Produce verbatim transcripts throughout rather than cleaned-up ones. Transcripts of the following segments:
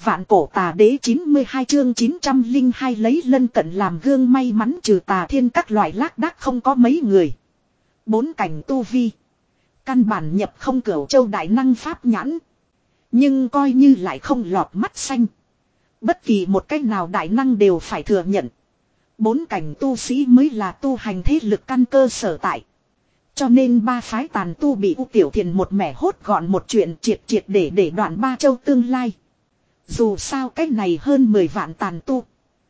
Vạn cổ tà đế chín mươi hai chương chín trăm lẻ hai lấy lân cận làm gương may mắn trừ tà thiên các loại lác đác không có mấy người. Bốn cảnh tu vi. Căn bản nhập không cửu châu đại năng pháp nhãn. Nhưng coi như lại không lọt mắt xanh. Bất kỳ một cách nào đại năng đều phải thừa nhận. Bốn cảnh tu sĩ mới là tu hành thế lực căn cơ sở tại. Cho nên ba phái tàn tu bị U Tiểu Thiền một mẻ hốt gọn một chuyện triệt triệt để để đoạn ba châu tương lai. Dù sao cách này hơn mười vạn tàn tu.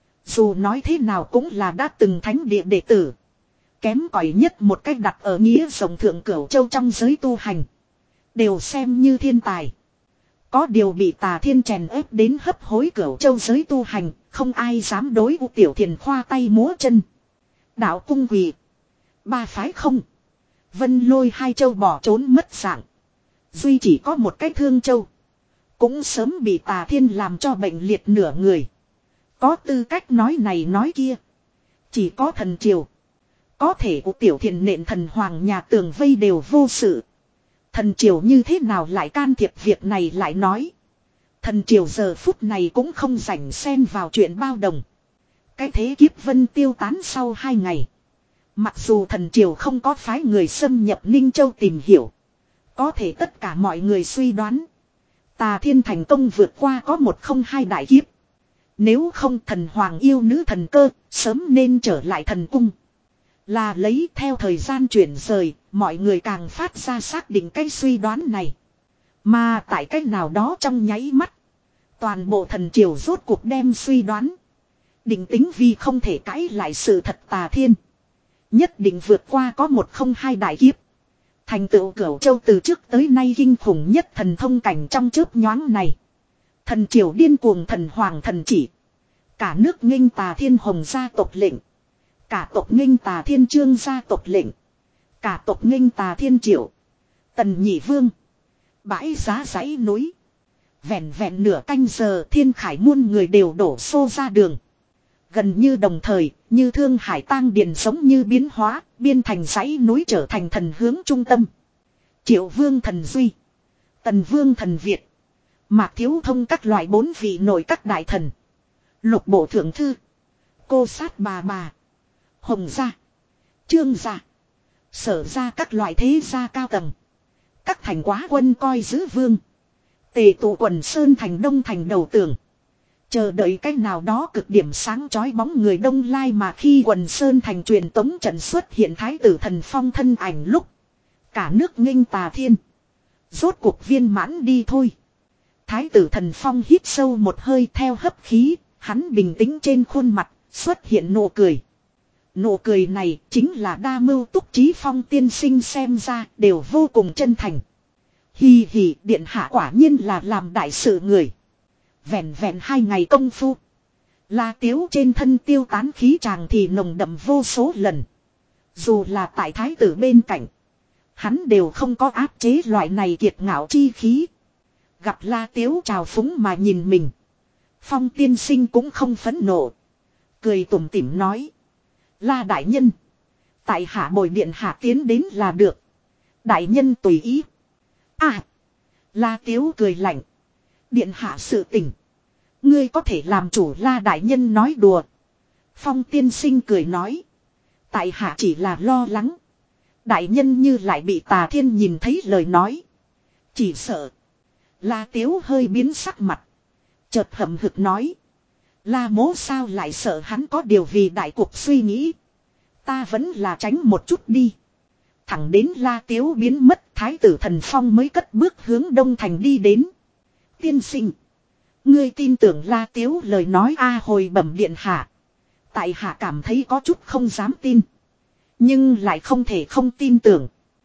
Dù nói thế nào cũng là đã từng thánh địa đệ tử. Kém cỏi nhất một cách đặt ở nghĩa rộng thượng cửu châu trong giới tu hành. Đều xem như thiên tài. Có điều bị tà thiên chèn ép đến hấp hối cửu châu giới tu hành. Không ai dám đối U Tiểu Thiền khoa tay múa chân. Đạo cung quỳ. Ba phái không. Vân Lôi hai châu bỏ trốn mất dạng. Duy chỉ có một cái Thương Châu. Cũng sớm bị tà thiên làm cho bệnh liệt nửa người. Có tư cách nói này nói kia. Chỉ có thần triều. Có thể U Tiểu Thiền nện thần hoàng nhà tường vây đều vô sự. Thần triều như thế nào lại can thiệp việc này lại nói. Thần triều giờ phút này cũng không rảnh xen vào chuyện bao đồng. Cái thế kiếp vân tiêu tán sau hai ngày. Mặc dù thần triều không có phái người xâm nhập Ninh Châu tìm hiểu. Có thể tất cả mọi người suy đoán. Tà thiên thành công vượt qua có một không hai đại kiếp. Nếu không thần hoàng yêu nữ thần cơ, sớm nên trở lại thần cung. Là lấy theo thời gian chuyển rời, mọi người càng phát ra xác định cái suy đoán này. Mà tại cách nào đó trong nháy mắt. Toàn bộ thần triều rốt cuộc đem suy đoán. Định tính vì không thể cãi lại sự thật tà thiên. Nhất định vượt qua có một không hai đại kiếp. Thành tựu cửu châu từ trước tới nay kinh khủng nhất thần thông cảnh trong chớp nhoáng này. Thần triều điên cuồng thần hoàng thần chỉ. Cả nước nghênh tà thiên hồng gia tộc lệnh. Cả tộc nghênh tà thiên trương gia tộc lệnh. Cả tộc nghênh tà thiên triệu. Tần nhị vương. Bãi giá dãy núi. Vẹn vẹn nửa canh giờ thiên khải muôn người đều đổ xô ra đường. Gần như đồng thời, như Thương Hải tang điền giống như biến hóa, biên thành dãy núi trở thành thần hướng trung tâm. Triệu vương thần Duy. Tần vương thần Việt. Mạc Thiếu Thông các loại bốn vị nội các đại thần. Lục bộ thượng thư. Cô sát bà bà. Hồng gia. Trương gia. Sở gia các loại thế gia cao tầng. Các thành quá quân coi giữ vương. Tề tụ quần sơn thành đông thành đầu tường. Chờ đợi cách nào đó cực điểm sáng chói bóng người đông lai mà khi quần sơn thành truyền tống trận xuất hiện thái tử thần phong thân ảnh lúc. Cả nước nghênh tà thiên. Rốt cuộc viên mãn đi thôi. Thái tử thần phong hít sâu một hơi theo hấp khí, hắn bình tĩnh trên khuôn mặt, xuất hiện nụ cười. Nụ cười này chính là đa mưu túc trí phong tiên sinh xem ra đều vô cùng chân thành. Hì hì điện hạ quả nhiên là làm đại sự người. Vẹn vẹn hai ngày công phu. La Tiếu trên thân tiêu tán khí chàng thì nồng đậm vô số lần. Dù là tại thái tử bên cạnh. Hắn đều không có áp chế loại này kiệt ngạo chi khí. Gặp La Tiếu trào phúng mà nhìn mình. Phong tiên sinh cũng không phẫn nộ. Cười tủm tỉm nói. La đại nhân. Tại hạ bồi điện hạ tiến đến là được. Đại nhân tùy ý. À. La Tiếu cười lạnh. Điện hạ sự tỉnh. Ngươi có thể làm chủ La đại nhân nói đùa. Phong tiên sinh cười nói. Tại hạ chỉ là lo lắng. Đại nhân như lại bị tà thiên nhìn thấy lời nói. Chỉ sợ. La Tiếu hơi biến sắc mặt. Chợt hậm hực nói. La mố sao lại sợ hắn có điều vì đại cuộc suy nghĩ. Ta vẫn là tránh một chút đi. Thẳng đến La Tiếu biến mất thái tử thần phong mới cất bước hướng đông thành đi đến. Tiên sinh. Ngươi tin tưởng La Tiếu lời nói a hồi bẩm điện hạ. Tại hạ cảm thấy có chút không dám tin. Nhưng lại không thể không tin tưởng.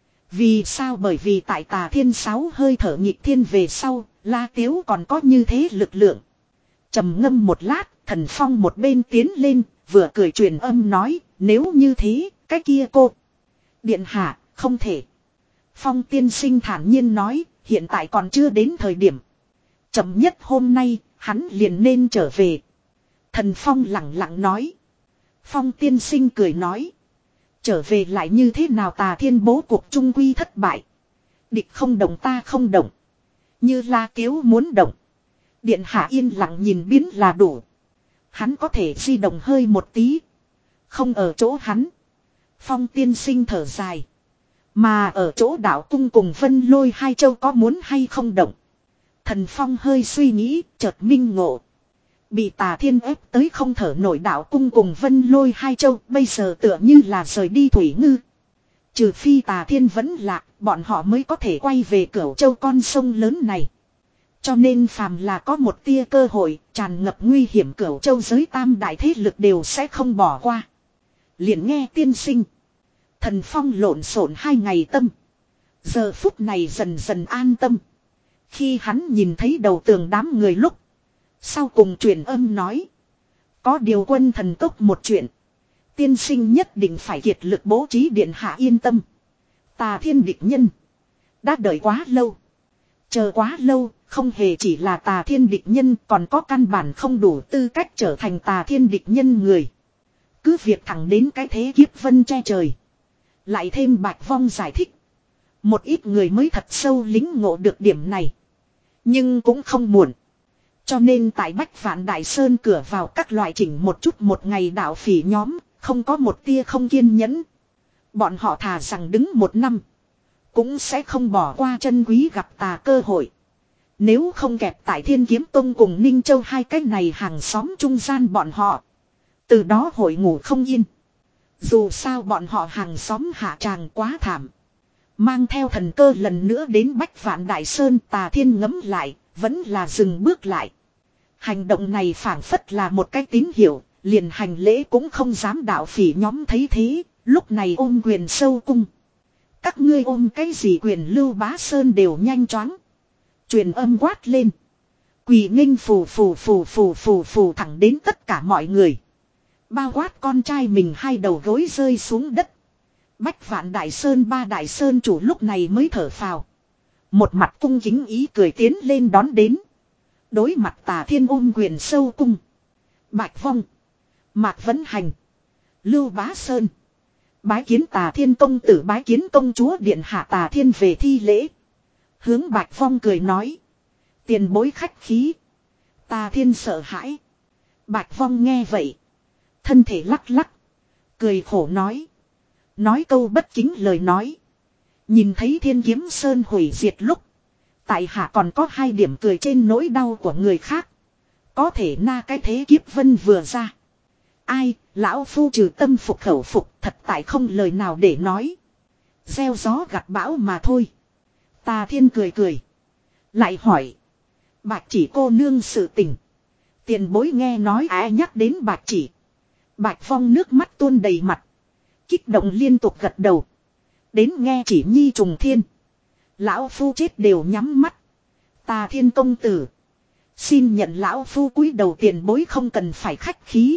Vì sao bởi vì tại tà thiên sáu hơi thở nhịp thiên về sau, La Tiếu còn có như thế lực lượng. Trầm ngâm một lát, thần phong một bên tiến lên, vừa cười truyền âm nói, nếu như thế, cái kia cô. Điện hạ, không thể. Phong tiên sinh thản nhiên nói, hiện tại còn chưa đến thời điểm. Chậm nhất hôm nay, hắn liền nên trở về. Thần Phong lặng lặng nói. Phong tiên sinh cười nói. Trở về lại như thế nào tà thiên bố cuộc trung quy thất bại. Địch không động ta không động. Như La Tiếu muốn động. Điện hạ yên lặng nhìn biến là đủ. Hắn có thể di động hơi một tí. Không ở chỗ hắn. Phong tiên sinh thở dài. Mà ở chỗ đạo cung cùng Vân Lôi hai châu có muốn hay không động. Thần Phong hơi suy nghĩ, chợt minh ngộ. Bị Tà Thiên ép tới không thở nổi đạo cung cùng Vân Lôi hai châu, bây giờ tựa như là rời đi thủy ngư. Trừ phi Tà Thiên vẫn lạc, bọn họ mới có thể quay về Cửu Châu con sông lớn này. Cho nên phàm là có một tia cơ hội, tràn ngập nguy hiểm Cửu Châu giới tam đại thế lực đều sẽ không bỏ qua. Liền nghe tiên sinh. Thần Phong lộn xộn hai ngày tâm. Giờ phút này dần dần an tâm. Khi hắn nhìn thấy đầu tường đám người lúc. Sau cùng truyền âm nói. Có điều quân thần tốc một chuyện. Tiên sinh nhất định phải kiệt lực bố trí điện hạ yên tâm. Tà Thiên địch nhân. Đã đợi quá lâu. Chờ quá lâu, không hề chỉ là Tà Thiên địch nhân, còn có căn bản không đủ tư cách trở thành Tà Thiên địch nhân người. Cứ việc thẳng đến cái thế kiếp vân che trời. Lại thêm Bạch Vong giải thích. Một ít người mới thật sâu lính ngộ được điểm này. Nhưng cũng không muộn. Cho nên tại Bách Vạn Đại Sơn cửa vào các loại chỉnh một chút một ngày đạo phỉ nhóm, không có một tia không kiên nhẫn. Bọn họ thà rằng đứng một năm. Cũng sẽ không bỏ qua chân quý gặp tà cơ hội. Nếu không kẹp tại Thiên Kiếm Tông cùng Ninh Châu hai cái này hàng xóm trung gian bọn họ. Từ đó hội ngủ không yên. Dù sao bọn họ hàng xóm hạ tràng quá thảm. Mang theo thần cơ lần nữa đến Bách Vạn Đại Sơn, Tà Thiên ngấm lại, vẫn là dừng bước lại. Hành động này phảng phất là một cái tín hiệu, liền hành lễ cũng không dám đạo phỉ nhóm thấy thế, lúc này ôm quyền sâu cung. Các ngươi ôm cái gì quyền Lưu Bá Sơn đều nhanh choáng. Truyền âm quát lên. Quỳ nghênh phù phù phù phù phù phù thẳng đến tất cả mọi người. Bao quát con trai mình hai đầu gối rơi xuống đất. Bách Vạn Đại Sơn ba Đại Sơn chủ lúc này mới thở phào. Một mặt cung kính ý cười tiến lên đón đến. Đối mặt Tà Thiên ôm quyền sâu cung. Bạch Vong. Mạc Vấn Hành. Lưu Bá Sơn. Bái kiến Tà Thiên công tử, bái kiến công chúa điện hạ. Tà Thiên về thi lễ. Hướng Bạch Vong cười nói. Tiền bối khách khí. Tà Thiên sợ hãi. Bạch Vong nghe vậy. Thân thể lắc lắc. Cười khổ nói. Nói câu bất kính lời nói. Nhìn thấy Thiên Kiếm Sơn hủy diệt lúc. Tại hạ còn có hai điểm cười trên nỗi đau của người khác. Có thể na cái thế kiếp vân vừa ra. Ai, lão phu trừ tâm phục khẩu phục, thật tại không lời nào để nói. Gieo gió gặt bão mà thôi. Tà Thiên cười cười. Lại hỏi. Bạch chỉ cô nương sự tình. Tiền bối nghe nói ai nhắc đến bạch chỉ. Bạch Phong nước mắt tuôn đầy mặt. Kích động liên tục gật đầu. Đến nghe chỉ nhi trùng thiên. Lão phu chết đều nhắm mắt. Tà Thiên công tử. Xin nhận lão phu cúi đầu, tiền bối không cần phải khách khí.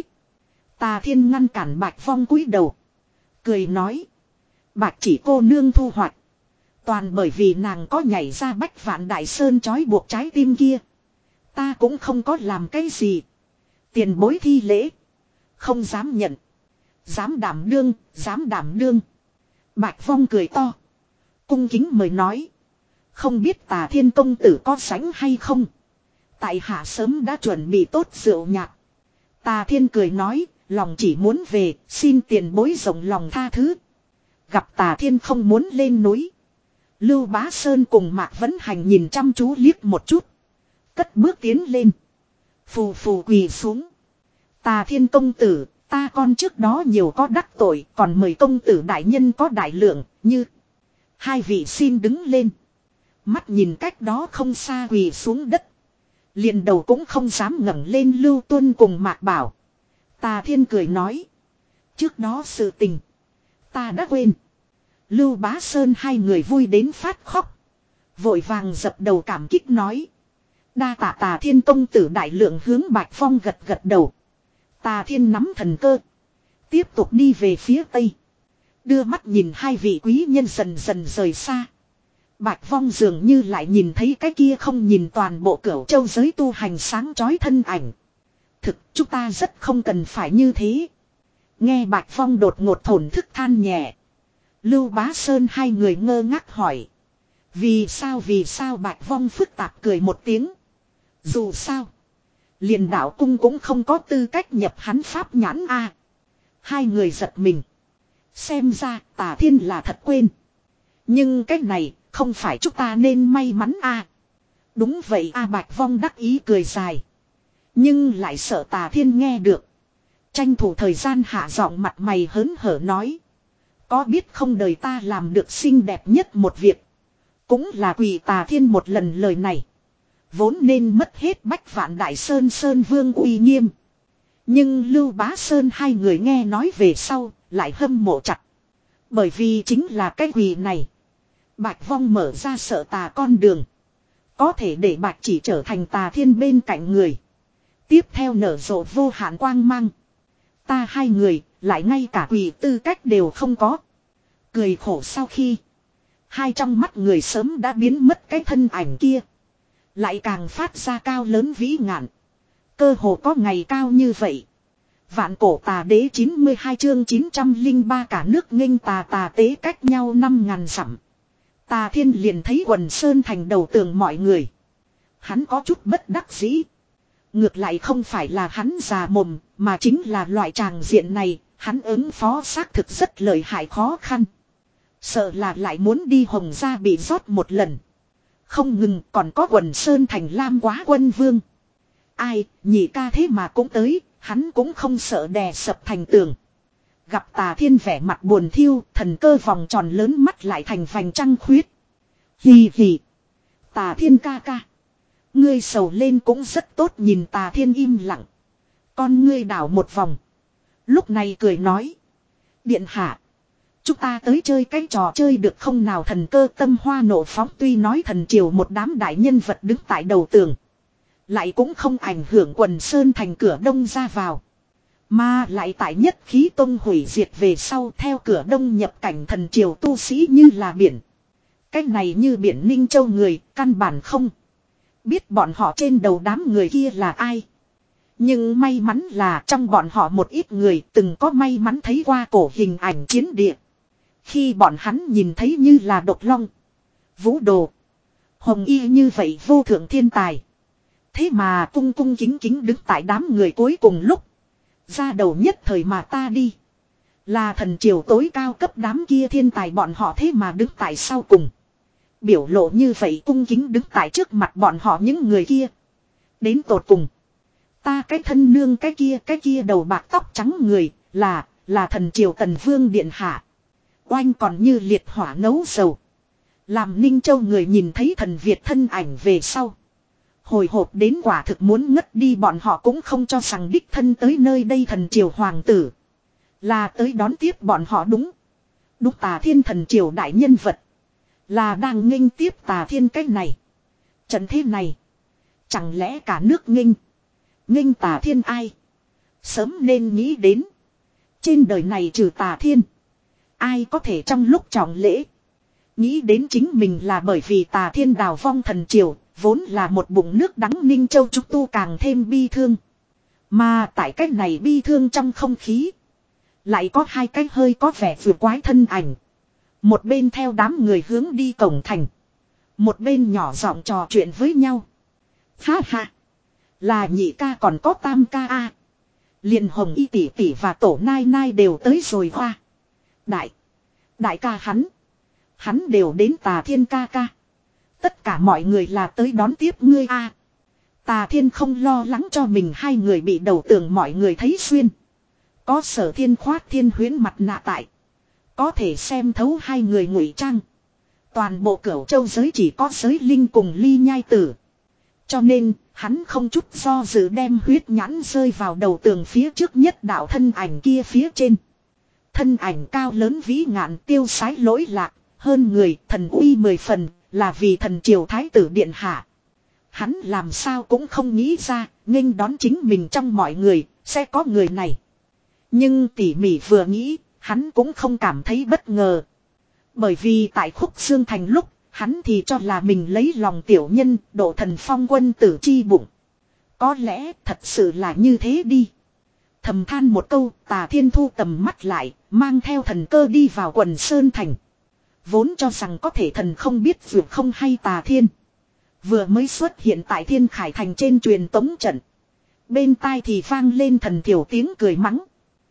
Tà Thiên ngăn cản Bạch Phong cúi đầu. Cười nói. Bạch chỉ cô nương thu hoạch. Toàn bởi vì nàng có nhảy ra Bách Vạn Đại Sơn trói buộc trái tim kia. Ta cũng không có làm cái gì. Tiền bối thi lễ. Không dám nhận. Dám đảm đương, dám đảm đương. Bạch Phong cười to. Cung kính mời nói. Không biết Tà Thiên công tử có sánh hay không. Tại hạ sớm đã chuẩn bị tốt rượu nhạt. Tà Thiên cười nói. Lòng chỉ muốn về, xin tiền bối rộng lòng tha thứ. Gặp Tà Thiên không muốn lên núi. Lưu Bá Sơn cùng Mạc Vấn Hành nhìn chăm chú liếc một chút. Cất bước tiến lên. Phù phù quỳ xuống. Tà Thiên công tử, ta con trước đó nhiều có đắc tội, còn mời công tử đại nhân có đại lượng, như. Hai vị xin đứng lên. Mắt nhìn cách đó không xa quỳ xuống đất. Liền đầu cũng không dám ngẩng lên Lưu Tuân cùng Mạc Bảo. Tà Thiên cười nói. Trước đó sự tình. Ta đã quên. Lưu Bá Sơn hai người vui đến phát khóc. Vội vàng dập đầu cảm kích nói. Đa tạ Tà Thiên công tử đại lượng, hướng Bạch Phong gật gật đầu. Tà Thiên nắm thần cơ. Tiếp tục đi về phía tây. Đưa mắt nhìn hai vị quý nhân dần dần rời xa. Bạch Phong dường như lại nhìn thấy cái kia không nhìn toàn bộ Cửu Châu giới tu hành sáng chói thân ảnh. Thực chúng ta rất không cần phải như thế. Nghe Bạch Phong đột ngột thổn thức than nhẹ. Lưu Bá Sơn hai người ngơ ngác hỏi. Vì sao vì sao Bạch Phong phức tạp cười một tiếng. Dù sao. Liền đạo cung cũng không có tư cách nhập hắn pháp nhãn a. Hai người giật mình. Xem ra Tà Thiên là thật quên. Nhưng cái này không phải chúng ta nên may mắn a. Đúng vậy a, Bạch Vong đắc ý cười dài. Nhưng lại sợ Tà Thiên nghe được. Tranh thủ thời gian hạ giọng mặt mày hớn hở nói. Có biết không, đời ta làm được xinh đẹp nhất một việc. Cũng là quỳ Tà Thiên một lần lời này. Vốn nên mất hết Bách Vạn Đại Sơn Sơn Vương uy nghiêm. Nhưng Lưu Bá Sơn hai người nghe nói về sau, lại hâm mộ chặt. Bởi vì chính là cái quỳ này. Bạch Vong mở ra sợ tà con đường. Có thể để Bạch chỉ trở thành Tà Thiên bên cạnh người. Tiếp theo nở rộ vô hạn quang mang. Ta hai người, lại ngay cả quỳ tư cách đều không có. Cười khổ sau khi. Hai trong mắt người sớm đã biến mất cái thân ảnh kia. Lại càng phát ra cao lớn vĩ ngạn. Cơ hồ có ngày cao như vậy. Vạn cổ tà đế chín mươi hai chương chín trăm lẻ ba cả nước nghênh tà tà tế cách nhau năm ngàn dặm. Tà Thiên liền thấy quần sơn thành đầu tường mọi người. Hắn có chút bất đắc dĩ. Ngược lại không phải là hắn già mồm, mà chính là loại tràng diện này, hắn ứng phó xác thực rất lợi hại khó khăn. Sợ là lại muốn đi Hồng Gia bị rót một lần. Không ngừng còn có quần sơn thành Lam Quá Quân Vương. Ai, nhị ca thế mà cũng tới, hắn cũng không sợ đè sập thành tường. Gặp Tà Thiên vẻ mặt buồn thiêu, thần cơ vòng tròn lớn mắt lại thành vành trăng khuyết. Hì hì. Tà Thiên ca ca. Ngươi sầu lên cũng rất tốt, nhìn Tà Thiên im lặng. Con ngươi đảo một vòng. Lúc này cười nói. Điện hạ. Chúng ta tới chơi cái trò chơi được không nào, thần cơ tâm hoa nộ phóng, tuy nói thần triều một đám đại nhân vật đứng tại đầu tường. Lại cũng không ảnh hưởng quần sơn thành cửa đông ra vào. Mà lại tại nhất khí tông hủy diệt về sau, theo cửa đông nhập cảnh thần triều tu sĩ như là biển. Cái này như biển Ninh Châu người, căn bản không biết bọn họ trên đầu đám người kia là ai. Nhưng may mắn là trong bọn họ một ít người từng có may mắn thấy qua cổ hình ảnh chiến địa. Khi bọn hắn nhìn thấy như là Độc Long, Vũ Đồ, Hồng Y như vậy vô thượng thiên tài. Thế mà cung cung kính kính đứng tại đám người cuối cùng lúc. Ra đầu nhất thời mà ta đi. Là thần triều tối cao cấp đám kia thiên tài, bọn họ thế mà đứng tại sau cùng. Biểu lộ như vậy cung kính đứng tại trước mặt bọn họ những người kia. Đến tột cùng. Ta cái thân nương cái kia cái kia đầu bạc tóc trắng người là là thần triều Tần Vương điện hạ. Oanh còn như liệt hỏa nấu dầu. Làm Ninh Châu người nhìn thấy thần Việt thân ảnh về sau. Hồi hộp đến quả thực muốn ngất đi, bọn họ cũng không cho rằng đích thân tới nơi đây thần triều hoàng tử. Là tới đón tiếp bọn họ đúng. Đúng Tà Thiên thần triều đại nhân vật. Là đang nghênh tiếp Tà Thiên cái này. Trận thế này. Chẳng lẽ cả nước nghênh. Nghênh Tà Thiên ai. Sớm nên nghĩ đến. Trên đời này trừ Tà Thiên. Ai có thể trong lúc trọng lễ. Nghĩ đến chính mình là bởi vì Tà Thiên đào vong thần triều. Vốn là một bụng nước đắng, Ninh Châu trúc tu càng thêm bi thương. Mà tại cách này bi thương trong không khí. Lại có hai cái hơi có vẻ vừa quái thân ảnh. Một bên theo đám người hướng đi cổng thành. Một bên nhỏ giọng trò chuyện với nhau. Ha ha. Là nhị ca còn có tam ca a. Liền Hồng Y tỷ tỷ và tổ nai nai đều tới rồi hoa. Đại. Đại ca hắn. Hắn đều đến Tà Thiên ca ca. Tất cả mọi người là tới đón tiếp ngươi a. Tà Thiên không lo lắng cho mình hai người bị đầu tường mọi người thấy xuyên. Có Sở Thiên khoát thiên huyễn mặt nạ tại. Có thể xem thấu hai người ngụy trang. Toàn bộ Cửu Châu giới chỉ có giới linh cùng Ly Nhai Tử. Cho nên, hắn không chút do dự đem huyết nhãn rơi vào đầu tường phía trước nhất đạo thân ảnh kia phía trên. Thân ảnh cao lớn vĩ ngạn tiêu sái lỗi lạc, hơn người thần uy mười phần, là vì thần triều thái tử điện hạ. Hắn làm sao cũng không nghĩ ra, nghênh đón chính mình trong mọi người, sẽ có người này. Nhưng tỉ mỉ vừa nghĩ, hắn cũng không cảm thấy bất ngờ. Bởi vì tại Khúc Xương Thành lúc, hắn thì cho là mình lấy lòng tiểu nhân, độ thần phong quân tử chi bụng. Có lẽ thật sự là như thế đi. Thầm than một câu, Tà Thiên thu tầm mắt lại, mang theo thần cơ đi vào quần Sơn Thành. Vốn cho rằng có thể thần không biết vượt không hay Tà Thiên. Vừa mới xuất hiện tại Thiên Khải Thành trên truyền tống trận. Bên tai thì vang lên thần thiểu tiếng cười mắng.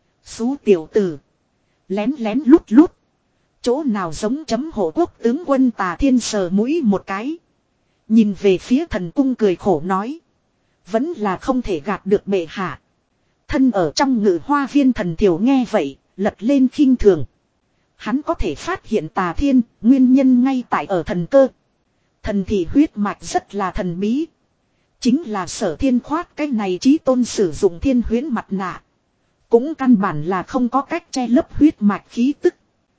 Xú tiểu tử. Lén lén lút lút. Chỗ nào giống chấm hộ quốc tướng quân Tà Thiên sờ mũi một cái. Nhìn về phía thần cung cười khổ nói. Vẫn là không thể gạt được bệ hạ. Thân ở trong ngự hoa viên thần thiểu nghe vậy, lật lên khinh thường. Hắn có thể phát hiện Tà Thiên, nguyên nhân ngay tại ở thần cơ. Thần thì huyết mạch rất là thần bí. Chính là Sở Thiên khoát cái này chí tôn sử dụng thiên huyễn mặt nạ. Cũng căn bản là không có cách che lấp huyết mạch khí tức.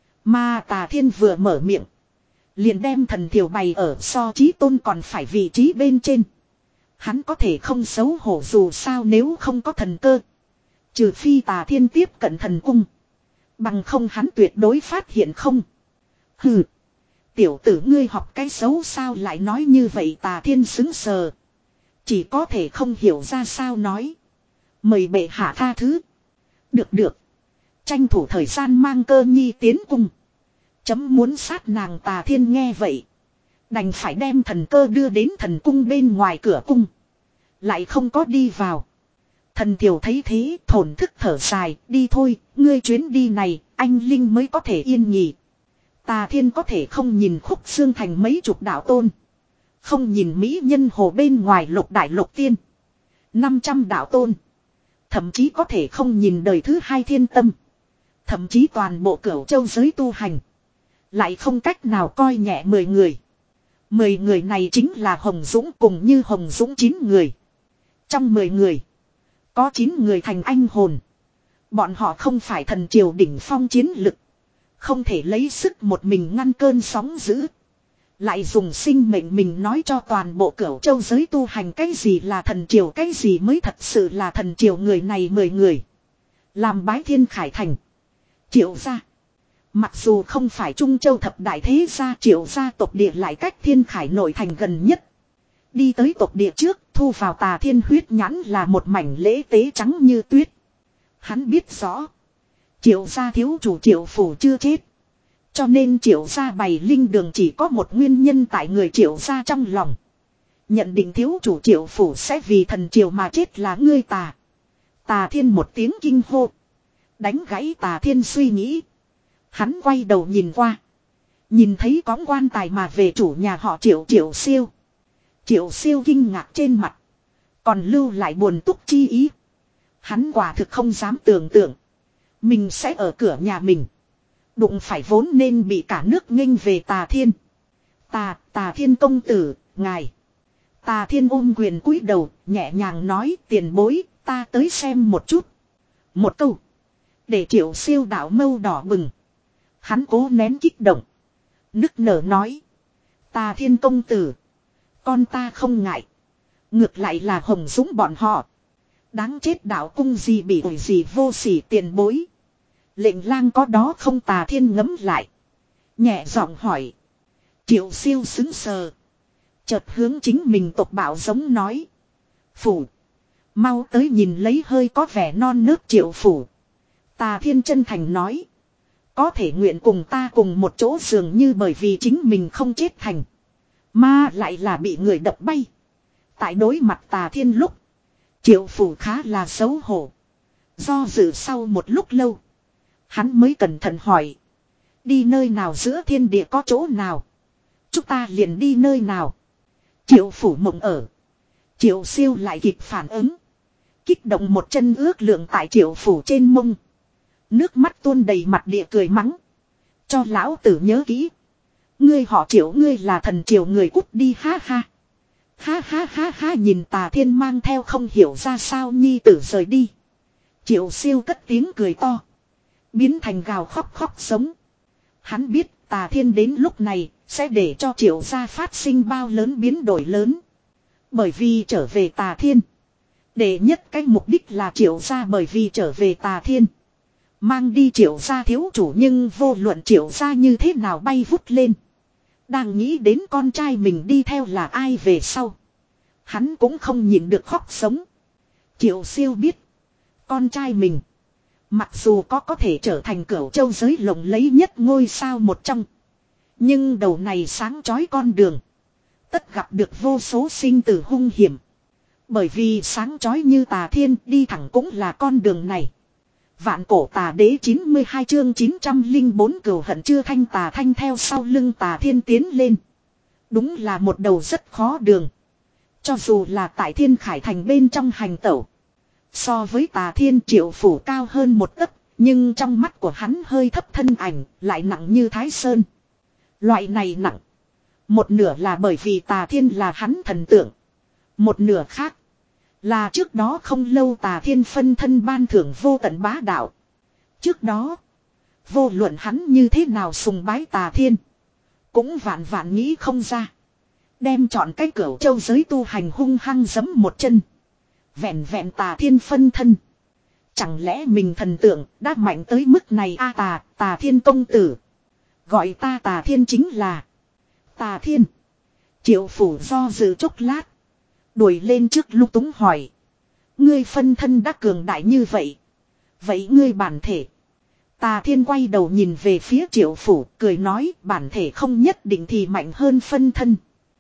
Mà Tà Thiên vừa mở miệng. Liền đem thần thiểu bày ở so chí tôn còn phải vị trí bên trên. Hắn có thể không xấu hổ dù sao nếu không có thần cơ. Trừ phi Tà Thiên tiếp cận thần cung. Bằng không hắn tuyệt đối phát hiện không. Hừ. Tiểu tử ngươi học cái xấu sao lại nói như vậy Tà Thiên xứng sờ. Chỉ có thể không hiểu ra sao nói. Mời bệ hạ tha thứ. Được được. Tranh thủ thời gian mang Cơ Nhi tiến cung. Chấm muốn sát nàng Tà Thiên nghe vậy. Đành phải đem thần cơ đưa đến thần cung bên ngoài cửa cung. Lại không có đi vào. Thần thiểu thấy thế thổn thức thở dài. Đi thôi, ngươi chuyến đi này, anh Linh mới có thể yên nghỉ. Tà Thiên có thể không nhìn Khúc Xương Thành mấy chục đạo tôn. Không nhìn mỹ nhân hồ bên ngoài lục đại lục tiên. năm trăm đạo tôn. Thậm chí có thể không nhìn đời thứ hai thiên tâm. Thậm chí toàn bộ cửu châu giới tu hành. Lại không cách nào coi nhẹ mười người. Mười người này chính là Hồng Dũng cùng như Hồng Dũng chín người. Trong mười người. Có chín người thành anh hồn. Bọn họ không phải thần triều đỉnh phong chiến lực. Không thể lấy sức một mình ngăn cơn sóng dữ. Lại dùng sinh mệnh mình nói cho toàn bộ cửu châu giới tu hành cái gì là thần triều cái gì mới thật sự là thần triều người này mười người. Làm bái Thiên Khải Thành. Triệu gia. Mặc dù không phải Trung Châu thập đại thế gia Triệu gia tộc địa lại cách Thiên Khải nội thành gần nhất. Đi tới tộc địa trước thu vào Tà Thiên huyết nhãn là một mảnh lễ tế trắng như tuyết. Hắn biết rõ. Triệu gia thiếu chủ Triệu phủ chưa chết. Cho nên Triệu gia bày linh đường chỉ có một nguyên nhân tại người Triệu gia trong lòng. Nhận định thiếu chủ Triệu phủ sẽ vì thần Triệu mà chết là ngươi Tà. Tà Thiên một tiếng kinh hô. Đánh gãy Tà Thiên suy nghĩ. Hắn quay đầu nhìn qua. Nhìn thấy có quan tài mà về chủ nhà họ Triệu Triệu Siêu. Triệu Siêu kinh ngạc trên mặt. Còn lưu lại buồn túc chi ý. Hắn quả thực không dám tưởng tượng. Mình sẽ ở cửa nhà mình. Đụng phải vốn nên bị cả nước nghênh về Tà Thiên. Tà, Tà Thiên công tử, ngài. Tà Thiên ôm quyền cúi đầu, nhẹ nhàng nói tiền bối, ta tới xem một chút. Một câu. Để Triệu Siêu đạo mâu đỏ bừng. Hắn cố nén kích động. Nức nở nói. Tà Thiên công tử. Con ta không ngại. Ngược lại là Hồng Dũng bọn họ. Đáng chết đạo cung gì bị ủi gì vô sỉ tiền bối. Lệnh lang có đó không Tà Thiên ngấm lại. Nhẹ giọng hỏi. Triệu Siêu xứng sờ. Chợt hướng chính mình tộc bảo giống nói. Phủ. Mau tới nhìn lấy hơi có vẻ non nớt Triệu phủ. Tà Thiên chân thành nói. Có thể nguyện cùng ta cùng một chỗ dường như bởi vì chính mình không chết thành. Mà lại là bị người đập bay. Tại đối mặt Tà Thiên lúc. Triệu phủ khá là xấu hổ. Do dự sau một lúc lâu. Hắn mới cẩn thận hỏi. Đi nơi nào giữa thiên địa có chỗ nào. Chúng ta liền đi nơi nào. Triệu phủ mộng ở. Triệu Siêu lại kịp phản ứng. Kích động một chân ước lượng tại Triệu phủ trên mông. Nước mắt tuôn đầy mặt địa cười mắng. Cho lão tử nhớ kỹ. Ngươi họ Triệu ngươi là thần Triệu người cút đi ha ha. Ha ha ha ha nhìn Tà Thiên mang theo không hiểu ra sao nhi tử rời đi. Triệu Siêu cất tiếng cười to. Biến thành gào khóc khóc sống. Hắn biết Tà Thiên đến lúc này sẽ để cho Triệu gia phát sinh bao lớn biến đổi lớn. Bởi vì trở về Tà Thiên. Để nhất cái mục đích là Triệu gia bởi vì trở về Tà Thiên. Mang đi Triệu gia thiếu chủ nhưng vô luận Triệu gia như thế nào bay vút lên. Đang nghĩ đến con trai mình đi theo là ai về sau. Hắn cũng không nhịn được khóc sống. Triệu Siêu biết. Con trai mình. Mặc dù có có thể trở thành cửu châu giới lộng lẫy nhất ngôi sao một trong. Nhưng đầu này sáng chói con đường. Tất gặp được vô số sinh tử hung hiểm. Bởi vì sáng chói như tà thiên đi thẳng cũng là con đường này. Vạn cổ tà đế chín mươi hai chương chín trăm lẻ bốn cửu hận chưa thanh tà thanh theo sau lưng tà thiên tiến lên. Đúng là một đầu rất khó đường. Cho dù là tại thiên khải thành bên trong hành tẩu. So với tà thiên Triệu Phủ cao hơn một tấc. Nhưng trong mắt của hắn hơi thấp thân ảnh lại nặng như thái sơn. Loại này nặng. Một nửa là bởi vì tà thiên là hắn thần tượng. Một nửa khác. Là trước đó không lâu tà thiên phân thân ban thưởng vô tận bá đạo. Trước đó. Vô luận hắn như thế nào sùng bái tà thiên. Cũng vạn vạn nghĩ không ra. Đem chọn cái cửu châu giới tu hành hung hăng giấm một chân. Vẹn vẹn tà thiên phân thân. Chẳng lẽ mình thần tượng đã mạnh tới mức này a tà, tà thiên công tử. Gọi ta tà thiên chính là. Tà thiên. Triệu Phủ do dự chốc lát. Đuổi lên trước lúc túng hỏi. Ngươi phân thân đã cường đại như vậy. Vậy ngươi bản thể. Tà thiên quay đầu nhìn về phía Triệu Phủ cười nói bản thể không nhất định thì mạnh hơn phân thân.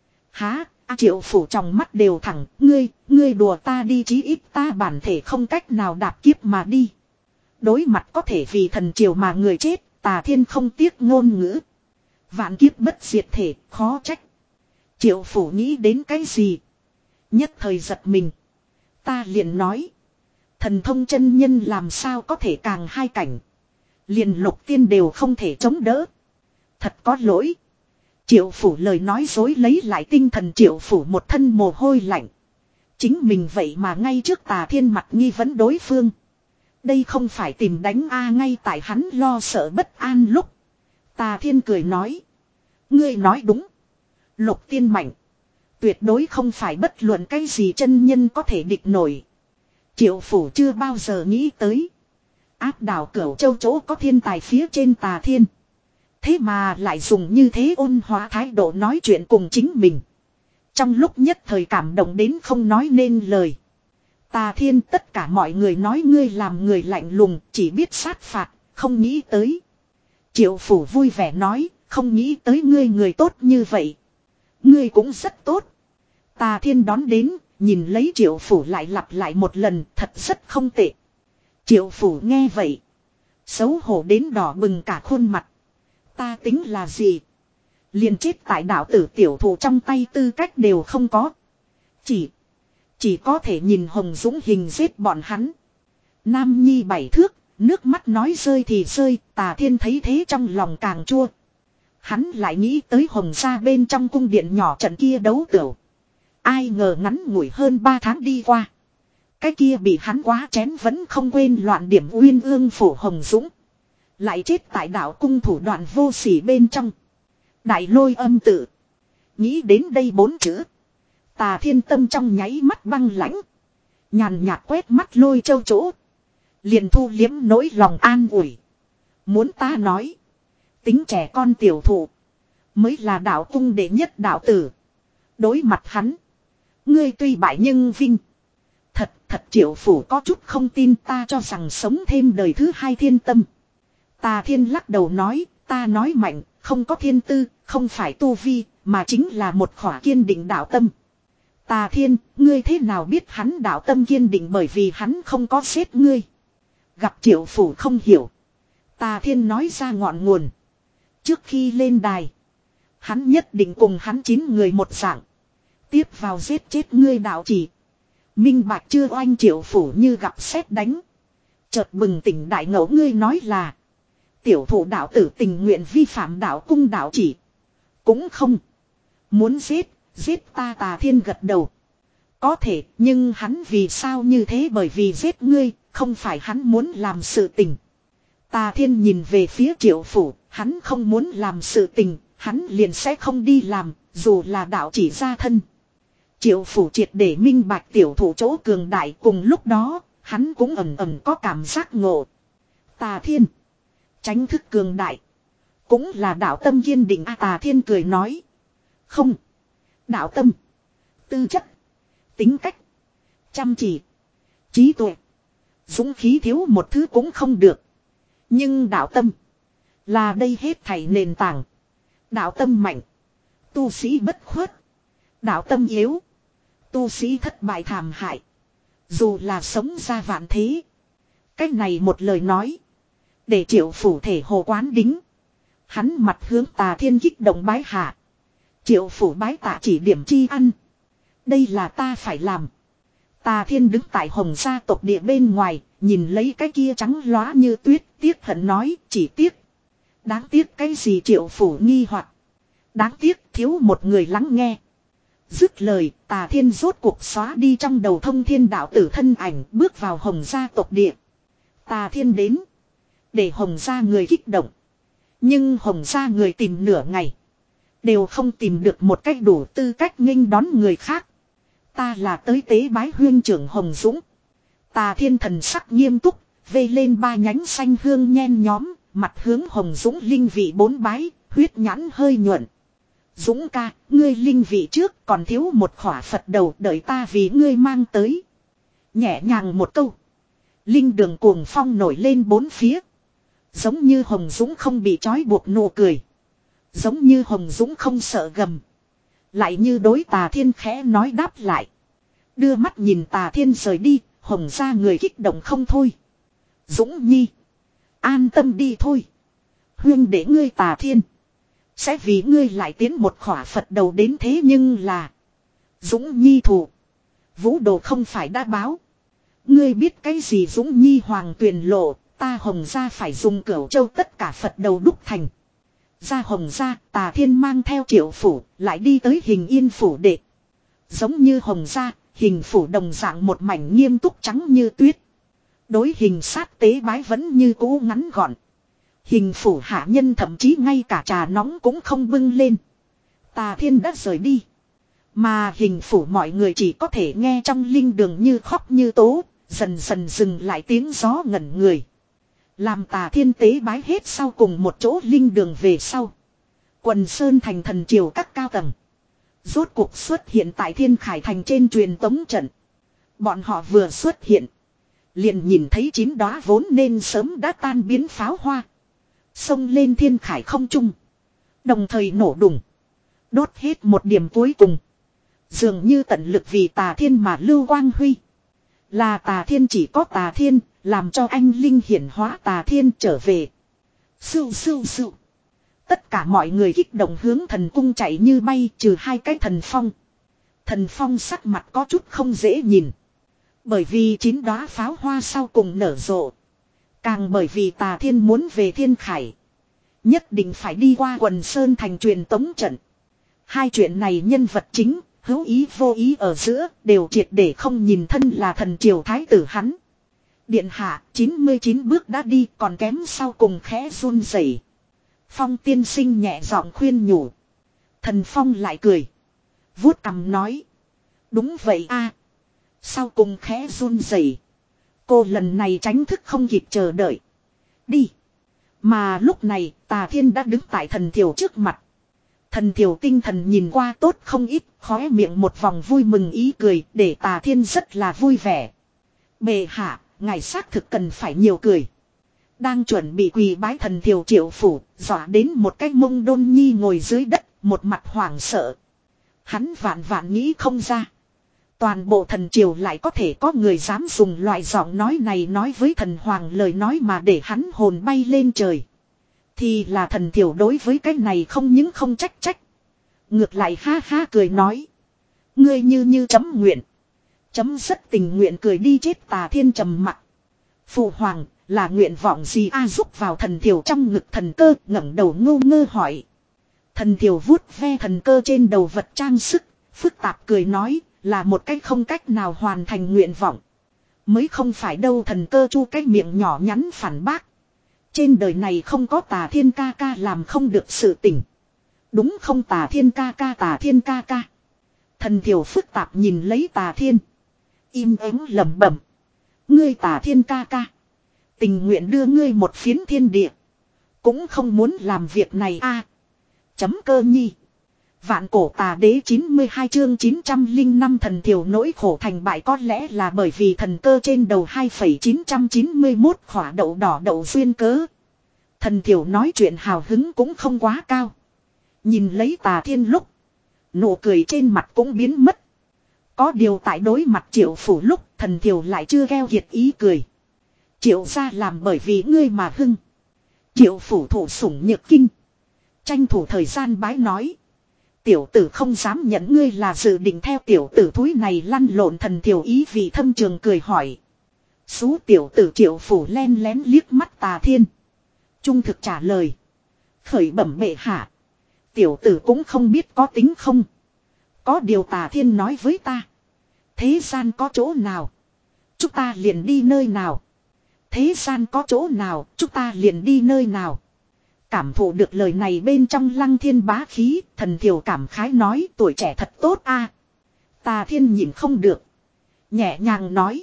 Há, à, Triệu Phủ trong mắt đều thẳng, ngươi, ngươi đùa ta đi chí ít ta bản thể không cách nào đạp kiếp mà đi. Đối mặt có thể vì thần triều mà người chết, tà thiên không tiếc ngôn ngữ. Vạn kiếp bất diệt thể, khó trách. Triệu Phủ nghĩ đến cái gì? Nhất thời giật mình. Ta liền nói. Thần thông chân nhân làm sao có thể càng hai cảnh. Liền lục tiên đều không thể chống đỡ. Thật có lỗi. Triệu Phủ lời nói dối lấy lại tinh thần Triệu Phủ một thân mồ hôi lạnh. Chính mình vậy mà ngay trước tà thiên mặt nghi vấn đối phương. Đây không phải tìm đánh a ngay tại hắn lo sợ bất an lúc. Tà thiên cười nói. Ngươi nói đúng. Lục tiên mạnh. Tuyệt đối không phải bất luận cái gì chân nhân có thể địch nổi. Triệu Phủ chưa bao giờ nghĩ tới. Áp đảo Cửu Châu chỗ có thiên tài phía trên tà thiên. Thế mà lại dùng như thế ôn hòa thái độ nói chuyện cùng chính mình. Trong lúc nhất thời cảm động đến không nói nên lời. Tà thiên tất cả mọi người nói ngươi làm người lạnh lùng chỉ biết sát phạt, không nghĩ tới. Triệu Phủ vui vẻ nói, không nghĩ tới ngươi người tốt như vậy. Ngươi cũng rất tốt. Tà thiên đón đến, nhìn lấy Triệu Phủ lại lặp lại một lần, thật rất không tệ. Triệu Phủ nghe vậy. Xấu hổ đến đỏ bừng cả khuôn mặt. Ta tính là gì? Liền chết tại đạo tử tiểu thủ trong tay tư cách đều không có. Chỉ. Chỉ có thể nhìn Hồng Dũng hình giết bọn hắn. Nam Nhi bảy thước, nước mắt nói rơi thì rơi, tà thiên thấy thế trong lòng càng chua. Hắn lại nghĩ tới Hồng gia bên trong cung điện nhỏ trận kia đấu tửu. Ai ngờ ngắn ngủi hơn ba tháng đi qua. Cái kia bị hắn quá chén vẫn không quên loạn điểm uyên ương phủ Hồng Dũng. Lại chết tại đảo cung thủ đoạn vô sỉ bên trong. Đại lôi âm tự. Nghĩ đến đây bốn chữ. Tà thiên tâm trong nháy mắt băng lãnh. Nhàn nhạt quét mắt lôi châu chỗ. Liền thu liếm nỗi lòng an ủi. Muốn ta nói. Tính trẻ con tiểu thụ. Mới là đạo cung đệ nhất đạo tử. Đối mặt hắn. Ngươi tuy bại nhưng vinh. Thật thật Triệu Phủ có chút không tin ta cho rằng sống thêm đời thứ hai thiên tâm. Tà thiên lắc đầu nói. Ta nói mạnh. Không có thiên tư. Không phải tu vi. Mà chính là một khỏa kiên định đạo tâm. Tà thiên. Ngươi thế nào biết hắn đạo tâm kiên định bởi vì hắn không có giết ngươi. Gặp Triệu Phủ không hiểu. Tà thiên nói ra ngọn nguồn. Trước khi lên đài. Hắn nhất định cùng hắn chín người một dạng. Tiếp vào giết chết ngươi đạo chỉ. Minh bạch chưa oanh Triệu Phủ như gặp sét đánh. Chợt bừng tỉnh đại ngẫu ngươi nói là. Tiểu thủ đạo tử tình nguyện vi phạm đạo cung đạo chỉ. Cũng không. Muốn giết, giết ta tà thiên gật đầu. Có thể, nhưng hắn vì sao như thế bởi vì giết ngươi, không phải hắn muốn làm sự tình. Tà thiên nhìn về phía Triệu Phủ, hắn không muốn làm sự tình, hắn liền sẽ không đi làm, dù là đạo chỉ ra thân. Triệu Phủ triệt để minh bạch tiểu thủ chỗ cường đại cùng lúc đó, hắn cũng ẩm ẩm có cảm giác ngộ. Tà thiên. Tránh thức cường đại. Cũng là đạo tâm kiên định a Tà thiên cười nói. Không. Đạo tâm. Tư chất. Tính cách. Chăm chỉ. Trí tuệ. Dũng khí thiếu một thứ cũng không được. Nhưng đạo tâm. Là đây hết thảy nền tảng. Đạo tâm mạnh. Tu sĩ bất khuất. Đạo tâm yếu. Tu sĩ thất bại thảm hại. Dù là sống ra vạn thế. Cách này một lời nói. Để Triệu Phủ thể hồ quán đính. Hắn mặt hướng Tà Thiên kích động bái hạ. Triệu Phủ bái tạ chỉ điểm chi ăn. Đây là ta phải làm. Tà Thiên đứng tại Hồng gia tộc địa bên ngoài. Nhìn lấy cái kia trắng lóa như tuyết. Tiếc hận nói chỉ tiếc. Đáng tiếc cái gì Triệu Phủ nghi hoặc. Đáng tiếc thiếu một người lắng nghe. Dứt lời, Tà Thiên rốt cuộc xóa đi trong đầu Thông Thiên đạo tử thân ảnh, bước vào Hồng gia tộc địa. Tà Thiên đến, để Hồng gia người kích động. Nhưng Hồng gia người tìm nửa ngày, đều không tìm được một cách đủ tư cách nghênh đón người khác. Ta là tới tế bái huyên trưởng Hồng Dũng. Tà Thiên thần sắc nghiêm túc, vê lên ba nhánh xanh hương nhen nhóm, mặt hướng Hồng Dũng linh vị bốn bái, huyết nhãn hơi nhuận. Dũng ca, ngươi linh vị trước còn thiếu một khỏa Phật đầu đợi ta vì ngươi mang tới. Nhẹ nhàng một câu. Linh đường cuồng phong nổi lên bốn phía. Giống như Hồng Dũng không bị trói buộc nụ cười. Giống như Hồng Dũng không sợ gầm. Lại như đối Tà Thiên khẽ nói đáp lại. Đưa mắt nhìn Tà Thiên rời đi, Hồng gia người kích động không thôi. Dũng nhi. An tâm đi thôi. Huyên để ngươi Tà Thiên. Sẽ vì ngươi lại tiến một khỏa Phật đầu đến thế nhưng là. Dũng nhi thủ. Vũ đồ không phải đã báo. Ngươi biết cái gì Dũng nhi hoàng tuyền lộ. Ta Hồng gia phải dùng cửu châu tất cả Phật đầu đúc thành. Ra Hồng gia, Tà Thiên mang theo Triệu Phủ, lại đi tới Hình Yên Phủ đệ. Giống như Hồng gia, Hình Phủ đồng dạng một mảnh nghiêm túc trắng như tuyết. Đối hình sát tế bái vẫn như cũ ngắn gọn. Hình Phủ hạ nhân thậm chí ngay cả trà nóng cũng không bưng lên. Tà Thiên đã rời đi. Mà Hình Phủ mọi người chỉ có thể nghe trong linh đường như khóc như tố, dần dần dừng lại tiếng gió ngẩn người. Làm Tà Thiên tế bái hết sau cùng một chỗ linh đường về sau. Quần Sơn thành thần triều các cao tầng. Rốt cuộc xuất hiện tại Thiên Khải thành trên truyền tống trận. Bọn họ vừa xuất hiện. Liền nhìn thấy chín đóa vốn nên sớm đã tan biến pháo hoa. Xông lên Thiên Khải không trung. Đồng thời nổ đùng. Đốt hết một điểm cuối cùng. Dường như tận lực vì Tà Thiên mà lưu quang huy. Là Tà Thiên chỉ có Tà Thiên. Làm cho anh linh hiển hóa Tà Thiên trở về. Sưu sưu sưu. Tất cả mọi người kích động hướng thần cung chạy như bay trừ hai cái thần phong. Thần phong sắc mặt có chút không dễ nhìn. Bởi vì chín đóa pháo hoa sau cùng nở rộ. Càng bởi vì Tà Thiên muốn về Thiên Khải. Nhất định phải đi qua Quần Sơn thành truyền tống trận. Hai chuyện này nhân vật chính, hữu ý vô ý ở giữa, đều triệt để không nhìn thân là thần triều thái tử hắn. Điện hạ, chín mươi chín bước đã đi, còn kém sau cùng khẽ run rẩy. Phong tiên sinh nhẹ giọng khuyên nhủ. Thần Phong lại cười. Vuốt cằm nói. Đúng vậy a. Sau cùng khẽ run rẩy. Cô lần này tránh thức không kịp chờ đợi. Đi. Mà lúc này, Tà Thiên đã đứng tại thần thiểu trước mặt. Thần thiểu tinh thần nhìn qua tốt không ít, khóe miệng một vòng vui mừng ý cười, để Tà Thiên rất là vui vẻ. Bệ hạ, ngài xác thực cần phải nhiều cười. Đang chuẩn bị quỳ bái thần thiểu Triệu Phủ, dọa đến một cái mông đôn nhi ngồi dưới đất, một mặt hoảng sợ. Hắn vạn vạn nghĩ không ra. Toàn bộ thần triều lại có thể có người dám dùng loại giọng nói này nói với thần hoàng lời nói mà để hắn hồn bay lên trời. Thì là thần thiểu đối với cái này không những không trách trách. Ngược lại ha ha cười nói. Ngươi như như chấm nguyện. Chấm rất tình nguyện cười đi chết. Tà Thiên trầm mặc. Phụ hoàng là nguyện vọng gì a? Rúc vào thần thiểu trong ngực thần cơ, ngẩng đầu ngô ngơ hỏi. Thần thiểu vuốt ve thần cơ trên đầu vật trang sức, phức tạp cười nói. Là một cách không cách nào hoàn thành nguyện vọng. Mới không phải đâu. Thần cơ chu cái miệng nhỏ nhắn phản bác. Trên đời này không có Tà Thiên ca ca làm không được sự tỉnh. Đúng không Tà Thiên ca ca? Tà Thiên ca ca. Thần thiểu phức tạp nhìn lấy Tà Thiên. Im ắng lẩm bẩm. Ngươi Tà Thiên ca ca. Tình nguyện đưa ngươi một phiến thiên địa. Cũng không muốn làm việc này a. Chấm cơ nhi. Vạn cổ tà đế chín mươi hai chương chín trăm lẻ năm thần thiểu nỗi khổ thành bại có lẽ là bởi vì thần cơ trên đầu hai phẩy chín chín mươi mốt khỏa đậu đỏ đậu duyên cớ. Thần thiểu nói chuyện hào hứng cũng không quá cao. Nhìn lấy Tà Thiên lúc. Nụ cười trên mặt cũng biến mất. Có điều tại đối mặt Triệu phủ lúc Thần Thiều lại chưa keo kiệt ý cười. Triệu gia làm bởi vì ngươi mà hưng. Triệu phủ thủ sủng nhược kinh. Tranh thủ thời gian bái nói. Tiểu tử không dám nhận ngươi là dự định theo tiểu tử thúi này lăn lộn. Thần Thiều ý vị thâm trường cười hỏi. Xú tiểu tử Triệu phủ len lén liếc mắt Tà Thiên. Trung thực trả lời. Khởi bẩm bệ hạ. Tiểu tử cũng không biết có tính không. Có điều Tà Thiên nói với ta. Thế gian có chỗ nào. Chúng ta liền đi nơi nào. Thế gian có chỗ nào. Chúng ta liền đi nơi nào. Cảm thụ được lời này bên trong Lăng Thiên bá khí. Thần Thiều cảm khái nói tuổi trẻ thật tốt a. Tà Thiên nhìn không được. Nhẹ nhàng nói.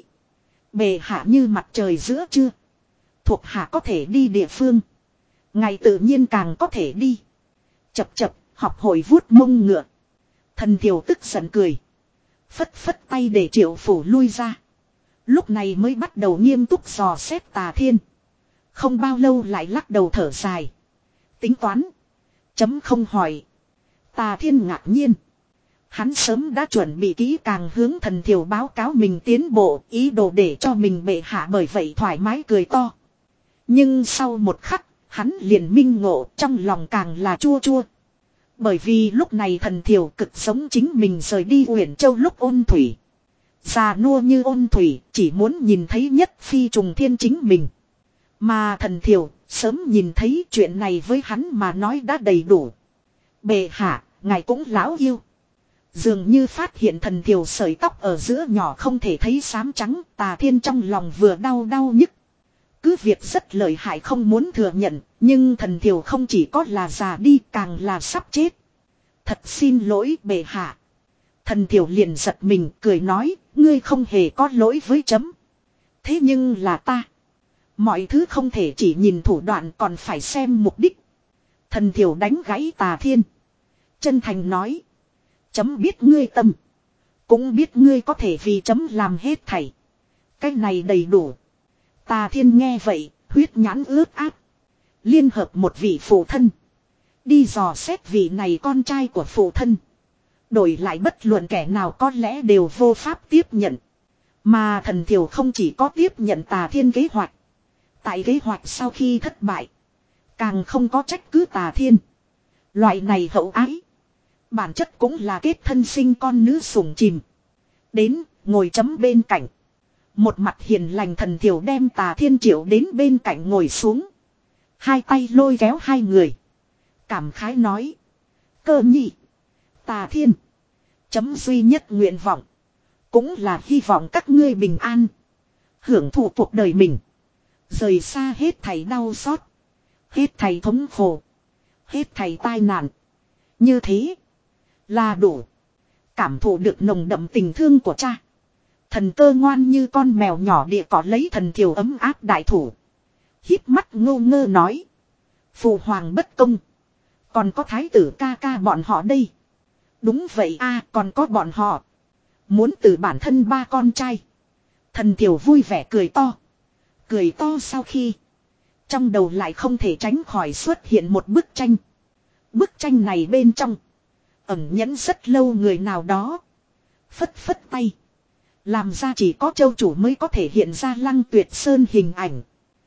Bệ hạ như mặt trời giữa trưa. Thuộc hạ có thể đi địa phương. Ngày tự nhiên càng có thể đi. Chập chập, học hội vuốt mông ngựa. Thần Thiều tức giận cười. Phất phất tay để Triệu phủ lui ra. Lúc này mới bắt đầu nghiêm túc dò xét Tà Thiên. Không bao lâu lại lắc đầu thở dài. Tính toán. Chấm không hỏi. Tà Thiên ngạc nhiên. Hắn sớm đã chuẩn bị kỹ càng hướng Thần Thiều báo cáo mình tiến bộ, ý đồ để cho mình bệ hạ, bởi vậy thoải mái cười to. Nhưng sau một khắc, hắn liền minh ngộ, trong lòng càng là chua chua. Bởi vì lúc này Thần Thiều cực giống chính mình rời đi Uyển Châu lúc Ôn Thủy. Già nua như Ôn Thủy, chỉ muốn nhìn thấy nhất phi trùng thiên chính mình. Mà Thần Thiều, sớm nhìn thấy chuyện này với hắn mà nói đã đầy đủ. Bệ hạ, ngài cũng lão yêu. Dường như phát hiện Thần Thiều sợi tóc ở giữa nhỏ không thể thấy xám trắng, Tà Thiên trong lòng vừa đau đau nhức. Cứ việc rất lợi hại không muốn thừa nhận, nhưng Thần Thiều không chỉ có là già đi càng là sắp chết. Thật xin lỗi bệ hạ. Thần Thiều liền giật mình cười nói, ngươi không hề có lỗi với chấm. Thế nhưng là ta. Mọi thứ không thể chỉ nhìn thủ đoạn còn phải xem mục đích. Thần Thiều đánh gãy Tà Thiên. Chân thành nói. Chấm biết ngươi tâm. Cũng biết ngươi có thể vì chấm làm hết thảy. Cái này đầy đủ. Tà Thiên nghe vậy, huyết nhãn ướt át. Liên hợp một vị phụ thân. Đi dò xét vị này con trai của phụ thân. Đổi lại bất luận kẻ nào có lẽ đều vô pháp tiếp nhận. Mà Thần Thiều không chỉ có tiếp nhận Tà Thiên kế hoạch. Tại kế hoạch sau khi thất bại. Càng không có trách cứ Tà Thiên. Loại này hậu ái. Bản chất cũng là kết thân sinh con nữ sủng chìm. Đến, ngồi chấm bên cạnh. Một mặt hiền lành Thần Thiều đem Tà Thiên triệu đến bên cạnh ngồi xuống. Hai tay lôi kéo hai người. Cảm khái nói. Cơ nhị. Tà Thiên. Chấm duy nhất nguyện vọng. Cũng là hy vọng các ngươi bình an. Hưởng thụ cuộc đời mình. Rời xa hết thảy đau xót. Hết thảy thống khổ. Hết thảy tai nạn. Như thế. Là đủ. Cảm thụ được nồng đậm tình thương của cha. Thần Cơ ngoan như con mèo nhỏ địa cỏ lấy Thần Thiều ấm áp đại thủ. Híp mắt ngô ngơ nói. Phụ hoàng bất công. Còn có thái tử ca ca bọn họ đây. Đúng vậy a, còn có bọn họ. Muốn từ bản thân ba con trai. Thần Thiều vui vẻ cười to. Cười to sau khi. Trong đầu lại không thể tránh khỏi xuất hiện một bức tranh. Bức tranh này bên trong. Ẩn nhẫn rất lâu người nào đó. Phất phất tay. Làm ra chỉ có châu chủ mới có thể hiện ra Lăng Tuyệt Sơn hình ảnh.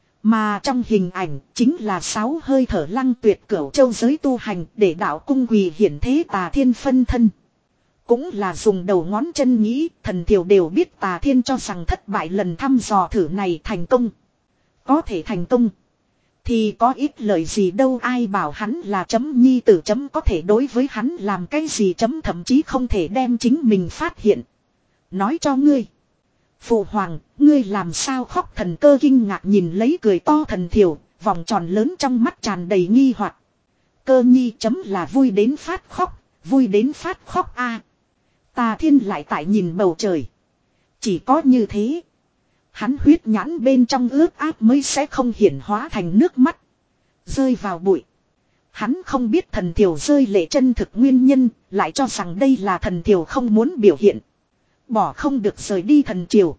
Mà trong hình ảnh chính là sáu hơi thở Lăng Tuyệt cửu châu giới tu hành để đạo cung quỳ hiển thế Tà Thiên phân thân. Cũng là dùng đầu ngón chân nghĩ, Thần Thiều đều biết Tà Thiên cho rằng thất bại lần thăm dò thử này thành công. Có thể thành công. Thì có ít lời gì đâu, ai bảo hắn là chấm nhi tử chấm có thể đối với hắn làm cái gì chấm thậm chí không thể đem chính mình phát hiện. Nói cho ngươi. Phụ hoàng, ngươi làm sao khóc? Thần Cơ kinh ngạc nhìn lấy cười to Thần Thiều, vòng tròn lớn trong mắt tràn đầy nghi hoặc. Cơ nhi chấm là vui đến phát khóc, vui đến phát khóc a. Tà Thiên lại tại nhìn bầu trời. Chỉ có như thế. Hắn huyết nhãn bên trong ướt át mới sẽ không hiển hóa thành nước mắt. Rơi vào bụi. Hắn không biết Thần Thiều rơi lệ chân thực nguyên nhân, lại cho rằng đây là Thần Thiều không muốn biểu hiện. Bỏ không được rời đi Thần Triều.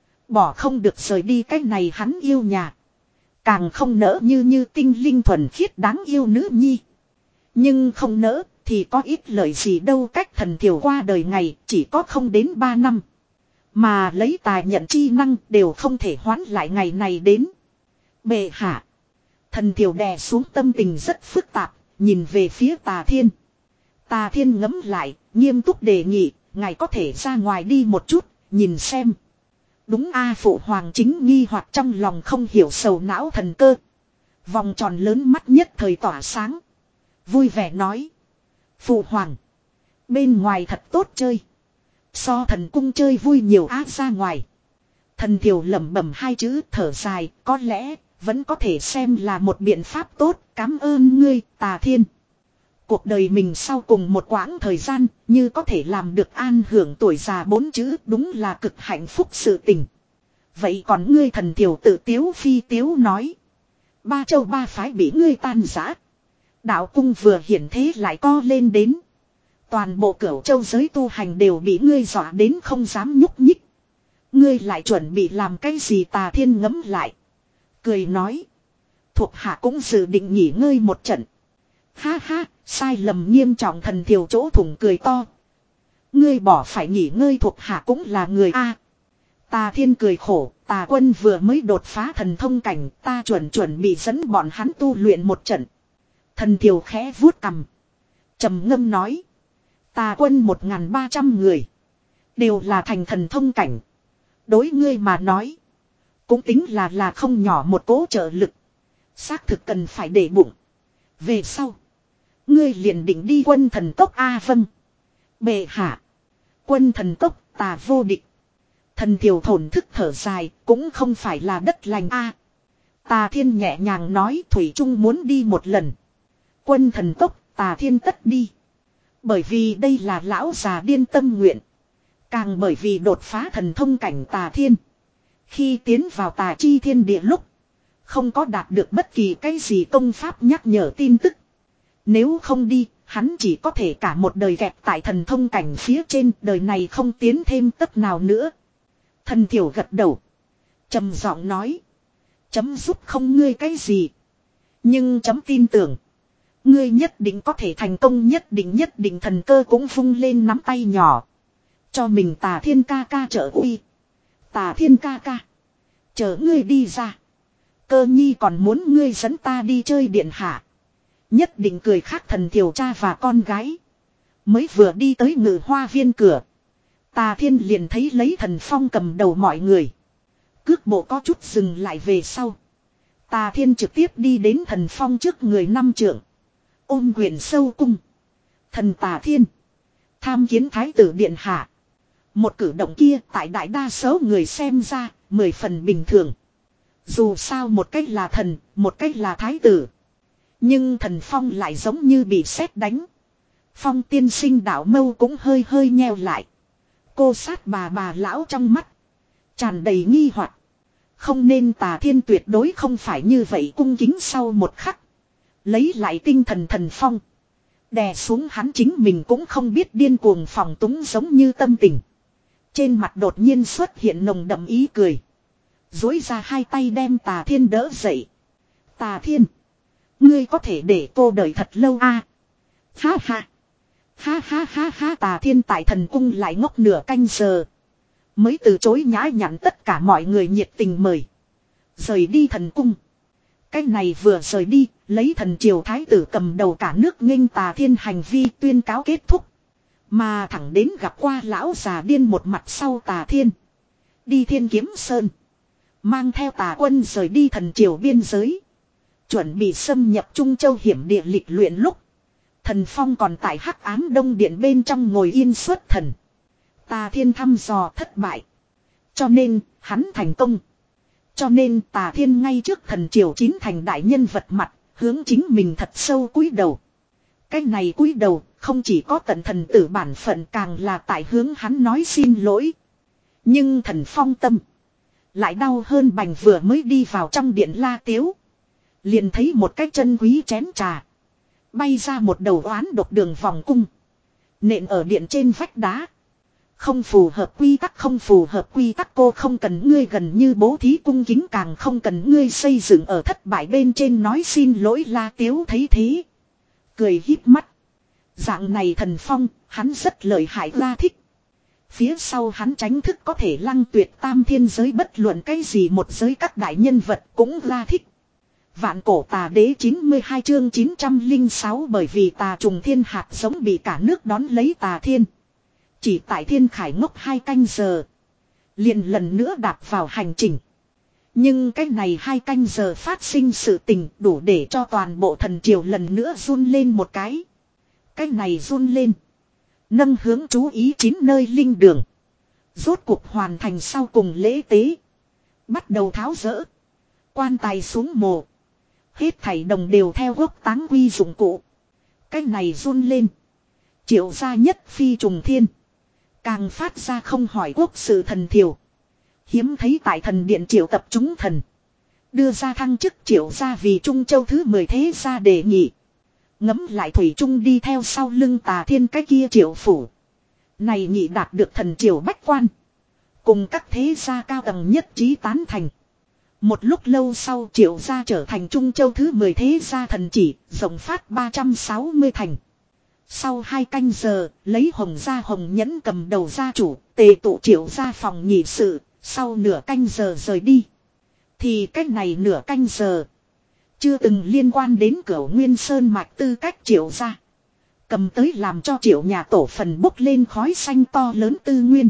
Bỏ không được rời đi cái này hắn yêu nhà. Càng không nỡ như như tinh linh thuần khiết đáng yêu nữ nhi. Nhưng không nỡ, thì có ít lợi gì đâu, cách thần thiểu qua đời ngày chỉ có không đến ba năm. Mà lấy tài nhận chi năng đều không thể hoán lại ngày này đến. Bệ hạ. Thần thiểu đè xuống tâm tình rất phức tạp, nhìn về phía Tà Thiên. Tà Thiên ngẫm lại, nghiêm túc đề nghị, ngài có thể ra ngoài đi một chút, nhìn xem. Đúng a phụ hoàng chính nghi hoặc trong lòng không hiểu sầu não thần cơ. Vòng tròn lớn mắt nhất thời tỏa sáng. Vui vẻ nói. Phụ hoàng. Bên ngoài thật tốt chơi. So thần cung chơi vui nhiều á, ra ngoài. Thần thiểu lẩm bẩm hai chữ thở dài, có lẽ vẫn có thể xem là một biện pháp tốt, cảm ơn ngươi, Tà Thiên. Cuộc đời mình sau cùng một quãng thời gian, như có thể làm được an hưởng tuổi già bốn chữ, đúng là cực hạnh phúc sự tình. Vậy còn ngươi, thần thiểu tự tiếu phi tiếu nói. Ba châu ba phái bị ngươi tan rã. Đạo cung vừa hiển thế lại co lên đến. Toàn bộ cửu châu giới tu hành đều bị ngươi dọa đến không dám nhúc nhích. Ngươi lại chuẩn bị làm cái gì? Tà Thiên ngẫm lại. Cười nói. Thuộc hạ cũng dự định nghỉ ngơi một trận. Ha ha, sai lầm nghiêm trọng. Thần thiểu chỗ thủng cười to. Ngươi bỏ phải nghỉ ngơi, thuộc hạ cũng là người a. Tà Thiên cười khổ, Tà Quân vừa mới đột phá thần thông cảnh, ta chuẩn chuẩn bị dẫn bọn hắn tu luyện một trận. Thần thiểu khẽ vuốt cằm, trầm ngâm nói. Tà Quân một ngàn ba trăm người, đều là thành thần thông cảnh. Đối ngươi mà nói, cũng tính là là không nhỏ một cỗ trợ lực. Xác thực cần phải để bụng. Về sau, ngươi liền định đi Quân Thần Cốc. A vâng. Bệ hạ. Quân Thần Cốc, ta vô địch. Thần thiểu thổn thức thở dài, cũng không phải là đất lành a. À, Tà Thiên nhẹ nhàng nói, thủy chung muốn đi một lần. Quân Thần Cốc, Tà Thiên tất đi. Bởi vì đây là lão già điên tâm nguyện. Càng bởi vì đột phá thần thông cảnh Tà Thiên. Khi tiến vào Tà Chi Thiên Địa lúc, không có đạt được bất kỳ cái gì công pháp nhắc nhở tin tức. Nếu không đi, hắn chỉ có thể cả một đời kẹt tại thần thông cảnh phía trên, đời này không tiến thêm tấc nào nữa. Thần thiểu gật đầu, trầm giọng nói. Chấm giúp không ngươi cái gì. Nhưng chấm tin tưởng. Ngươi nhất định có thể thành công, nhất định nhất định. Thần cơ cũng vung lên nắm tay nhỏ. Cho mình Tà Thiên ca ca trợ uy. Tà Thiên ca ca. Chờ ngươi đi ra. Cơ nhi còn muốn ngươi dẫn ta đi chơi điện hạ. Nhất định cười khác. Thần thiểu cha và con gái. Mới vừa đi tới Ngự Hoa Viên cửa. Tà Thiên liền thấy lấy Thần Phong cầm đầu mọi người. Cước bộ có chút dừng lại về sau. Tà Thiên trực tiếp đi đến Thần Phong trước người năm trượng. Ôm quyền sâu cung. Thần Tà Thiên. Tham kiến Thái tử điện hạ. Một cử động kia tại đại đa số người xem ra, mười phần bình thường. Dù sao một cách là thần, một cách là thái tử. Nhưng Thần Phong lại giống như bị sét đánh. Phong tiên sinh đạo mâu cũng hơi hơi nheo lại. Cô sát bà bà lão trong mắt. Tràn đầy nghi hoặc. Không nên Tà Thiên tuyệt đối không phải như vậy. Cung kính sau một khắc. Lấy lại tinh thần Thần Phong. Đè xuống hắn chính mình cũng không biết điên cuồng phòng túng giống như tâm tình. Trên mặt đột nhiên xuất hiện nồng đậm ý cười. Dối ra hai tay đem Tà Thiên đỡ dậy. Tà Thiên. Ngươi có thể để cô đợi thật lâu a? Ha ha. Ha ha ha ha. Tà Thiên tại thần cung lại ngốc nửa canh giờ. Mới từ chối nhã nhặn tất cả mọi người nhiệt tình mời. Rời đi thần cung. Cái này vừa rời đi, lấy thần triều thái tử cầm đầu cả nước nghênh Tà Thiên hành vi tuyên cáo kết thúc. Mà thẳng đến gặp qua lão già điên một mặt sau Tà Thiên. Đi Thiên Kiếm Sơn. Mang theo Tà Quân rời đi thần triều biên giới. Chuẩn bị xâm nhập Trung Châu hiểm địa lịch luyện lúc. Thần Phong còn tại Hắc Ám Đông Điện bên trong ngồi yên xuất thần. Tà Thiên thăm dò thất bại. Cho nên, hắn thành công. Cho nên Tà Thiên ngay trước thần triều chín thành đại nhân vật mặt, hướng chính mình thật sâu cúi đầu. Cái này cúi đầu, không chỉ có tận thần tử bản phận, càng là tại hướng hắn nói xin lỗi. Nhưng Thần Phong tâm lại đau hơn bành vừa mới đi vào trong điện La Tiếu. Liền thấy một cái chân quý chén trà. Bay ra một đầu oán độc đường vòng cung. Nện ở điện trên vách đá. Không phù hợp quy tắc, không phù hợp quy tắc. Cô không cần ngươi gần như bố thí cung kính, càng không cần ngươi xây dựng ở thất bại bên trên nói xin lỗi. La Tiếu thấy thế, cười híp mắt. Dạng này thần phong, hắn rất lợi hại ra thích. Phía sau hắn tránh thức có thể lăng tuyệt tam thiên giới bất luận cái gì một giới các đại nhân vật cũng ra thích. Vạn cổ tà đế chín mươi hai chương chín trăm lẻ sáu bởi vì tà trùng thiên hạt giống bị cả nước đón lấy tà thiên. Chỉ tại thiên khải ngốc hai canh giờ. Liền lần nữa đạp vào hành trình. Nhưng cái này hai canh giờ phát sinh sự tình đủ để cho toàn bộ thần triều lần nữa run lên một cái. Cái này run lên. Nâng hướng chú ý chín nơi linh đường. Rốt cuộc hoàn thành sau cùng lễ tế. Bắt đầu tháo rỡ. Quan tài xuống mồ. Hết thảy đồng đều theo quốc táng quy dụng cụ. Cái này run lên. Triệu gia nhất phi trùng thiên. Càng phát ra không hỏi quốc sự thần thiều. Hiếm thấy tại thần điện triệu tập chúng thần. Đưa ra thăng chức triệu gia vì Trung Châu thứ mười thế gia đề nghị. Ngấm lại thủy trung đi theo sau lưng tà thiên cái kia triệu phủ. Này nhị đạt được thần triều bách quan. Cùng các thế gia cao tầng nhất trí tán thành. Một lúc lâu sau triệu gia trở thành Trung Châu thứ mười thế gia thần chỉ, rộng phát ba trăm sáu mươi thành. Sau hai canh giờ, lấy hồng gia hồng nhẫn cầm đầu gia chủ, tề tụ triệu gia phòng nhị sự, sau nửa canh giờ rời đi. Thì cách này nửa canh giờ. Chưa từng liên quan đến Cửu Nguyên Sơn mạch tư cách triệu gia. Cầm tới làm cho triệu nhà tổ phần bốc lên khói xanh to lớn tư nguyên.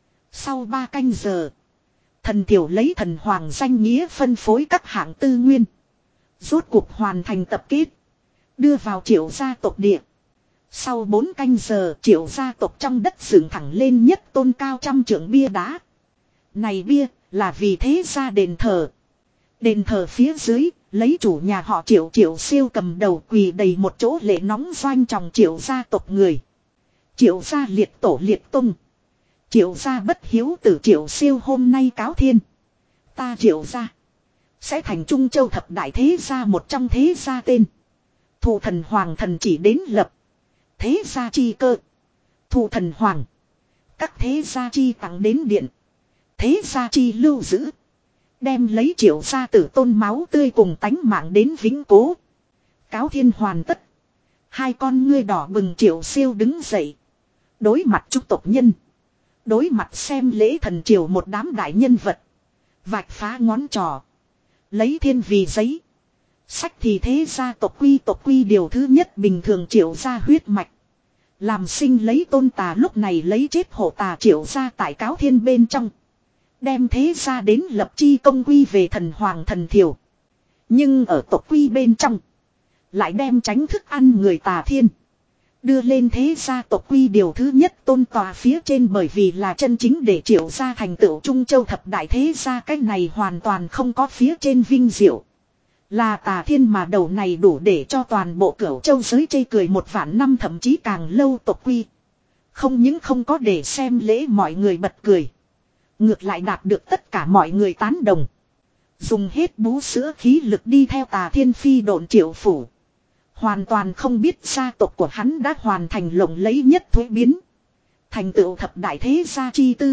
Sau ba canh giờ. Thần thiểu lấy thần hoàng danh nghĩa phân phối các hạng tư nguyên. Rốt cuộc hoàn thành tập kết. Đưa vào triệu gia tộc địa. Sau bốn canh giờ triệu gia tộc trong đất dựng thẳng lên nhất tôn cao trăm trượng bia đá. Này bia là vì thế gia đền thờ. Đền thờ phía dưới lấy chủ nhà họ triệu triệu siêu cầm đầu quỳ đầy một chỗ lệ nóng doanh tròng triệu gia tộc người. Triệu gia liệt tổ liệt tung. Triệu gia bất hiếu tử triệu siêu hôm nay cáo thiên. Ta triệu gia. Sẽ thành Trung Châu thập đại thế gia một trong thế gia tên. Thù thần hoàng thần chỉ đến lập. Thế gia chi cơ. Thù thần hoàng. Các thế gia chi tặng đến điện. Thế gia chi lưu giữ. Đem lấy triệu gia tử tôn máu tươi cùng tánh mạng đến vĩnh cố. Cáo thiên hoàn tất. Hai con ngươi đỏ bừng triệu siêu đứng dậy. Đối mặt chúc tộc nhân. Đối mặt xem lễ thần triều một đám đại nhân vật. Vạch phá ngón trò. Lấy thiên vì giấy. Sách thì thế gia tộc quy tộc quy điều thứ nhất bình thường triệu gia huyết mạch. Làm sinh lấy tôn tà lúc này lấy chết hộ tà triệu gia tại cáo thiên bên trong. Đem thế gia đến lập chi công quy về thần hoàng thần thiểu. Nhưng ở tộc quy bên trong. Lại đem tránh thức ăn người tà thiên. Đưa lên thế gia tộc quy điều thứ nhất tôn tòa phía trên bởi vì là chân chính để triệu gia thành tựu Trung Châu thập đại thế gia cái này hoàn toàn không có phía trên vinh diệu. Là tà thiên mà đầu này đủ để cho toàn bộ Cửu Châu giới chê cười một vạn năm thậm chí càng lâu tộc quy. Không những không có để xem lễ mọi người bật cười. Ngược lại đạt được tất cả mọi người tán đồng. Dùng hết bú sữa khí lực đi theo tà thiên phi độn triệu phủ. Hoàn toàn không biết gia tộc của hắn đã hoàn thành lộng lẫy nhất thuế biến. Thành tựu thập đại thế gia chi tư.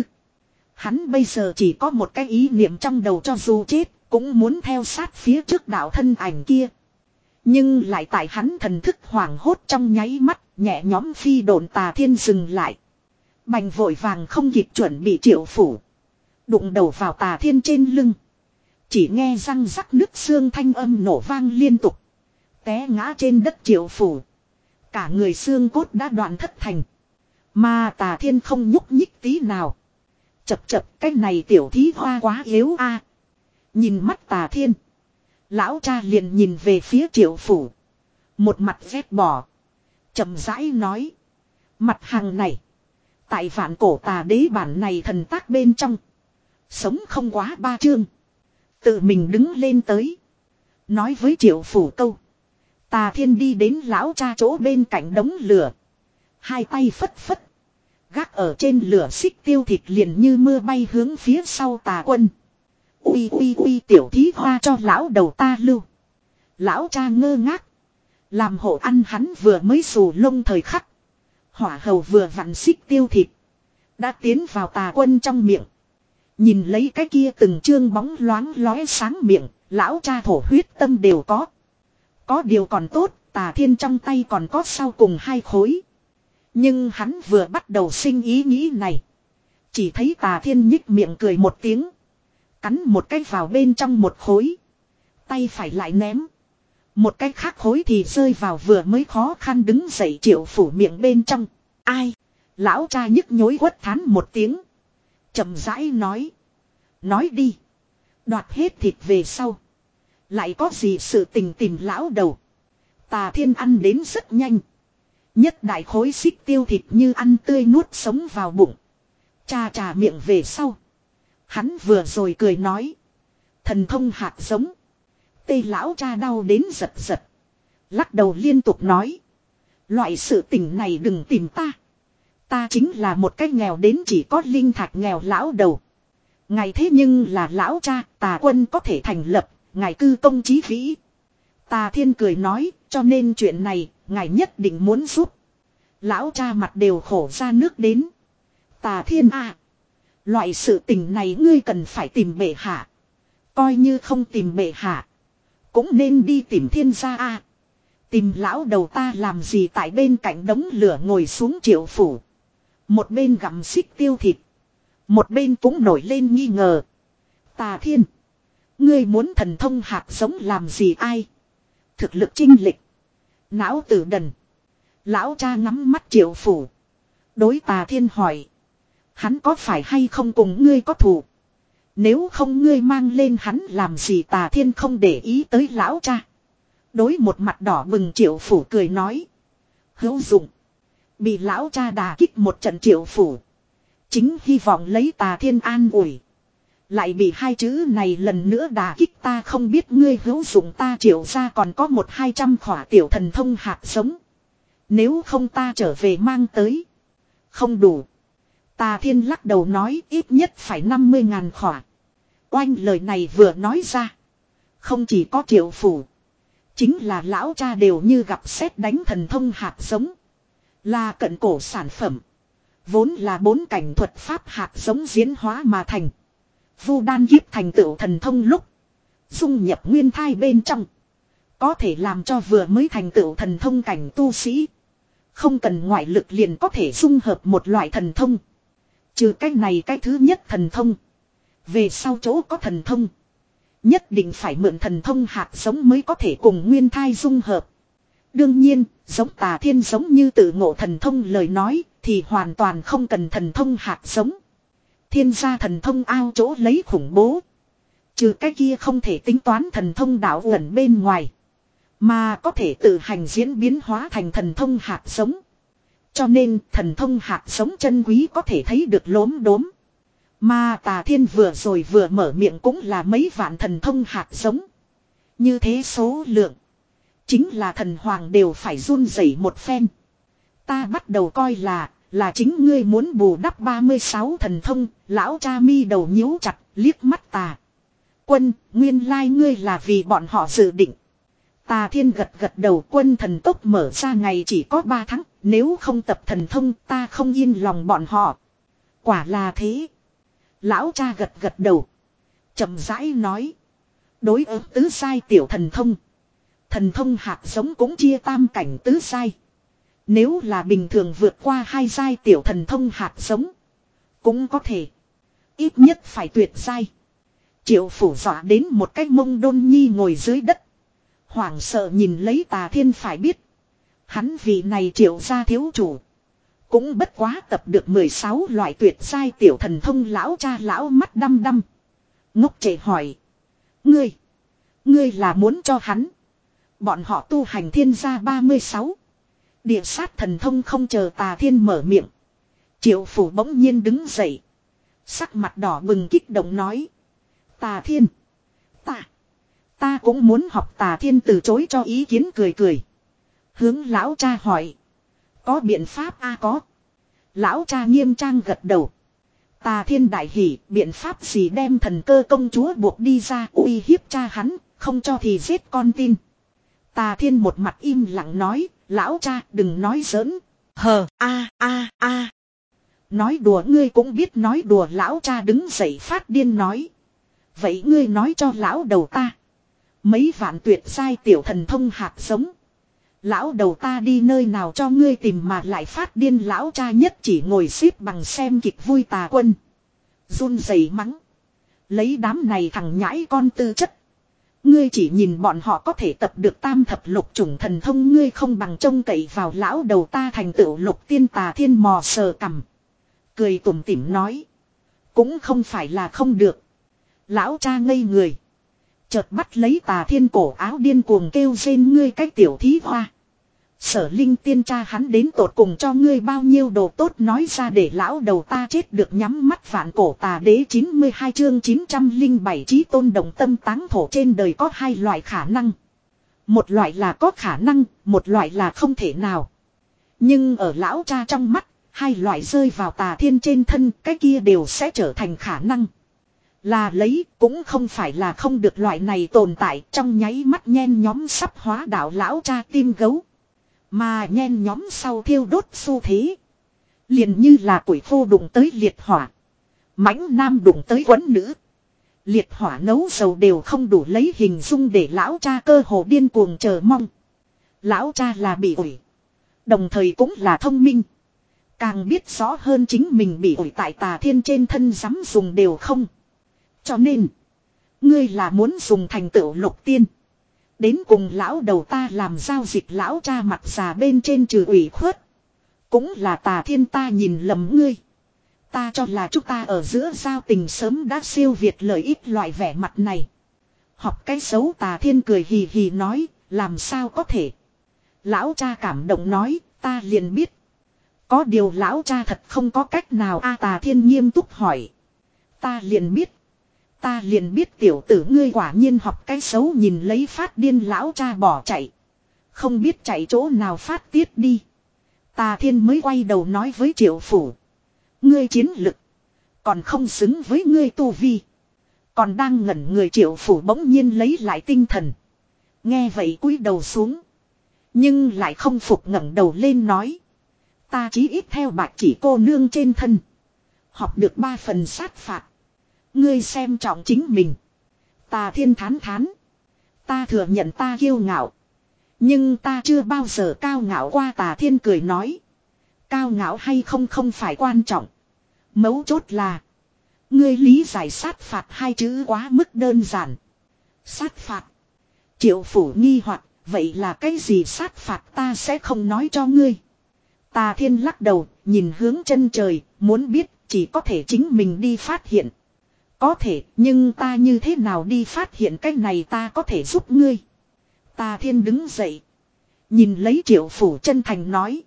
Hắn bây giờ chỉ có một cái ý niệm trong đầu cho dù chết. Cũng muốn theo sát phía trước đạo thân ảnh kia. Nhưng lại tại hắn thần thức hoảng hốt trong nháy mắt. Nhẹ nhóm phi độn tà thiên dừng lại. Bành vội vàng không kịp chuẩn bị triệu phủ. Đụng đầu vào tà thiên trên lưng. Chỉ nghe răng rắc nứt xương thanh âm nổ vang liên tục. Té ngã trên đất triệu phủ. Cả người xương cốt đã đoạn thất thành. Mà tà thiên không nhúc nhích tí nào. Chập chập cái này tiểu thí hoa quá yếu a. Nhìn mắt tà thiên. Lão cha liền nhìn về phía triệu phủ. Một mặt ghét bỏ. Chậm rãi nói. Mặt hàng này. Tại vạn cổ tà đế bản này thần tác bên trong. Sống không quá ba chương. Tự mình đứng lên tới. Nói với triệu phủ câu. Tà thiên đi đến lão cha chỗ bên cạnh đống lửa. Hai tay phất phất. Gác ở trên lửa xích tiêu thịt liền như mưa bay hướng phía sau tà quân. Ui ui ui tiểu thí hoa cho lão đầu ta lưu. Lão cha ngơ ngác. Làm hộ ăn hắn vừa mới xù lông thời khắc. Hỏa hầu vừa vặn xích tiêu thịt. Đã tiến vào tà quân trong miệng. Nhìn lấy cái kia từng chương bóng loáng lóe sáng miệng. Lão cha thổ huyết tâm đều có. Có điều còn tốt. Tà Thiên trong tay còn có sau cùng hai khối. Nhưng hắn vừa bắt đầu sinh ý nghĩ này. Chỉ thấy Tà Thiên nhích miệng cười một tiếng. Cắn một cái vào bên trong một khối. Tay phải lại ném. Một cái khác khối thì rơi vào vừa mới khó khăn đứng dậy Triệu Phủ miệng bên trong. Ai? Lão cha nhức nhối quất thán một tiếng. Chậm rãi nói. Nói đi. Đoạt hết thịt về sau. Lại có gì sự tình tìm lão đầu. Tà Thiên ăn đến rất nhanh. Nhất đại khối xích tiêu thịt như ăn tươi nuốt sống vào bụng. Cha trà miệng về sau. Hắn vừa rồi cười nói. Thần thông hạt giống. Tê lão cha đau đến giật giật. Lắc đầu liên tục nói. Loại sự tình này đừng tìm ta. Ta chính là một cái nghèo đến chỉ có linh thạch nghèo lão đầu. Ngài thế nhưng là lão cha, Tà Quân có thể thành lập, ngài cư công chí vĩ. Tà Thiên cười nói, cho nên chuyện này, ngài nhất định muốn giúp. Lão cha mặt đều khổ ra nước đến. Tà Thiên à, loại sự tình này ngươi cần phải tìm bệ hạ. Coi như không tìm bệ hạ, cũng nên đi tìm thiên gia a. Tìm lão đầu ta làm gì tại bên cạnh đống lửa ngồi xuống Triệu Phủ. Một bên gặm xích tiêu thịt. Một bên cũng nổi lên nghi ngờ. Tà Thiên, ngươi muốn thần thông hạt giống làm gì ai? Thực lực chinh lịch. Não tử đần. Lão cha ngắm mắt Triệu Phủ. Đối Tà Thiên hỏi. Hắn có phải hay không cùng ngươi có thù? Nếu không ngươi mang lên hắn làm gì? Tà Thiên không để ý tới lão cha. Đối một mặt đỏ bừng Triệu Phủ cười nói. Hữu dụng. Bị lão cha đà kích một trận Triệu Phủ. Chính hy vọng lấy Tà Thiên an ủi. Lại bị hai chữ này lần nữa đà kích. Ta không biết ngươi hữu dụng, ta Triệu ra còn có một hai trăm khỏa tiểu thần thông hạt giống. Nếu không ta trở về mang tới. Không đủ. Tà Thiên lắc đầu nói ít nhất phải năm mươi ngàn khỏa. Oanh lời này vừa nói ra. Không chỉ có Triệu Phủ. Chính là lão cha đều như gặp sét đánh. Thần thông hạt giống là cận cổ sản phẩm. Vốn là bốn cảnh thuật pháp hạt giống diễn hóa mà thành. Vu đan kiếp thành tựu thần thông lúc dung nhập nguyên thai bên trong. Có thể làm cho vừa mới thành tựu thần thông cảnh tu sĩ không cần ngoại lực liền có thể dung hợp một loại thần thông. Trừ cái này cái thứ nhất thần thông. Về sau chỗ có thần thông. Nhất định phải mượn thần thông hạt giống mới có thể cùng nguyên thai dung hợp. Đương nhiên, giống Tà Thiên giống như tự ngộ thần thông lời nói thì hoàn toàn không cần thần thông hạt giống. Thiên gia thần thông ao chỗ lấy khủng bố. Trừ cái kia không thể tính toán thần thông đạo ẩn bên ngoài. Mà có thể tự hành diễn biến hóa thành thần thông hạt giống. Cho nên thần thông hạt giống chân quý có thể thấy được lốm đốm. Mà Tà Thiên vừa rồi vừa mở miệng cũng là mấy vạn thần thông hạt giống. Như thế số lượng. Chính là thần hoàng đều phải run rẩy một phen. Ta bắt đầu coi là, là chính ngươi muốn bù đắp ba mươi sáu thần thông, lão cha mi đầu nhíu chặt, liếc mắt Tà Quân, nguyên lai ngươi là vì bọn họ dự định. Tà Thiên gật gật đầu, quân thần tốc mở ra ngày chỉ có ba tháng, nếu không tập thần thông ta không yên lòng bọn họ. Quả là thế. Lão cha gật gật đầu. Chậm rãi nói. Đối ứng tứ sai tiểu thần thông. Thần thông hạt giống cũng chia tam cảnh tứ sai. Nếu là bình thường vượt qua hai giai tiểu thần thông hạt giống. Cũng có thể. Ít nhất phải tuyệt giai. Triệu Phủ dọa đến một cái mông đôn nhi ngồi dưới đất. Hoảng sợ nhìn lấy Tà Thiên phải biết. Hắn vì này Triệu gia thiếu chủ. Cũng bất quá tập được mười sáu loại tuyệt giai tiểu thần thông. Lão cha lão mắt đăm đăm. Ngốc trệ hỏi. Ngươi. Ngươi là muốn cho hắn. Bọn họ tu hành thiên gia ba mươi sáu. Địa sát thần thông không chờ Tà Thiên mở miệng. Triệu Phủ bỗng nhiên đứng dậy. Sắc mặt đỏ bừng kích động nói. Tà Thiên. Ta. Ta cũng muốn học. Tà Thiên từ chối cho ý kiến cười cười. Hướng lão cha hỏi. Có biện pháp a? Có. Lão cha nghiêm trang gật đầu. Tà Thiên đại hỉ. Biện pháp gì? Đem thần cơ công chúa buộc đi ra uy hiếp cha hắn. Không cho thì giết con tin. Tà Thiên một mặt im lặng nói. Lão cha đừng nói giỡn. Hờ a a a. Nói đùa ngươi cũng biết nói đùa. Lão cha đứng dậy phát điên nói. Vậy ngươi nói cho lão đầu ta. Mấy vạn tuyệt giai tiểu thần thông hạt giống. Lão đầu ta đi nơi nào cho ngươi tìm mà lại phát điên, lão cha nhất chỉ ngồi xếp bằng xem kịch vui Tà Quân. Run rẩy mắng. Lấy đám này thằng nhãi con tư chất. Ngươi chỉ nhìn bọn họ có thể tập được tam thập lục chủng thần thông, ngươi không bằng trông cậy vào lão đầu ta thành tựu lục tiên. Tà Thiên mò sờ cằm. Cười tủm tỉm nói. Cũng không phải là không được. Lão cha ngây người. Chợt bắt lấy Tà Thiên cổ áo điên cuồng kêu rên, ngươi cái tiểu thí hoa. Sở Linh tiên cha hắn đến tột cùng cho ngươi bao nhiêu đồ tốt nói ra để lão đầu ta chết được nhắm mắt. Vạn cổ tà đế chín mươi hai chương chín trăm lẻ bảy chí tôn đồng tâm táng thổ. Trên đời có hai loại khả năng. Một loại là có khả năng, một loại là không thể nào. Nhưng ở lão cha trong mắt, hai loại rơi vào Tà Thiên trên thân, cái kia đều sẽ trở thành khả năng. Là lấy, cũng không phải là không được, loại này tồn tại trong nháy mắt nhen nhóm sắp hóa đạo lão cha tim gấu. Mà nhen nhóm sau thiêu đốt xu thế. Liền như là củi khô đụng tới liệt hỏa. Mãnh nam đụng tới quấn nữ. Liệt hỏa nấu dầu đều không đủ lấy hình dung để lão cha cơ hồ điên cuồng chờ mong. Lão cha là bị ủi. Đồng thời cũng là thông minh. Càng biết rõ hơn chính mình bị ủi tại Tà Thiên trên thân dám dùng đều không. Cho nên. Ngươi là muốn dùng thành tựu lục tiên. Đến cùng lão đầu ta làm giao dịch. Lão cha mặt già bên trên trừ ủy khuất. Cũng là Tà Thiên ta nhìn lầm ngươi. Ta cho là chúng ta ở giữa giao tình sớm đã siêu việt lợi ích loại vẻ mặt này. Học cái xấu. Tà Thiên cười hì hì nói. Làm sao có thể. Lão cha cảm động nói. Ta liền biết. Có điều lão cha thật không có cách nào. A Tà Thiên nghiêm túc hỏi. Ta liền biết. Ta liền biết tiểu tử ngươi quả nhiên học cái xấu. Nhìn lấy phát điên lão cha bỏ chạy. Không biết chạy chỗ nào phát tiết đi. Tà Thiên mới quay đầu nói với Triệu Phủ. Ngươi chiến lực. Còn không xứng với ngươi tu vi. Còn đang ngẩn người Triệu Phủ bỗng nhiên lấy lại tinh thần. Nghe vậy cúi đầu xuống. Nhưng lại không phục ngẩng đầu lên nói. Ta chí ít theo bạch chỉ cô nương trên thân. Học được ba phần sát phạt. Ngươi xem trọng chính mình. Tà Thiên thán thán. Ta thừa nhận ta kiêu ngạo. Nhưng ta chưa bao giờ cao ngạo qua. Tà Thiên cười nói. Cao ngạo hay không không phải quan trọng. Mấu chốt là. Ngươi lý giải sát phạt hai chữ quá mức đơn giản. Sát phạt. Triệu Phủ nghi hoặc. Vậy là cái gì sát phạt ta sẽ không nói cho ngươi. Tà Thiên lắc đầu. Nhìn hướng chân trời. Muốn biết chỉ có thể chính mình đi phát hiện. Có thể, nhưng ta như thế nào đi phát hiện cái này ta có thể giúp ngươi. Tà Thiên đứng dậy. Nhìn lấy Triệu Phủ chân thành nói.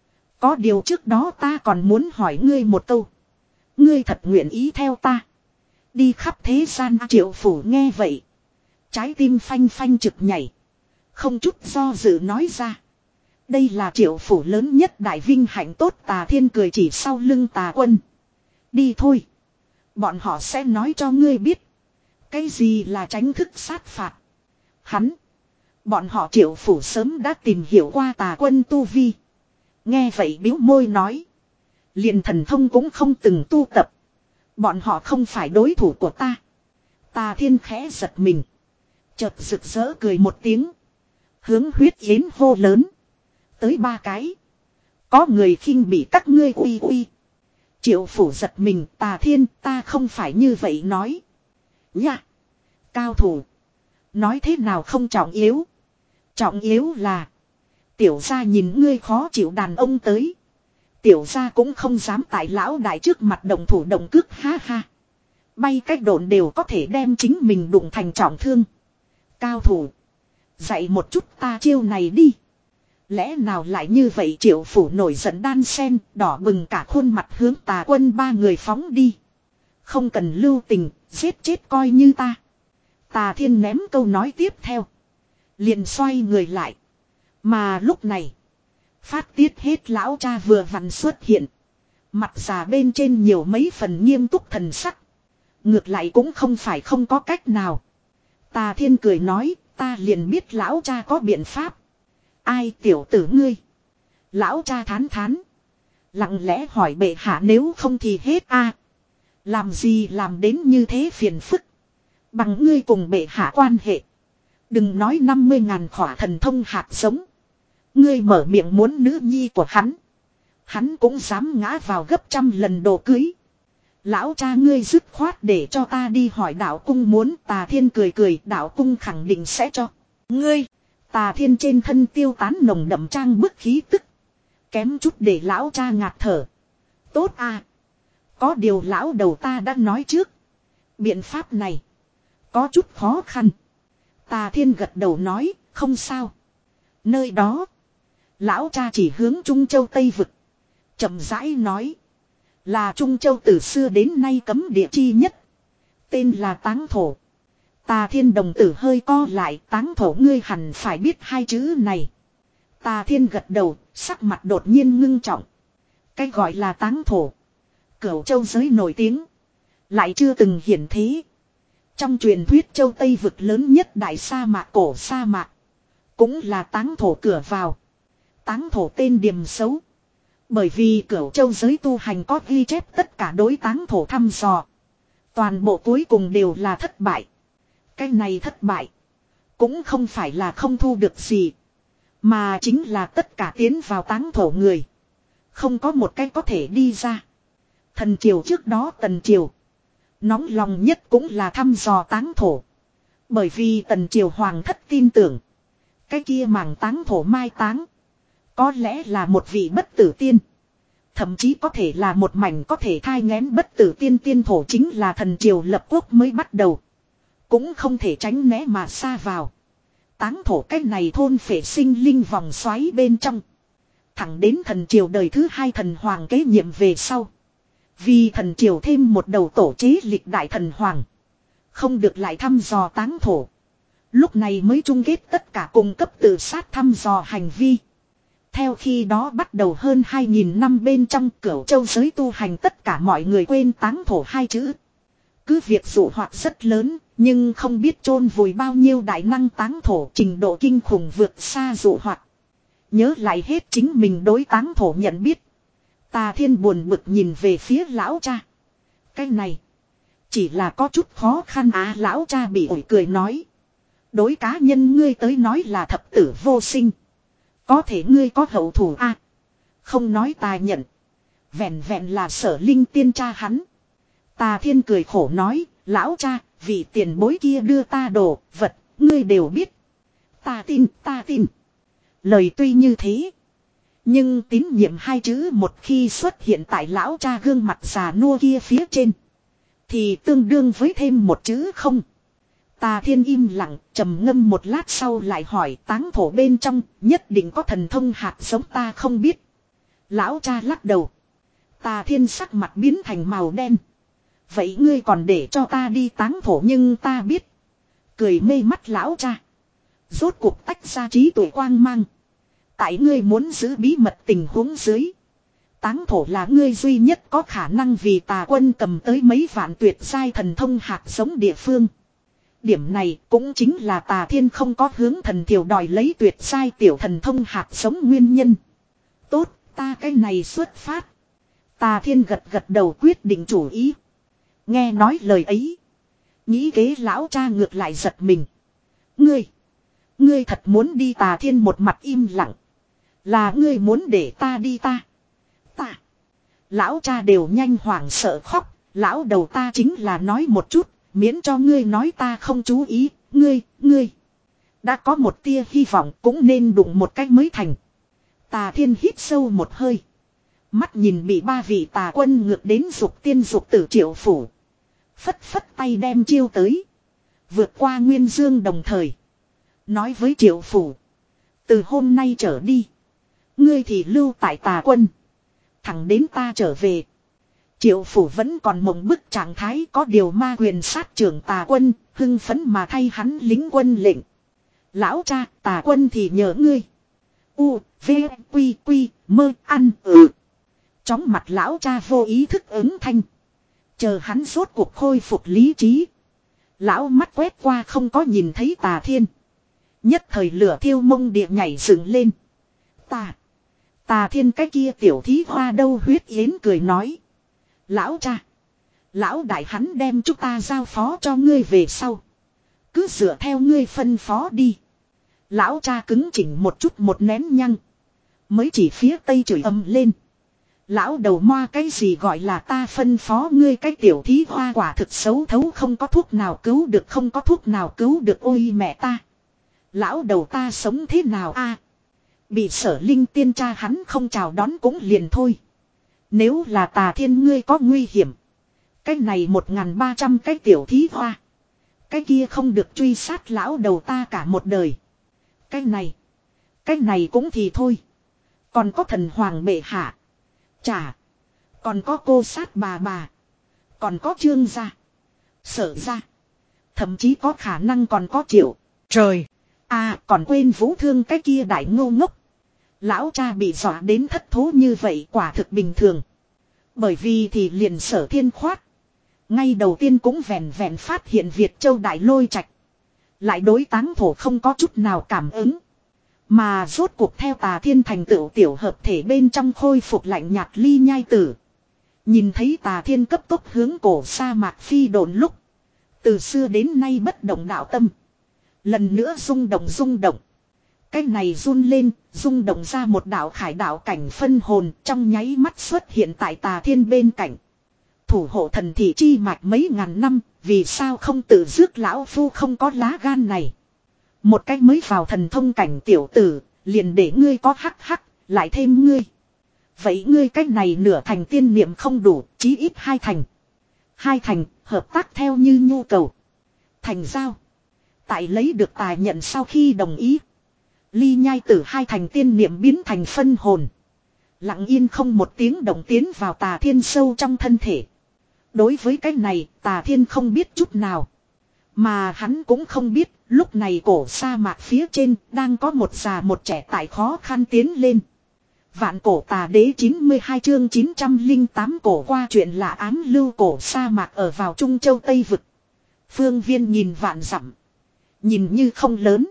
Có điều trước đó ta còn muốn hỏi ngươi một câu. Ngươi thật nguyện ý theo ta. Đi khắp thế gian. Triệu Phủ nghe vậy. Trái tim phanh phanh trực nhảy. Không chút do dự nói ra. Đây là Triệu Phủ lớn nhất đại vinh hạnh tốt. Tà Thiên cười chỉ sau lưng Tà Quân. Đi thôi. Bọn họ sẽ nói cho ngươi biết. Cái gì là tránh thức sát phạt. Hắn. Bọn họ Triệu Phủ sớm đã tìm hiểu qua Tà Quân tu vi. Nghe vậy biếu môi nói. Liền thần thông cũng không từng tu tập. Bọn họ không phải đối thủ của ta. Tà Thiên khẽ giật mình. Chợt rực rỡ cười một tiếng. Hướng huyết yến hô lớn. Tới ba cái. Có người khinh bị các ngươi uy uy. Triệu Phủ giật mình. Tà Thiên ta không phải như vậy nói. Nha. Cao thủ. Nói thế nào không trọng yếu. Trọng yếu là. Tiểu gia nhìn ngươi khó chịu đàn ông tới. Tiểu gia cũng không dám tại lão đại trước mặt đồng thủ đồng cước ha ha. Bay cách độn đều có thể đem chính mình đụng thành trọng thương. Cao thủ. Dạy một chút ta chiêu này đi. Lẽ nào lại như vậy. Triệu Phủ nổi giận đan sen. Đỏ bừng cả khuôn mặt hướng Tà Quân ba người phóng đi. Không cần lưu tình. Giết chết coi như ta. Tà Thiên ném câu nói tiếp theo. Liền xoay người lại. Mà lúc này. Phát tiết hết lão cha vừa vặn xuất hiện. Mặt già bên trên nhiều mấy phần nghiêm túc thần sắc. Ngược lại cũng không phải không có cách nào. Tà Thiên cười nói. Ta liền biết lão cha có biện pháp. Ai tiểu tử ngươi. Lão cha thán thán. Lặng lẽ hỏi bệ hạ nếu không thì hết a. Làm gì làm đến như thế phiền phức. Bằng ngươi cùng bệ hạ quan hệ. Đừng nói năm mươi ngàn khỏa thần thông hạt giống. Ngươi mở miệng muốn nữ nhi của hắn. Hắn cũng dám ngã vào gấp trăm lần đồ cưới. Lão cha ngươi dứt khoát để cho ta đi hỏi đạo cung muốn. Tà Thiên cười cười, đạo cung khẳng định sẽ cho. Ngươi, Tà Thiên trên thân tiêu tán nồng đậm trang bức khí tức. Kém chút để lão cha ngạt thở. Tốt à. Có điều lão đầu ta đã nói trước. Biện pháp này có chút khó khăn. Tà Thiên gật đầu nói, không sao. Nơi đó, lão cha chỉ hướng Trung Châu Tây Vực. Chậm rãi nói, là Trung Châu từ xưa đến nay cấm địa chi nhất. Tên là Táng Thổ. Tà Thiên đồng tử hơi co lại, Táng Thổ ngươi hẳn phải biết hai chữ này. Tà Thiên gật đầu, sắc mặt đột nhiên ngưng trọng. Cái gọi là Táng Thổ, Cửu Châu giới nổi tiếng, lại chưa từng hiển thế. Trong truyền thuyết Châu Tây Vực lớn nhất đại sa mạc cổ sa mạc, cũng là Táng Thổ cửa vào. Táng Thổ tên điềm xấu, bởi vì Cửu Châu giới tu hành có ghi chép tất cả đối Táng Thổ thăm dò, toàn bộ cuối cùng đều là thất bại. Cái này thất bại cũng không phải là không thu được gì, mà chính là tất cả tiến vào Táng Thổ người không có một cái có thể đi ra. Thần triều trước đó Tần triều nóng lòng nhất cũng là thăm dò Táng Thổ, bởi vì Tần triều hoàng thất tin tưởng cái kia mảng Táng Thổ mai táng có lẽ là một vị bất tử tiên, thậm chí có thể là một mảnh có thể thai nghén bất tử tiên. Tiên thổ chính là thần triều lập quốc mới bắt đầu, cũng không thể tránh né mà xa vào Táng Thổ cái này thôn phệ sinh linh vòng xoáy bên trong. Thẳng đến thần triều đời thứ hai thần hoàng kế nhiệm về sau, vì thần triều thêm một đầu tổ chế lịch đại thần hoàng, không được lại thăm dò Táng Thổ. Lúc này mới chung kết tất cả cung cấp tự sát thăm dò hành vi. Theo khi đó bắt đầu hơn hai nghìn năm bên trong Cửu Châu giới tu hành tất cả mọi người quên Táng Thổ hai chữ. Cứ việc dụ hoạt rất lớn, nhưng không biết chôn vùi bao nhiêu đại năng Táng Thổ, trình độ kinh khủng vượt xa dụ hoạt. Nhớ lại hết chính mình đối Táng Thổ nhận biết, Tà Thiên buồn bực nhìn về phía lão cha. Cái này chỉ là có chút khó khăn à. Lão cha bị ổi cười nói, đối cá nhân ngươi tới nói là thập tử vô sinh, có thể ngươi có hậu thủ à. Không nói ta nhận, vẹn vẹn là Sở Linh tiên cha hắn. Tà Thiên cười khổ nói, lão cha, vị tiền bối kia đưa ta đồ vật, ngươi đều biết. Ta tin, ta tin. Lời tuy như thế, nhưng tín nhiệm hai chữ một khi xuất hiện tại lão cha gương mặt già nua kia phía trên, thì tương đương với thêm một chữ không. Tà Thiên im lặng, trầm ngâm một lát sau lại hỏi, Táng Thổ bên trong nhất định có thần thông hạt giống ta không biết. Lão cha lắc đầu. Tà Thiên sắc mặt biến thành màu đen. Vậy ngươi còn để cho ta đi Táng Thổ nhưng ta biết. Cười mê mắt lão cha, rốt cuộc tách ra trí tuệ quang mang. Tại ngươi muốn giữ bí mật tình huống dưới, Táng Thổ là ngươi duy nhất có khả năng vì Tà quân cầm tới mấy vạn tuyệt giai thần thông hạt giống địa phương. Điểm này cũng chính là Tà Thiên không có hướng thần triều đòi lấy tuyệt giai tiểu thần thông hạt giống nguyên nhân. Tốt, ta cái này xuất phát. Tà Thiên gật gật đầu quyết định chủ ý. Nghe nói lời ấy, nghĩ kế lão cha ngược lại giật mình. Ngươi, ngươi thật muốn đi? Tà Thiên một mặt im lặng. Là ngươi muốn để ta đi? Ta, ta. Lão cha đều nhanh hoảng sợ khóc. Lão đầu ta chính là nói một chút, miễn cho ngươi nói ta không chú ý. Ngươi, ngươi đã có một tia hy vọng cũng nên đụng một cách mới thành. Tà Thiên hít sâu một hơi, mắt nhìn bị ba vị tà quân ngược đến dục tiên dục tử Triệu Phủ, phất phất tay đem chiêu tới. Vượt qua Nguyên Dương đồng thời nói với Triệu Phủ, từ hôm nay trở đi, ngươi thì lưu tại Tà quân, thẳng đến ta trở về. Triệu Phủ vẫn còn mộng bức trạng thái, có điều ma quyền sát trưởng Tà quân, hưng phấn mà thay hắn lính quân lệnh. Lão cha, Tà quân thì nhờ ngươi. U, V, Quy, Quy, mơ, ăn, ừ. Chóng mặt lão cha vô ý thức ứng thanh. Chờ hắn rốt cuộc khôi phục lý trí, lão mắt quét qua không có nhìn thấy Tà Thiên, nhất thời lửa thiêu mông địa nhảy dựng lên. Ta, Tà Thiên cái kia tiểu thí hoa đâu? Huyết Yến cười nói, lão cha, lão đại hắn đem chúng ta giao phó cho ngươi về sau, cứ dựa theo ngươi phân phó đi. Lão cha cứng chỉnh một chút một nén nhăng. Mới chỉ phía tây chửi ầm lên. Lão đầu moa cái gì gọi là ta phân phó ngươi cái tiểu thí hoa quả thực xấu thấu không có thuốc nào cứu được không có thuốc nào cứu được ôi mẹ ta. Lão đầu ta sống thế nào a? Bị Sở Linh tiên cha hắn không chào đón cũng liền thôi. Nếu là Tà Thiên ngươi có nguy hiểm. Cái này một ngàn ba trăm cái tiểu thí hoa. Cái kia không được truy sát lão đầu ta cả một đời. Cái này. Cái này cũng thì thôi. Còn có thần hoàng bệ hạ. Chà. Còn có cô sát bà bà. Còn có Trương gia. Sở gia. Thậm chí có khả năng còn có Triệu. Trời. À còn quên Vũ Thương cái kia đại ngô ngốc. Lão cha bị dọa đến thất thố như vậy quả thực bình thường. Bởi vì thì liền Sở Thiên khoát. Ngay đầu tiên cũng vẹn vẹn phát hiện Việt Châu đại lôi trạch. Lại đối Táng Thổ không có chút nào cảm ứng. Mà rốt cuộc theo Tà Thiên thành tựu tiểu hợp thể bên trong khôi phục lạnh nhạt ly nhai tử. Nhìn thấy Tà Thiên cấp tốc hướng cổ sa mạc phi đồn lúc. Từ xưa đến nay bất động đạo tâm. Lần nữa rung động rung động. Cái này run lên, rung động ra một đạo khải đạo cảnh phân hồn trong nháy mắt xuất hiện tại Tà Thiên bên cạnh. Thủ hộ thần thị chi mạch mấy ngàn năm, vì sao không tự rước lão phu không có lá gan này. Một cách mới vào thần thông cảnh tiểu tử, liền để ngươi có hắc hắc, lại thêm ngươi. Vậy ngươi cách này nửa thành tiên niệm không đủ, chí ít hai thành. Hai thành, hợp tác theo như nhu cầu. Thành giao. Tại lấy được tài nhận sau khi đồng ý. Ly nhai tử hai thành tiên niệm biến thành phân hồn. Lặng yên không một tiếng động tiến vào Tà Thiên sâu trong thân thể. Đối với cái này, Tà Thiên không biết chút nào. Mà hắn cũng không biết, lúc này cổ sa mạc phía trên đang có một già một trẻ tại khó khăn tiến lên. Vạn cổ tà đế chín mươi hai chương chín trăm lẻ tám cổ qua chuyện lạ ám lưu cổ sa mạc ở vào Trung Châu Tây Vực. Phương viên nhìn vạn dặm. Nhìn như không lớn.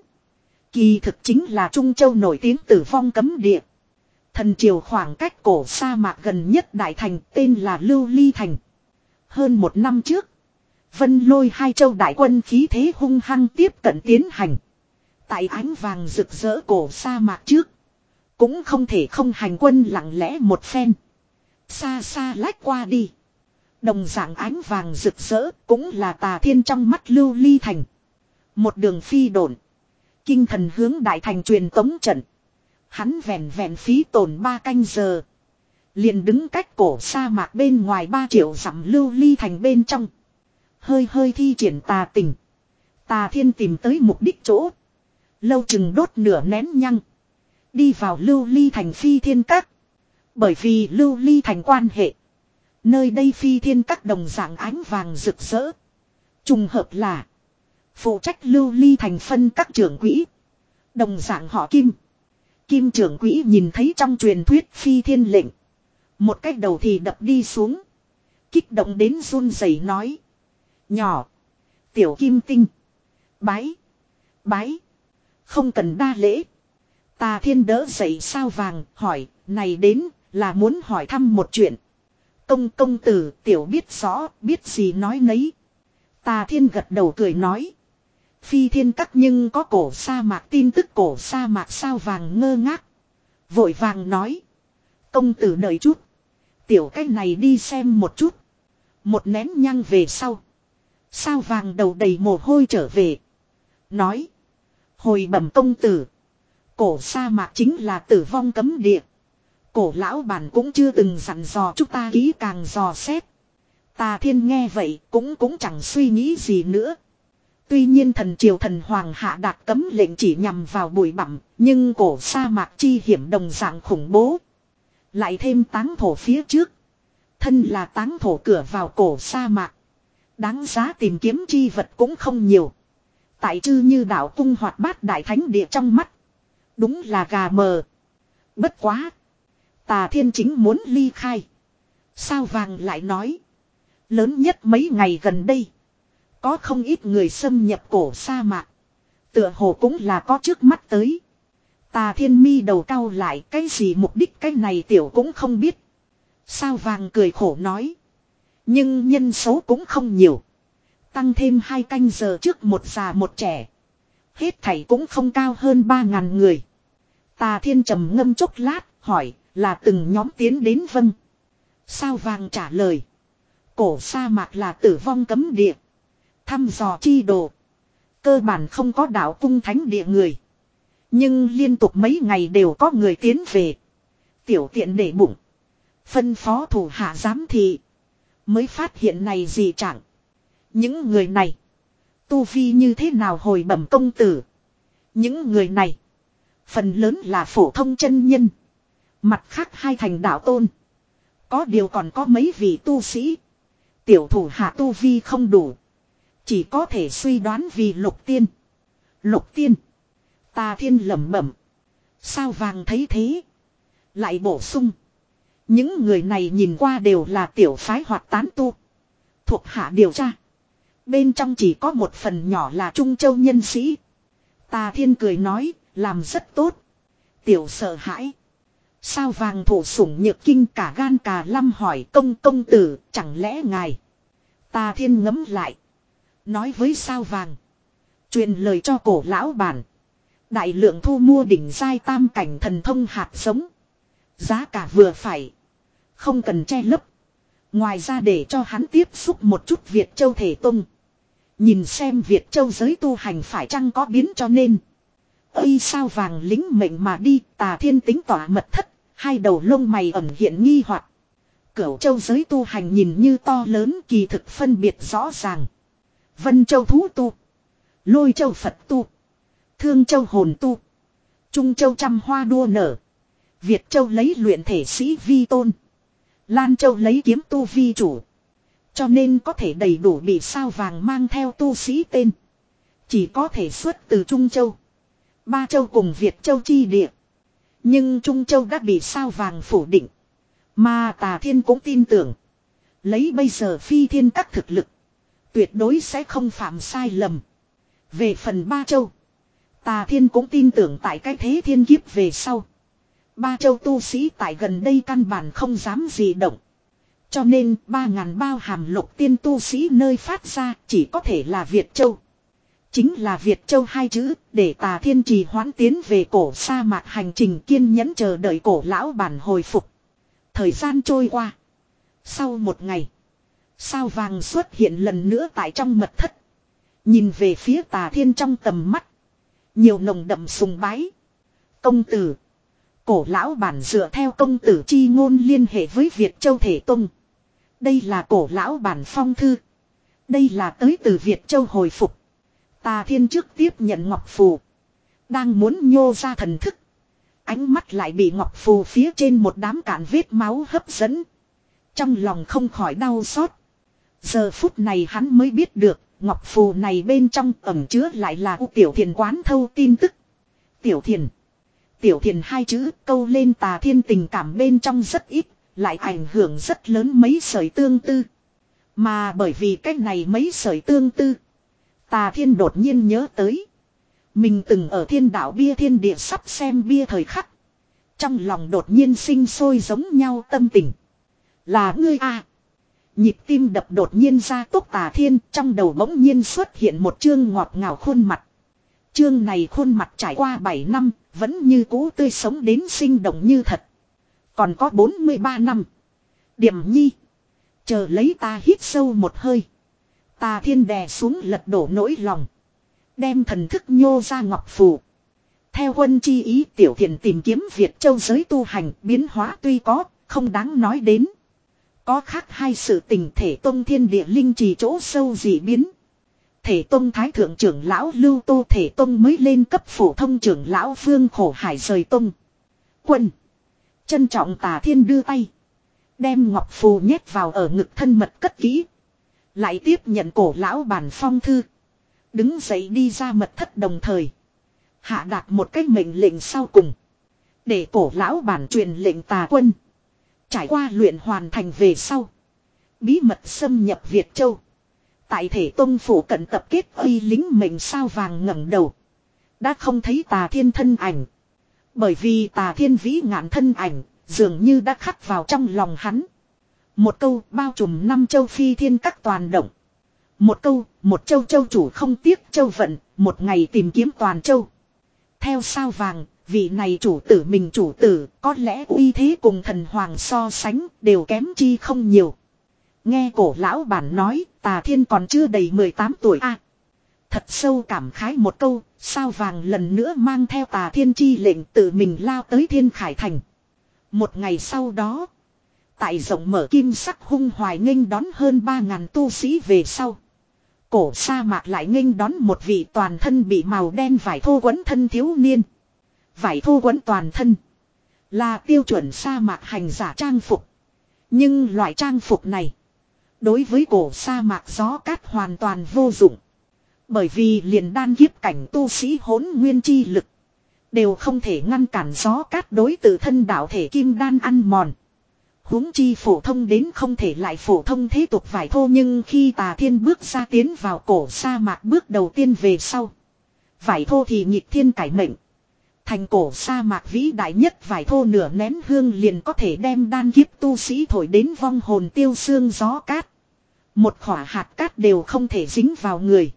Kỳ thực chính là Trung Châu nổi tiếng tử vong cấm địa. Thần triều khoảng cách cổ sa mạc gần nhất đại thành tên là Lưu Ly Thành. Hơn một năm trước. Vân Lôi hai châu đại quân khí thế hung hăng tiếp cận tiến hành. Tại ánh vàng rực rỡ cổ sa mạc trước. Cũng không thể không hành quân lặng lẽ một phen. Xa xa lách qua đi. Đồng dạng ánh vàng rực rỡ cũng là Tà Thiên trong mắt Lưu Ly Thành. Một đường phi độn. Kinh thần hướng đại thành truyền tống trận. Hắn vẹn vẹn phí tổn ba canh giờ. Liền đứng cách cổ sa mạc bên ngoài ba triệu dặm Lưu Ly Thành bên trong. Hơi hơi thi triển tà tình. Tà Thiên tìm tới mục đích chỗ. Lâu chừng đốt nửa nén nhăng. Đi vào Lưu Ly Thành phi thiên các. Bởi vì Lưu Ly Thành quan hệ. Nơi đây phi thiên các đồng dạng ánh vàng rực rỡ. Trùng hợp là. Phụ trách Lưu Ly Thành phân các trưởng quỹ. Đồng dạng họ Kim. Kim trưởng quỹ nhìn thấy trong truyền thuyết phi thiên lệnh. Một cách đầu thì đập đi xuống. Kích động đến run rẩy nói. Nhỏ. Tiểu Kim Tinh. Bái. Bái. Không cần đa lễ. Tà Thiên đỡ dậy sao vàng hỏi. Này đến là muốn hỏi thăm một chuyện. Công công tử tiểu biết rõ biết gì nói nấy. Tà Thiên gật đầu cười nói. Phi thiên các nhưng có cổ sa mạc tin tức cổ sa mạc sao vàng ngơ ngác. Vội vàng nói. Công tử đợi chút. Tiểu cách này đi xem một chút. Một nén nhang về sau. Sao vàng đầu đầy mồ hôi trở về. Nói. Hồi bẩm công tử. Cổ sa mạc chính là tử vong cấm địa. Cổ lão bản cũng chưa từng dặn dò chúng ta kỹ càng dò xét. Tà Thiên nghe vậy cũng cũng chẳng suy nghĩ gì nữa. Tuy nhiên thần triều thần hoàng hạ đạt cấm lệnh chỉ nhằm vào bụi bặm, nhưng cổ sa mạc chi hiểm đồng dạng khủng bố. Lại thêm Táng Thổ phía trước. Thân là Táng Thổ cửa vào cổ sa mạc. Đáng giá tìm kiếm chi vật cũng không nhiều. Tại chư như đạo cung hoạt bát đại thánh địa trong mắt. Đúng là gà mờ. Bất quá. Tà Thiên chính muốn ly khai. Sao vàng lại nói. Lớn nhất mấy ngày gần đây. Có không ít người xâm nhập cổ sa mạc. Tựa hồ cũng là có trước mắt tới. Tà Thiên mi đầu cau lại cái gì mục đích cái này tiểu cũng không biết. Sao vàng cười khổ nói. Nhưng nhân số cũng không nhiều. Tăng thêm hai canh giờ trước một già một trẻ. Hết thảy cũng không cao hơn ba ngàn người. Tà Thiên trầm ngâm chốc lát, hỏi, là từng nhóm tiến đến vâng. Sao Vàng trả lời. Cổ sa mạc là tử vong cấm địa. Thăm dò chi đồ. Cơ bản không có đạo cung thánh địa người. Nhưng liên tục mấy ngày đều có người tiến về. Tiểu tiện để bụng. Phân phó thủ hạ giám thị. Mới phát hiện này gì chẳng. Những người này. Tu vi như thế nào hồi bẩm công tử. Những người này. Phần lớn là phổ thông chân nhân. Mặt khác hai thành đạo tôn. Có điều còn có mấy vị tu sĩ. Tiểu thủ hạ tu vi không đủ. Chỉ có thể suy đoán vì lục tiên. Lục tiên. Tà Thiên lẩm bẩm. Sao Vàng thấy thế. Lại bổ sung. Những người này nhìn qua đều là tiểu phái hoặc tán tu. Thuộc hạ điều tra. Bên trong chỉ có một phần nhỏ là Trung Châu nhân sĩ. Tà Thiên cười nói. Làm rất tốt. Tiểu sợ hãi. Sao Vàng thủ sủng nhược kinh cả gan cả lâm hỏi công công tử. Chẳng lẽ ngài. Tà Thiên ngấm lại. Nói với Sao Vàng. Truyền lời cho cổ lão bản. Đại lượng thu mua đỉnh giai tam cảnh thần thông hạt giống. Giá cả vừa phải. Không cần che lấp. Ngoài ra để cho hắn tiếp xúc một chút Việt Châu Thể Tông. Nhìn xem Việt Châu giới tu hành phải chăng có biến cho nên. Ây Sao Vàng lính mệnh mà đi. Tà Thiên tính tỏa mật thất. Hai đầu lông mày ẩn hiện nghi hoặc. Cửu Châu giới tu hành nhìn như to lớn kỳ thực phân biệt rõ ràng. Vân Châu thú tu. Lôi Châu Phật tu. Thương Châu hồn tu. Trung Châu trăm hoa đua nở. Việt Châu lấy luyện thể sĩ vi tôn. Lan Châu lấy kiếm tu vi chủ. Cho nên có thể đầy đủ bị Sao Vàng mang theo tu sĩ tên. Chỉ có thể xuất từ Trung Châu. Ba Châu cùng Việt Châu chi địa. Nhưng Trung Châu đã bị Sao Vàng phủ định. Mà Tà Thiên cũng tin tưởng. Lấy bây giờ phi thiên các thực lực. Tuyệt đối sẽ không phạm sai lầm. Về phần Ba Châu. Tà Thiên cũng tin tưởng tại cái thế thiên kiếp về sau. Ba Châu tu sĩ tại gần đây căn bản không dám gì động. Cho nên ba ngàn bao hàm lục tiên tu sĩ nơi phát ra chỉ có thể là Việt Châu. Chính là Việt Châu hai chữ để Tà Thiên trì hoãn tiến về cổ sa mạc hành trình kiên nhẫn chờ đợi cổ lão bản hồi phục. Thời gian trôi qua. Sau một ngày. Sao Vàng xuất hiện lần nữa tại trong mật thất. Nhìn về phía Tà Thiên trong tầm mắt. Nhiều nồng đậm sùng bái. Công tử. Cổ lão bản dựa theo công tử chi ngôn liên hệ với Việt Châu Thể Tông. Đây là cổ lão bản phong thư. Đây là tới từ Việt Châu hồi phục. Tà Thiên trước tiếp nhận ngọc phù. Đang muốn nhô ra thần thức. Ánh mắt lại bị ngọc phù phía trên một đám cạn vết máu hấp dẫn. Trong lòng không khỏi đau xót. Giờ phút này hắn mới biết được. Ngọc phù này bên trong ẩn chứa lại là U Tiểu Thiền quán thâu tin tức. Tiểu Thiền. Tiểu Thiền hai chữ câu lên Tà Thiên tình cảm bên trong rất ít. Lại ảnh hưởng rất lớn mấy sợi tương tư. Mà bởi vì cách này mấy sợi tương tư. Tà Thiên đột nhiên nhớ tới. Mình từng ở thiên đạo bia thiên địa sắp xem bia thời khắc. Trong lòng đột nhiên sinh sôi giống nhau tâm tình. Là ngươi à. Nhịp tim đập đột nhiên ra tốc Tà Thiên. Trong đầu bỗng nhiên xuất hiện một chương ngọt ngào khuôn mặt. Chương này khuôn mặt trải qua bảy năm. Vẫn như cũ tươi sống đến sinh động như thật. Còn có bốn mươi ba năm. Điểm nhi. Chờ lấy ta hít sâu một hơi. Tà Thiên đè xuống lật đổ nỗi lòng. Đem thần thức nhô ra ngọc phù. Theo quân chi ý Tiểu Thiền tìm kiếm Việt Châu giới tu hành biến hóa tuy có, không đáng nói đến. Có khác hai sự tình Thể Tông thiên địa linh trì chỗ sâu dị biến. Thể Tông thái thượng trưởng lão Lưu Tô Thể Tông mới lên cấp phổ thông trưởng lão Phương Khổ Hải rời tông. Quân. Trân trọng Tà Thiên đưa tay. Đem ngọc phù nhét vào ở ngực thân mật cất kỹ. Lại tiếp nhận cổ lão bản phong thư. Đứng dậy đi ra mật thất đồng thời. Hạ đạt một cách mệnh lệnh sau cùng. Để cổ lão bản truyền lệnh Tà quân. Trải qua luyện hoàn thành về sau. Bí mật xâm nhập Việt Châu. Tại Thể Tông phủ cận tập kết uy lính mệnh Sao Vàng ngẩng đầu. Đã không thấy Tà Thiên thân ảnh. Bởi vì Tà Thiên vĩ ngạn thân ảnh. Dường như đã khắc vào trong lòng hắn. Một câu bao trùm năm châu phi thiên các toàn động. Một câu, một châu châu chủ không tiếc châu vận, một ngày tìm kiếm toàn châu. Theo Sao Vàng, Vị này chủ tử mình chủ tử có lẽ uy thế cùng thần hoàng so sánh đều kém chi không nhiều. Nghe cổ lão bản nói Tà Thiên còn chưa đầy mười tám tuổi a. À, thật sâu cảm khái một câu, sao vàng lần nữa mang theo Tà Thiên chi lệnh tự mình lao tới Thiên Khải Thành. Một ngày sau đó, tại rộng mở kim sắc hung hoài nghênh đón hơn ba ngàn tu sĩ về sau. Cổ sa mạc lại nghênh đón một vị toàn thân bị màu đen vải thô quấn thân thiếu niên. Vải thô quấn toàn thân là tiêu chuẩn sa mạc hành giả trang phục. Nhưng loại trang phục này đối với cổ sa mạc gió cát hoàn toàn vô dụng. Bởi vì liền đan kiếp cảnh tu sĩ hỗn nguyên chi lực đều không thể ngăn cản gió cát đối tự thân đạo thể kim đan ăn mòn. Huống chi phổ thông đến không thể lại phổ thông thế tục vải thô, nhưng khi Tà Thiên bước ra tiến vào cổ sa mạc bước đầu tiên về sau. Vải thô thì nhịp thiên cải mệnh. Thành cổ sa mạc vĩ đại nhất vải thô nửa nén hương liền có thể đem đan kiếp tu sĩ thổi đến vong hồn tiêu xương gió cát. Một khỏa hạt cát đều không thể dính vào người.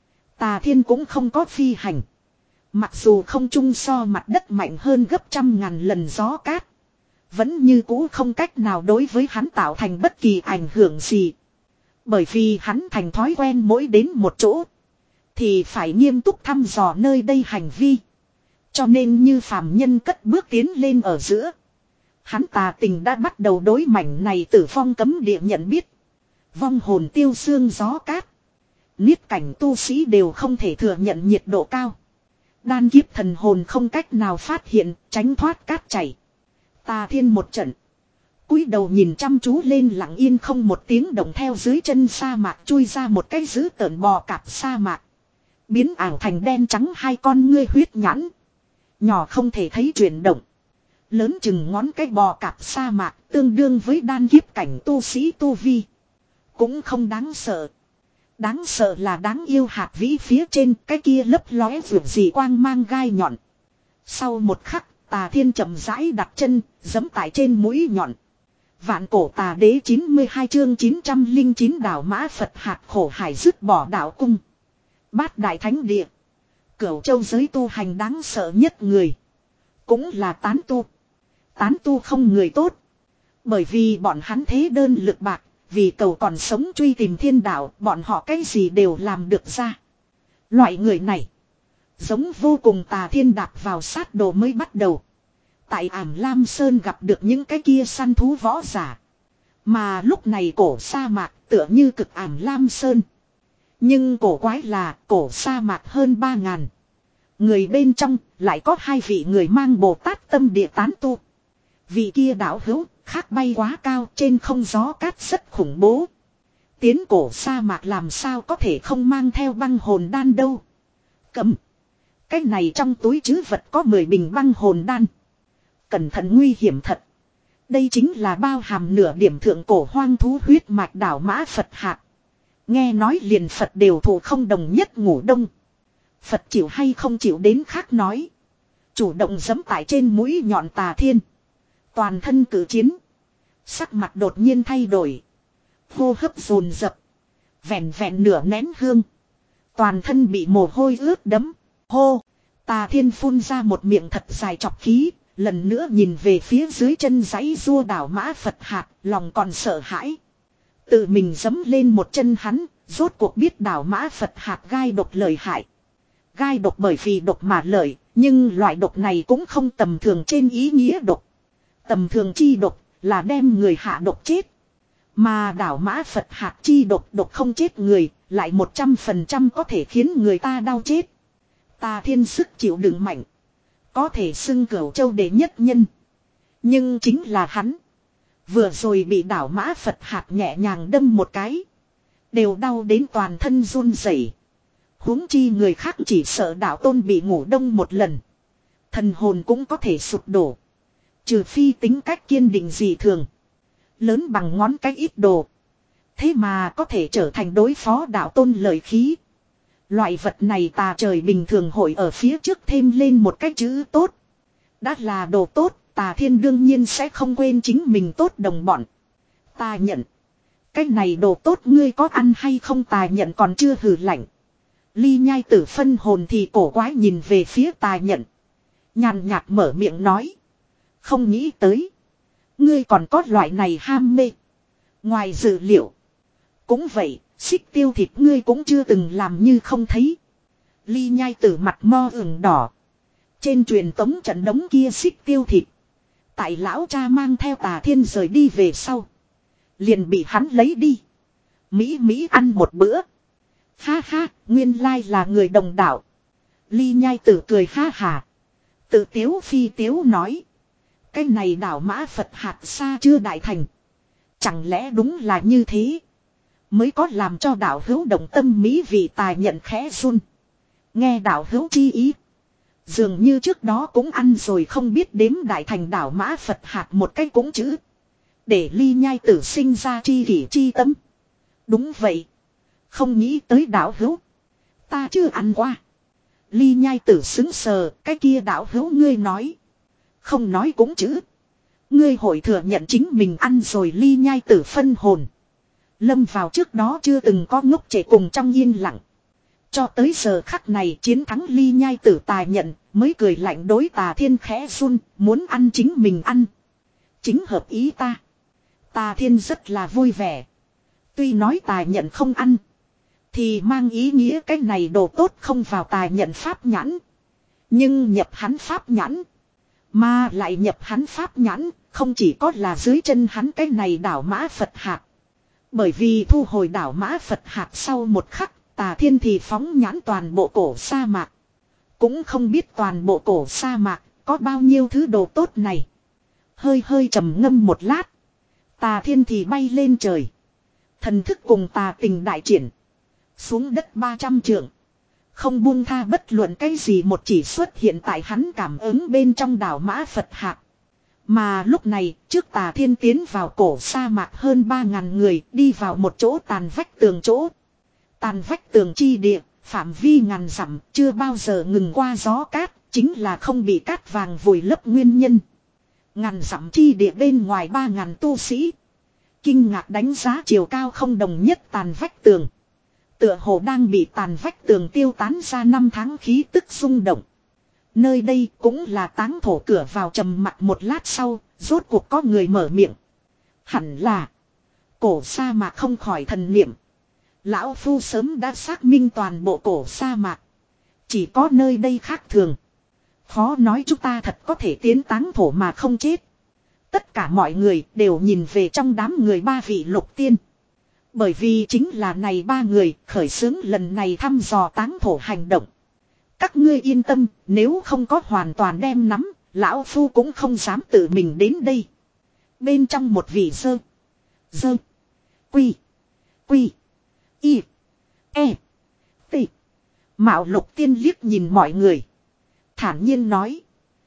Tà Thiên cũng không có phi hành. Mặc dù không trung so mặt đất mạnh hơn gấp trăm ngàn lần gió cát. Vẫn như cũ không cách nào đối với hắn tạo thành bất kỳ ảnh hưởng gì. Bởi vì hắn thành thói quen mỗi đến một chỗ thì phải nghiêm túc thăm dò nơi đây hành vi. Cho nên như phàm nhân cất bước tiến lên ở giữa, hắn Tà Tình đã bắt đầu đối mảnh này tử phong cấm địa nhận biết. Vong hồn tiêu xương gió cát. Niết cảnh tu sĩ đều không thể thừa nhận nhiệt độ cao. Đan kiếp thần hồn không cách nào phát hiện, tránh thoát cát chảy. Tà Thiên một trận, cúi đầu nhìn chăm chú lên lặng yên không một tiếng động theo dưới chân sa mạc chui ra một cái dữ tợn bò cạp sa mạc. Biến ảo thành đen trắng hai con ngươi huyết nhãn. Nhỏ không thể thấy chuyển động. Lớn chừng ngón cái bò cạp sa mạc tương đương với đan kiếp cảnh tu sĩ tu vi. Cũng không đáng sợ. Đáng sợ là đáng yêu hạt vĩ phía trên cái kia lấp lóe vượt gì quang mang gai nhọn. Sau một khắc, Tà Thiên chậm rãi đặt chân, giẫm tại trên mũi nhọn. Vạn cổ tà đế chín mươi hai chương chín trăm lẻ chín đảo mã Phật hạt khổ hải dứt bỏ đạo cung. Bát đại thánh địa. Cửu châu giới tu hành đáng sợ nhất người. Cũng là tán tu. Tán tu không người tốt. Bởi vì bọn hắn thế đơn lực bạc. Vì cầu còn sống truy tìm thiên đạo, bọn họ cái gì đều làm được ra. Loại người này giống vô cùng Tà Thiên đạp vào sát đồ mới bắt đầu. Tại Ảm Lam Sơn gặp được những cái kia săn thú võ giả. Mà lúc này cổ sa mạc tựa như cực Ảm Lam Sơn. Nhưng cổ quái là cổ sa mạc hơn ba ngàn. Người bên trong lại có hai vị người mang Bồ Tát tâm địa tán tu. Vị kia đạo hữu khác bay quá cao, trên không gió cát rất khủng bố. Tiến cổ sa mạc làm sao có thể không mang theo băng hồn đan đâu. Cầm. Cái này trong túi trữ vật có mười bình băng hồn đan. Cẩn thận nguy hiểm thật. Đây chính là bao hàm nửa điểm thượng cổ hoang thú huyết mạch đảo mã Phật hạt. Nghe nói liền Phật đều thủ không đồng nhất ngủ đông. Phật chịu hay không chịu đến khác nói. Chủ động giẫm tại trên mũi nhọn Tà Thiên. Toàn thân cử chiến. Sắc mặt đột nhiên thay đổi. Hô hấp dồn dập. Vẹn vẹn nửa nén hương. Toàn thân bị mồ hôi ướt đẫm. Hô. Tà Thiên phun ra một miệng thật dài chọc khí. Lần nữa nhìn về phía dưới chân dãy rua đảo mã Phật hạt. Lòng còn sợ hãi. Tự mình giẫm lên một chân hắn. Rốt cuộc biết đảo mã Phật hạt gai độc lợi hại. Gai độc bởi vì độc mà lợi. Nhưng loại độc này cũng không tầm thường trên ý nghĩa độc. Tầm thường chi độc là đem người hạ độc chết. Mà đảo mã Phật hạt chi độc độc không chết người. Lại một trăm phần trăm có thể khiến người ta đau chết. Tà Thiên sức chịu đựng mạnh. Có thể xưng cửu châu đệ nhất nhân. Nhưng chính là hắn. Vừa rồi bị đảo mã Phật hạt nhẹ nhàng đâm một cái. Đều đau đến toàn thân run rẩy. Huống chi người khác chỉ sợ đạo tôn bị ngủ đông một lần. Thần hồn cũng có thể sụp đổ. Trừ phi tính cách kiên định gì thường. Lớn bằng ngón cái ít đồ. Thế mà có thể trở thành đối phó đạo tôn lợi khí. Loại vật này tà trời bình thường hội ở phía trước thêm lên một cái chữ tốt. Đã là đồ tốt, Tà Thiên đương nhiên sẽ không quên chính mình tốt đồng bọn. Ta nhận. Cái này đồ tốt ngươi có ăn hay không Tà nhận còn chưa hừ lạnh. Ly nhai tử phân hồn thì cổ quái nhìn về phía Tà nhận. Nhàn nhạt mở miệng nói. Không nghĩ tới. Ngươi còn có loại này ham mê. Ngoài dự liệu. Cũng vậy, xích tiêu thịt ngươi cũng chưa từng làm như không thấy. Ly Nhai Tử mặt mo ửng đỏ. Trên truyền tống trận đống kia xích tiêu thịt. Tại lão cha mang theo Tà Thiên rời đi về sau. Liền bị hắn lấy đi. Mỹ Mỹ ăn một bữa. Ha ha, nguyên lai là người đồng đạo. Ly Nhai Tử cười ha hà. Tự tiếu phi tiếu nói. Cái này đảo mã Phật hạt xa chưa đại thành. Chẳng lẽ đúng là như thế. Mới có làm cho đảo hữu động tâm mỹ vị tài nhận khẽ run. Nghe đảo hữu chi ý. Dường như trước đó cũng ăn rồi không biết đếm đại thành đảo mã Phật hạt một cái cũng chữ. Để Ly Nhai Tử sinh ra chi kỷ chi tâm. Đúng vậy. Không nghĩ tới đảo hữu. Ta chưa ăn qua. Ly Nhai Tử xứng sờ. Cái kia đảo hữu ngươi nói. Không nói cũng chữ. Ngươi hội thừa nhận chính mình ăn rồi. Ly Nhai Tử phân hồn. Lâm vào trước đó chưa từng có ngốc trẻ cùng trong yên lặng. Cho tới giờ khắc này chiến thắng Ly Nhai Tử tài nhận. Mới cười lạnh đối Tà Thiên khẽ run. Muốn ăn chính mình ăn. Chính hợp ý ta. Tà Thiên rất là vui vẻ. Tuy nói tài nhận không ăn. Thì mang ý nghĩa cái này đồ tốt không vào tài nhận pháp nhãn. Nhưng nhập hắn pháp nhãn. Mà lại nhập hắn pháp nhãn. Không chỉ có là dưới chân hắn cái này đảo mã Phật hạt. Bởi vì thu hồi đảo mã Phật hạt sau một khắc. Tà Thiên thì phóng nhãn toàn bộ cổ sa mạc. Cũng không biết toàn bộ cổ sa mạc. Có bao nhiêu thứ đồ tốt này. Hơi hơi trầm ngâm một lát. Tà Thiên thì bay lên trời. Thần thức cùng tà tình đại triển. Xuống đất ba trăm trượng. Không buông tha bất luận cái gì một chỉ xuất hiện tại hắn cảm ứng bên trong đảo mã Phật hạt. Mà lúc này trước Tà Thiên tiến vào cổ sa mạc hơn ba ngàn người đi vào một chỗ tàn vách tường chỗ. Tàn vách tường chi địa, phạm vi ngàn dặm chưa bao giờ ngừng qua gió cát, chính là không bị cát vàng vùi lấp nguyên nhân. Ngàn dặm chi địa bên ngoài ba ngàn tu sĩ. Kinh ngạc đánh giá chiều cao không đồng nhất tàn vách tường. Tựa hồ đang bị tàn vách tường tiêu tán ra năm tháng khí tức rung động. Nơi đây cũng là táng thổ cửa vào trầm mặc một lát sau, rốt cuộc có người mở miệng. Hẳn là cổ sa mạc không khỏi thần niệm. Lão Phu sớm đã xác minh toàn bộ cổ sa mạc. Chỉ có nơi đây khác thường. Khó nói chúng ta thật có thể tiến táng thổ mà không chết. Tất cả mọi người đều nhìn về trong đám người ba vị lục tiên. Bởi vì chính là này ba người khởi xướng lần này thăm dò táng thổ hành động. Các ngươi yên tâm, nếu không có hoàn toàn đem nắm, lão Phu cũng không dám tự mình đến đây. Bên trong một vị sơ, dơ, quy, quy, y, e, t. Mạo lục tiên liếc nhìn mọi người. Thản nhiên nói.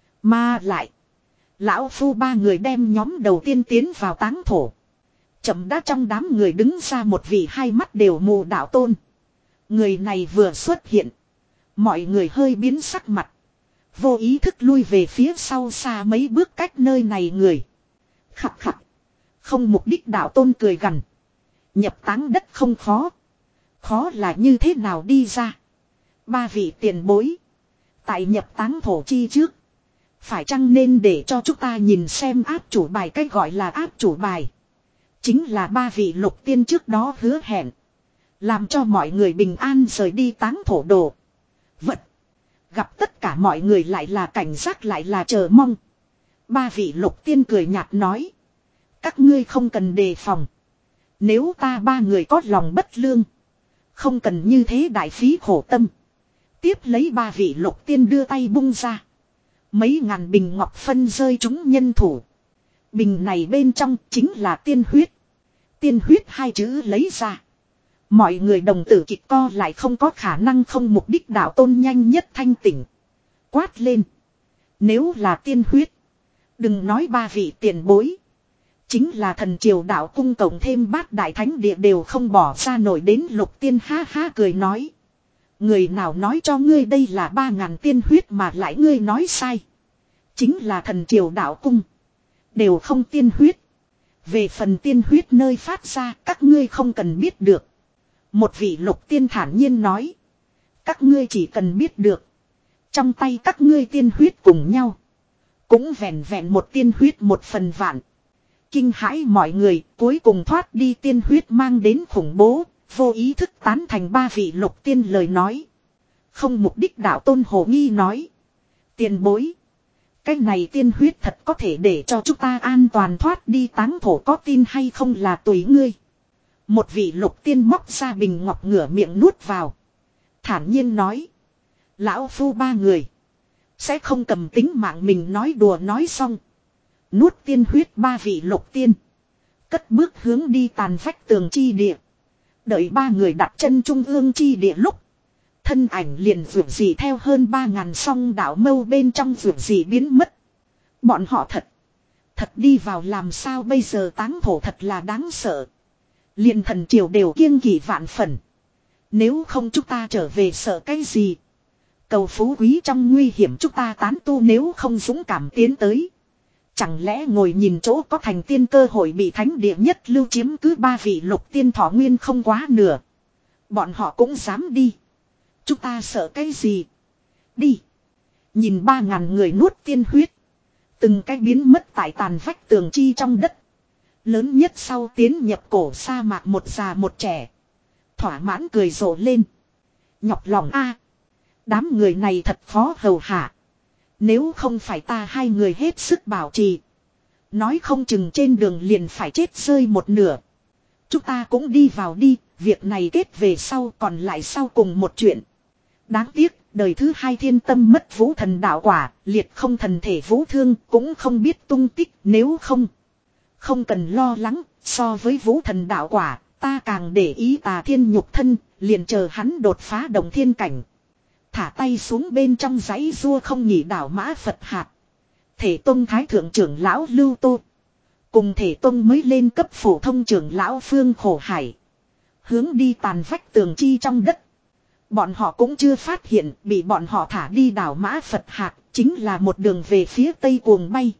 Mà lại. Lão Phu ba người đem nhóm đầu tiên tiến vào táng thổ. Chậm đã trong đám người đứng ra một vị hai mắt đều mù đạo tôn. Người này vừa xuất hiện. Mọi người hơi biến sắc mặt. Vô ý thức lui về phía sau xa mấy bước cách nơi này người. Khặt khặt. Không mục đích đạo tôn cười gằn. Nhập táng đất không khó. Khó là như thế nào đi ra. Ba vị tiền bối. Tại nhập táng thổ chi trước. Phải chăng nên để cho chúng ta nhìn xem áp chủ bài, cách gọi là áp chủ bài. Chính là ba vị lục tiên trước đó hứa hẹn. Làm cho mọi người bình an rời đi táng thổ đồ. Vật. Gặp tất cả mọi người lại là cảnh giác lại là chờ mong. Ba vị lục tiên cười nhạt nói. Các ngươi không cần đề phòng. Nếu ta ba người có lòng bất lương. Không cần như thế đại phí khổ tâm. Tiếp lấy ba vị lục tiên đưa tay bung ra. Mấy ngàn bình ngọc phân rơi chúng nhân thủ. Bình này bên trong chính là tiên huyết. Tiên huyết hai chữ lấy ra. Mọi người đồng tử kịch co lại không có khả năng không mục đích đạo tôn nhanh nhất thanh tỉnh. Quát lên. Nếu là tiên huyết. Đừng nói ba vị tiền bối. Chính là thần triều đạo cung cộng thêm bát đại thánh địa đều không bỏ ra nổi đến lục tiên ha ha cười nói. Người nào nói cho ngươi đây là ba ngàn tiên huyết mà lại ngươi nói sai. Chính là thần triều đạo cung. Đều không tiên huyết. Về phần tiên huyết nơi phát ra các ngươi không cần biết được. Một vị lục tiên thản nhiên nói. Các ngươi chỉ cần biết được. trong tay các ngươi tiên huyết cùng nhau. Cũng vẹn vẹn một tiên huyết một phần vạn. Kinh hãi mọi người cuối cùng thoát đi tiên huyết mang đến khủng bố. Vô ý thức tán thành ba vị lục tiên lời nói. Không mục đích đạo tôn hồ nghi nói. Tiền bối. Cái này tiên huyết thật có thể để cho chúng ta an toàn thoát đi táng thổ, có tin hay không là tùy ngươi. Một vị lục tiên móc ra bình ngọc ngửa miệng nuốt vào. Thản nhiên nói. Lão phu ba người. Sẽ không cầm tính mạng mình nói đùa nói xong. Nuốt tiên huyết ba vị lục tiên. Cất bước hướng đi tàn vách tường chi địa. Đợi ba người đặt chân trung ương chi địa lúc. Thân ảnh liền vượt dị theo hơn ba ngàn song đạo mâu bên trong vượt dị biến mất. Bọn họ thật. Thật đi vào làm sao bây giờ, táng thổ thật là đáng sợ. Liền thần triều đều kiêng kỵ vạn phần. Nếu không chúng ta trở về sợ cái gì. Cầu phú quý trong nguy hiểm chúng ta tán tu nếu không dũng cảm tiến tới. Chẳng lẽ ngồi nhìn chỗ có thành tiên cơ hội bị thánh địa nhất lưu chiếm cứ ba vị lục tiên thọ nguyên không quá nửa. Bọn họ cũng dám đi. Chúng ta sợ cái gì? Đi. Nhìn ba ngàn người nuốt tiên huyết. Từng cái biến mất tại tàn vách tường chi trong đất. Lớn nhất sau tiến nhập cổ sa mạc một già một trẻ. Thỏa mãn cười rộ lên. Nhọc lòng a, đám người này thật khó hầu hạ. Nếu không phải ta hai người hết sức bảo trì. Nói không chừng trên đường liền phải chết rơi một nửa. Chúng ta cũng đi vào đi. Việc này kết về sau còn lại sau cùng một chuyện. Đáng tiếc, đời thứ hai thiên tâm mất vũ thần đạo quả, liệt không thần thể vũ thương, cũng không biết tung tích, nếu không. Không cần lo lắng, so với vũ thần đạo quả, ta càng để ý Tà Thiên nhục thân, liền chờ hắn đột phá đồng thiên cảnh. Thả tay xuống bên trong giấy rua không nhỉ đảo mã Phật hạt. Thể tông thái thượng trưởng lão Lưu Tô. Cùng thể tông mới lên cấp phổ thông trưởng lão Phương Khổ Hải. Hướng đi tàn vách tường chi trong đất. Bọn họ cũng chưa phát hiện bị bọn họ thả đi đảo mã Phật hạt chính là một đường về phía tây cuồng bay.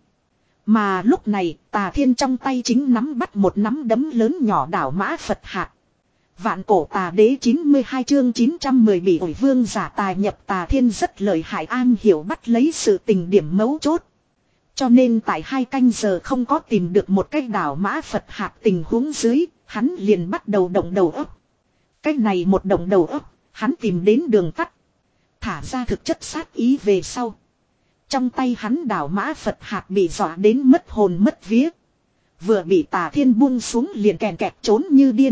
Mà lúc này Tà Thiên trong tay chính nắm bắt một nắm đấm lớn nhỏ đảo mã Phật hạt. Vạn cổ tà đế chín mươi hai chương chín trăm mười bị ổi vương giả tài nhập Tà Thiên rất lợi hại, an hiểu bắt lấy sự tình điểm mấu chốt. Cho nên tại hai canh giờ không có tìm được một cái đảo mã Phật hạt tình huống dưới, hắn liền bắt đầu động đầu óc. Cái này một động đầu óc, hắn tìm đến đường tắt. Thả ra thực chất sát ý về sau. Trong tay hắn đảo mã Phật hạt bị dọa đến mất hồn mất vía. Vừa bị Tà Thiên buông xuống liền kèn kẹt trốn như điên.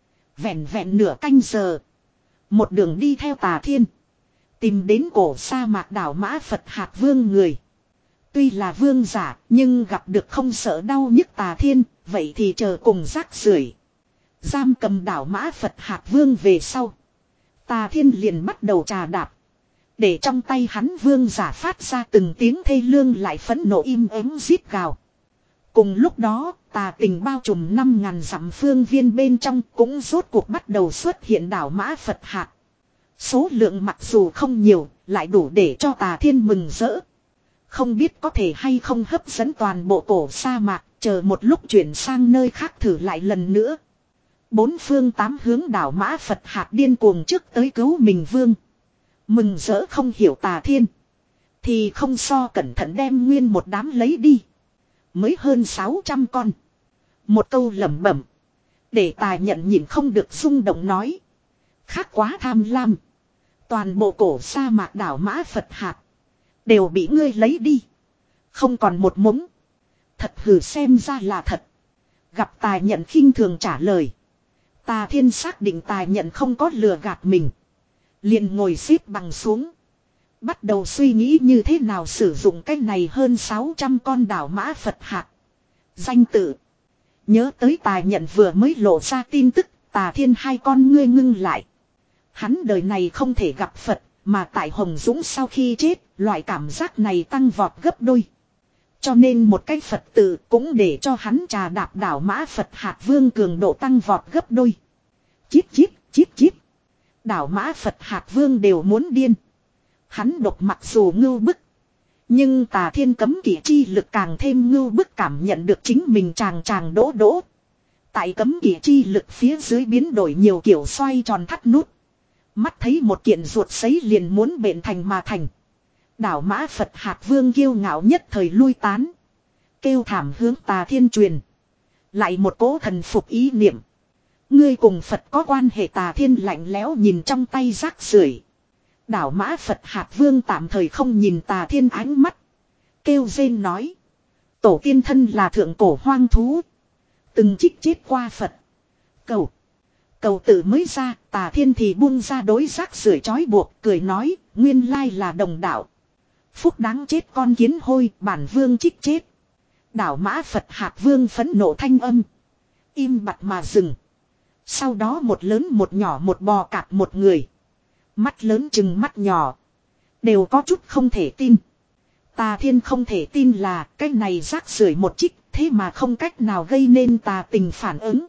Vẹn vẹn nửa canh giờ. Một đường đi theo Tà Thiên. Tìm đến cổ sa mạc đảo mã Phật hạt vương người. Tuy là vương giả nhưng gặp được không sợ đau nhức Tà Thiên. Vậy thì chờ cùng rác rưởi. Giam cầm đảo mã Phật hạt vương về sau. Tà Thiên liền bắt đầu trà đạp. Để trong tay hắn vương giả phát ra từng tiếng thê lương lại phẫn nộ im ắng rít gào. Cùng lúc đó, tà tình bao trùm năm ngàn dặm phương viên bên trong cũng rốt cuộc bắt đầu xuất hiện đảo mã Phật hạt. Số lượng mặc dù không nhiều, lại đủ để cho Tà Thiên mừng rỡ. Không biết có thể hay không hấp dẫn toàn bộ cổ sa mạc, chờ một lúc chuyển sang nơi khác thử lại lần nữa. Bốn phương tám hướng đảo mã Phật hạt điên cuồng trước tới cứu mình vương. Mừng rỡ không hiểu Tà Thiên. Thì không so cẩn thận đem nguyên một đám lấy đi. Mới hơn sáu trăm con. Một câu lẩm bẩm. Để Tà Nhận nhìn không được rung động nói. Khác quá tham lam. Toàn bộ cổ sa mạc đảo mã Phật hạt. Đều bị ngươi lấy đi. Không còn một mống. Thật hừ, xem ra là thật. Gặp Tà Nhận khinh thường trả lời. Tà Thiên xác định Tà Nhận không có lừa gạt mình. Liền ngồi xếp bằng xuống. Bắt đầu suy nghĩ như thế nào sử dụng cái này hơn sáu trăm con đảo mã Phật hạt. Danh tự. Nhớ tới Tà Nhận vừa mới lộ ra tin tức, Tà Thiên hai con ngươi ngưng lại. Hắn đời này không thể gặp Phật, mà tại Hồng Dũng sau khi chết, loại cảm giác này tăng vọt gấp đôi. Cho nên một cái Phật tự cũng để cho hắn trà đạp đảo mã Phật hạt vương cường độ tăng vọt gấp đôi. Chíp chíp, chíp chíp. Đảo mã Phật hạt vương đều muốn điên. Hắn độc mặc dù ngưu bức. Nhưng Tà Thiên cấm kỵ chi lực càng thêm ngưu bức, cảm nhận được chính mình tràng tràng đỗ đỗ. Tại cấm kỵ chi lực phía dưới biến đổi nhiều kiểu xoay tròn thắt nút. Mắt thấy một kiện ruột sấy liền muốn bện thành mà thành. Đảo Mã Phật hạt vương kiêu ngạo nhất thời lui tán. Kêu thảm hướng Tà Thiên truyền. Lại một cỗ thần phục ý niệm. Ngươi cùng Phật có quan hệ. Tà Thiên lạnh lẽo nhìn trong tay rác rưởi. Đảo Mã Phật hạt vương tạm thời không nhìn Tà Thiên ánh mắt. Kêu rên nói. Tổ tiên thân là thượng cổ hoang thú. Từng chích chết qua Phật. Cầu. Cầu tự mới ra. Tà Thiên thì buông ra đối rác rưởi trói buộc. Cười nói. Nguyên lai là đồng đạo. Phúc đáng chết con kiến hôi. Bản vương chích chết. Đảo Mã Phật hạt vương phẫn nộ thanh âm. Im bặt mà dừng. Sau đó một lớn một nhỏ một bò cạp một người. Mắt lớn chừng mắt nhỏ. Đều có chút không thể tin. Tà Thiên không thể tin là cái này rác rưởi một chích. Thế mà không cách nào gây nên tà tình phản ứng.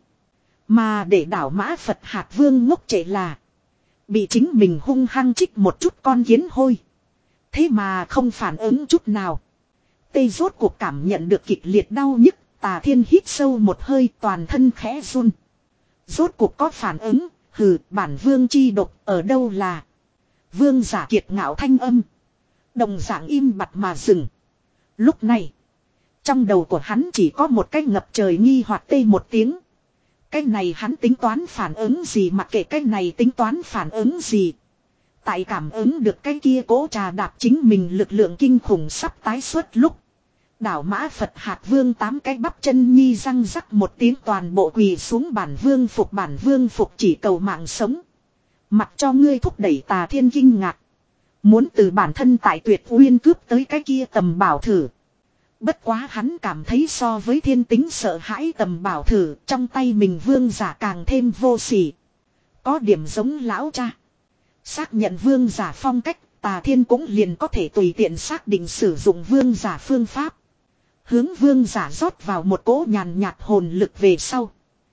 Mà để đảo Mã Phật hạt vương ngốc trệ là. Bị chính mình hung hăng chích một chút con kiến hôi. Thế mà không phản ứng chút nào. Tê rốt cuộc cảm nhận được kịch liệt đau nhức. Tà Thiên hít sâu một hơi toàn thân khẽ run. Rốt cuộc có phản ứng. Hừ, bản vương chi độc ở đâu là. Vương giả kiệt ngạo thanh âm. Đồng dạng im bặt mà dừng. Lúc này. Trong đầu của hắn chỉ có một cái ngập trời nghi hoặc tê một tiếng. Cái này hắn tính toán phản ứng gì, mặc kệ cái này tính toán phản ứng gì. Tại cảm ứng được cái kia cố trà đạp chính mình lực lượng kinh khủng sắp tái xuất lúc. Đảo Mã Phật hạt vương tám cái bắp chân nhi răng rắc một tiếng toàn bộ quỳ xuống. Bản vương phục, bản vương phục, chỉ cầu mạng sống. Mặc cho ngươi thúc đẩy Tà Thiên kinh ngạc. Muốn từ bản thân tại Tuyệt Uyên cướp tới cái kia tầm bảo thử. Bất quá hắn cảm thấy so với thiên tính sợ hãi tầm bảo thử, trong tay mình vương giả càng thêm vô sỉ. Có điểm giống lão cha. Xác nhận vương giả phong cách, Tà Thiên cũng liền có thể tùy tiện xác định sử dụng vương giả phương pháp. Hướng vương giả rót vào một cỗ nhàn nhạt hồn lực về sau.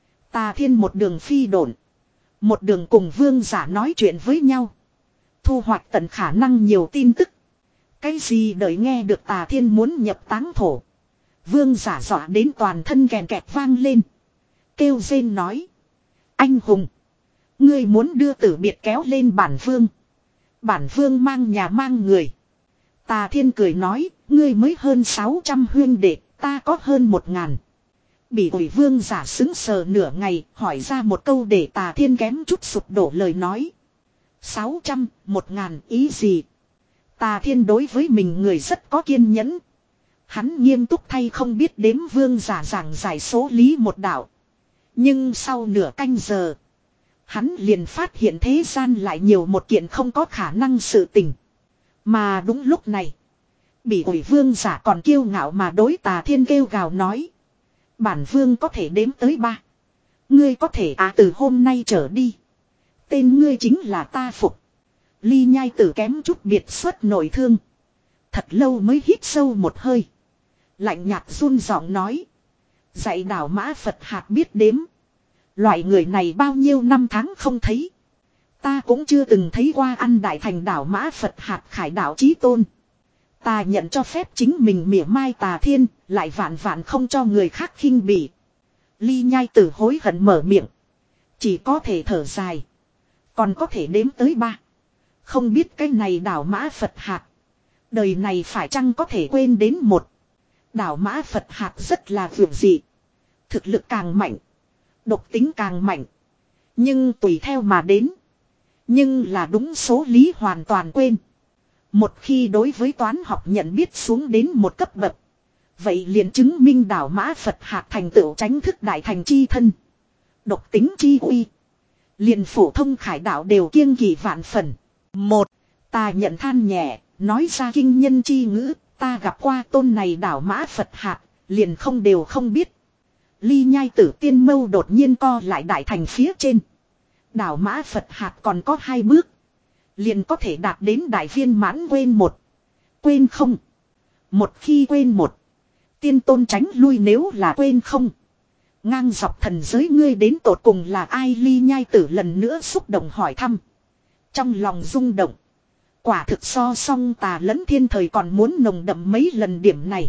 Tà Thiên một đường phi độn. Một đường cùng vương giả nói chuyện với nhau. Thu hoạch tận khả năng nhiều tin tức. Cái gì đợi nghe được Tà Thiên muốn nhập táng thổ. Vương giả dọa đến toàn thân kèn kẹt vang lên. Kêu rên nói. Anh hùng. Ngươi muốn đưa tử biệt kéo lên bản vương. Bản vương mang nhà mang người. Tà Thiên cười nói. Ngươi mới hơn sáu trăm huyên đệ. Ta có hơn một ngàn. Bỉ ổi vương giả xứng sờ nửa ngày. Hỏi ra một câu để Tà Thiên kém chút sụp đổ lời nói. Sáu trăm, một ngàn ý gì? Tà Thiên đối với mình người rất có kiên nhẫn. Hắn nghiêm túc thay không biết đếm vương giả giảng giải số lý một đạo. Nhưng sau nửa canh giờ. Hắn liền phát hiện thế gian lại nhiều một kiện không có khả năng sự tình. Mà đúng lúc này. Bỉ ổi vương giả còn kiêu ngạo mà đối Tà Thiên kêu gào nói. Bản vương có thể đếm tới ba. Ngươi có thể à từ hôm nay trở đi. Tên ngươi chính là ta phục. Ly Nhai Tử kém chút biệt xuất nội thương. Thật lâu mới hít sâu một hơi. Lạnh nhạt run giọng nói. Dạy đảo Mã Phật hạt biết đếm. Loại người này bao nhiêu năm tháng không thấy. Ta cũng chưa từng thấy qua ăn đại thành đảo Mã Phật hạt khải đảo chí tôn. Ta nhận cho phép chính mình mỉa mai Tà Thiên. Lại vạn vạn không cho người khác khinh bỉ. Ly Nhai Tử hối hận mở miệng. Chỉ có thể thở dài. Còn có thể đếm tới ba. Không biết cái này đảo Mã Phật hạt. Đời này phải chăng có thể quên đến một. Đảo Mã Phật hạt rất là vượt dị. Thực lực càng mạnh. Độc tính càng mạnh. Nhưng tùy theo mà đến. Nhưng là đúng số lý hoàn toàn quên. Một khi đối với toán học nhận biết xuống đến một cấp bậc. Vậy liền chứng minh đảo Mã Phật hạt thành tựu tránh thức đại thành chi thân. Độc tính chi uy. Liền phổ thông khải đạo đều kiêng kỵ vạn phần. Một, ta nhận than nhẹ, nói ra kinh nhân chi ngữ, ta gặp qua tôn này đảo Mã Phật hạt, liền không đều không biết. Ly Nhai Tử tiên mâu đột nhiên co lại đại thành phía trên. Đảo Mã Phật hạt còn có hai bước. Liền có thể đạt đến đại viên mãn quên một. Quên không. Một khi quên một. Tiên tôn tránh lui nếu là quên không. Ngang dọc thần giới ngươi đến tột cùng là ai? Ly Nhai Tử lần nữa xúc động hỏi thăm. Trong lòng rung động. Quả thực so song Tà lẫn thiên thời còn muốn nồng đậm mấy lần điểm này.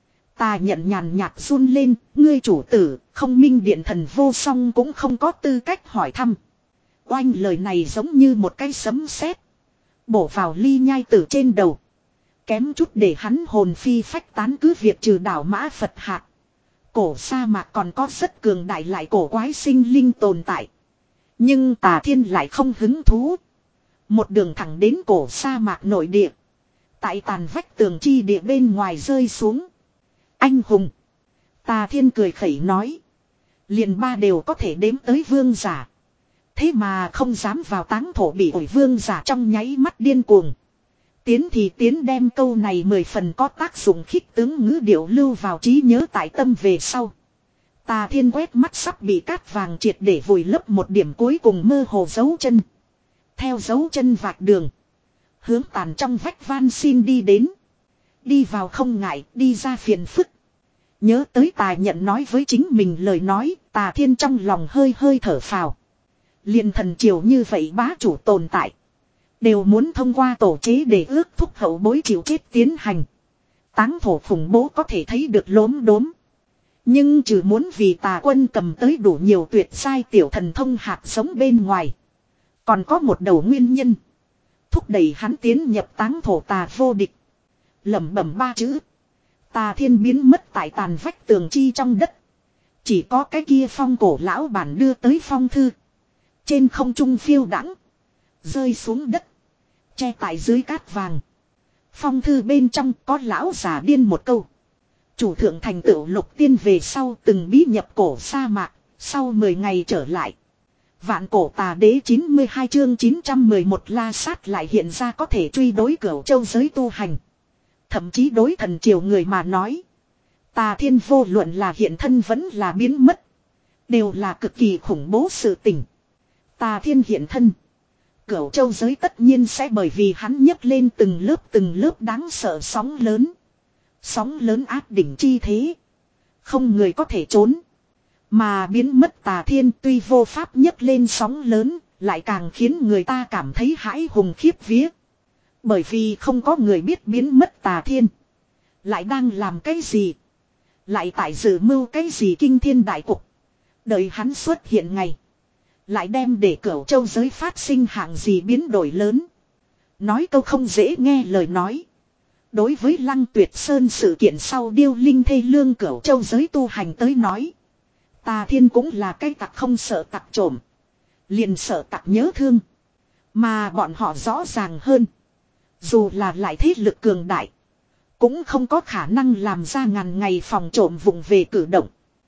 Tà nhận nhàn nhạt run lên. Ngươi chủ tử không minh điện thần vô song cũng không có tư cách hỏi thăm. Oanh lời này giống như một cái sấm sét bổ vào Ly Nhai Tử trên đầu. Kém chút để hắn hồn phi phách tán, cứ việc trừ đảo Mã Phật Hạc. Cổ sa mạc còn có rất cường đại lại cổ quái sinh linh tồn tại. Nhưng Tà Thiên lại không hứng thú. Một đường thẳng đến cổ sa mạc nội địa. Tại tàn vách tường chi địa bên ngoài rơi xuống. Anh hùng. Tà Thiên cười khẩy nói. Liền ba đều có thể đếm tới vương giả. Thế mà không dám vào táng thổ bị ổi vương giả trong nháy mắt điên cuồng. Tiến thì tiến, đem câu này mười phần có tác dụng khích tướng ngữ điệu lưu vào trí nhớ tại tâm về sau. Tà Thiên quét mắt sắp bị cát vàng triệt để vùi lấp một điểm cuối cùng mơ hồ dấu chân. Theo dấu chân vạch đường. Hướng tàn trong vách van xin đi đến. Đi vào không ngại, đi ra phiền phức. Nhớ tới Tà Nhận nói với chính mình lời nói, Tà Thiên trong lòng hơi hơi thở phào. Liền thần triều như vậy bá chủ tồn tại. Đều muốn thông qua tổ chế để ước thúc hậu bối chịu chết tiến hành. Táng thổ khủng bố có thể thấy được lốm đốm. Nhưng trừ muốn vì Tà quân cầm tới đủ nhiều tuyệt sai tiểu thần thông hạt giống bên ngoài. Còn có một đầu nguyên nhân. Thúc đẩy hắn tiến nhập táng thổ Tà vô địch. Lẩm bẩm ba chữ. Tà Thiên biến mất tại tàn vách tường chi trong đất. Chỉ có cái kia phong cổ lão bản đưa tới phong thư. Trên không trung phiêu đãng, rơi xuống đất, che tại dưới cát vàng. Phong thư bên trong có lão giả điên một câu. Chủ thượng thành tựu lục tiên về sau từng bí nhập cổ sa mạc, sau mười ngày trở lại. Vạn cổ Tà đế chín mươi hai chương chín trăm mười một La Sát lại hiện ra có thể truy đối Cửu Châu giới tu hành. Thậm chí đối thần triều người mà nói. Tà Thiên vô luận là hiện thân vẫn là biến mất. Đều là cực kỳ khủng bố sự tình. Tà Thiên hiện thân. Cửu Châu giới tất nhiên sẽ bởi vì hắn nhấc lên từng lớp từng lớp đáng sợ sóng lớn. Sóng lớn áp đỉnh chi thế. Không người có thể trốn. Mà biến mất Tà Thiên tuy vô pháp nhấc lên sóng lớn, lại càng khiến người ta cảm thấy hãi hùng khiếp vía. Bởi vì không có người biết biến mất Tà Thiên lại đang làm cái gì, lại tại dự mưu cái gì kinh thiên đại cục. Đợi hắn xuất hiện ngày, lại đem để Cửu Châu giới phát sinh hạng gì biến đổi lớn. Nói câu không dễ nghe lời nói. Đối với Lăng Tuyệt Sơn sự kiện sau điêu linh thê lương Cửu Châu giới tu hành tới nói. Tà Thiên cũng là cái tặc không sợ tặc trộm. Liền sợ tặc nhớ thương. Mà bọn họ rõ ràng hơn. Dù là lại thế lực cường đại. Cũng không có khả năng làm ra ngàn ngày phòng trộm vụng về cử động.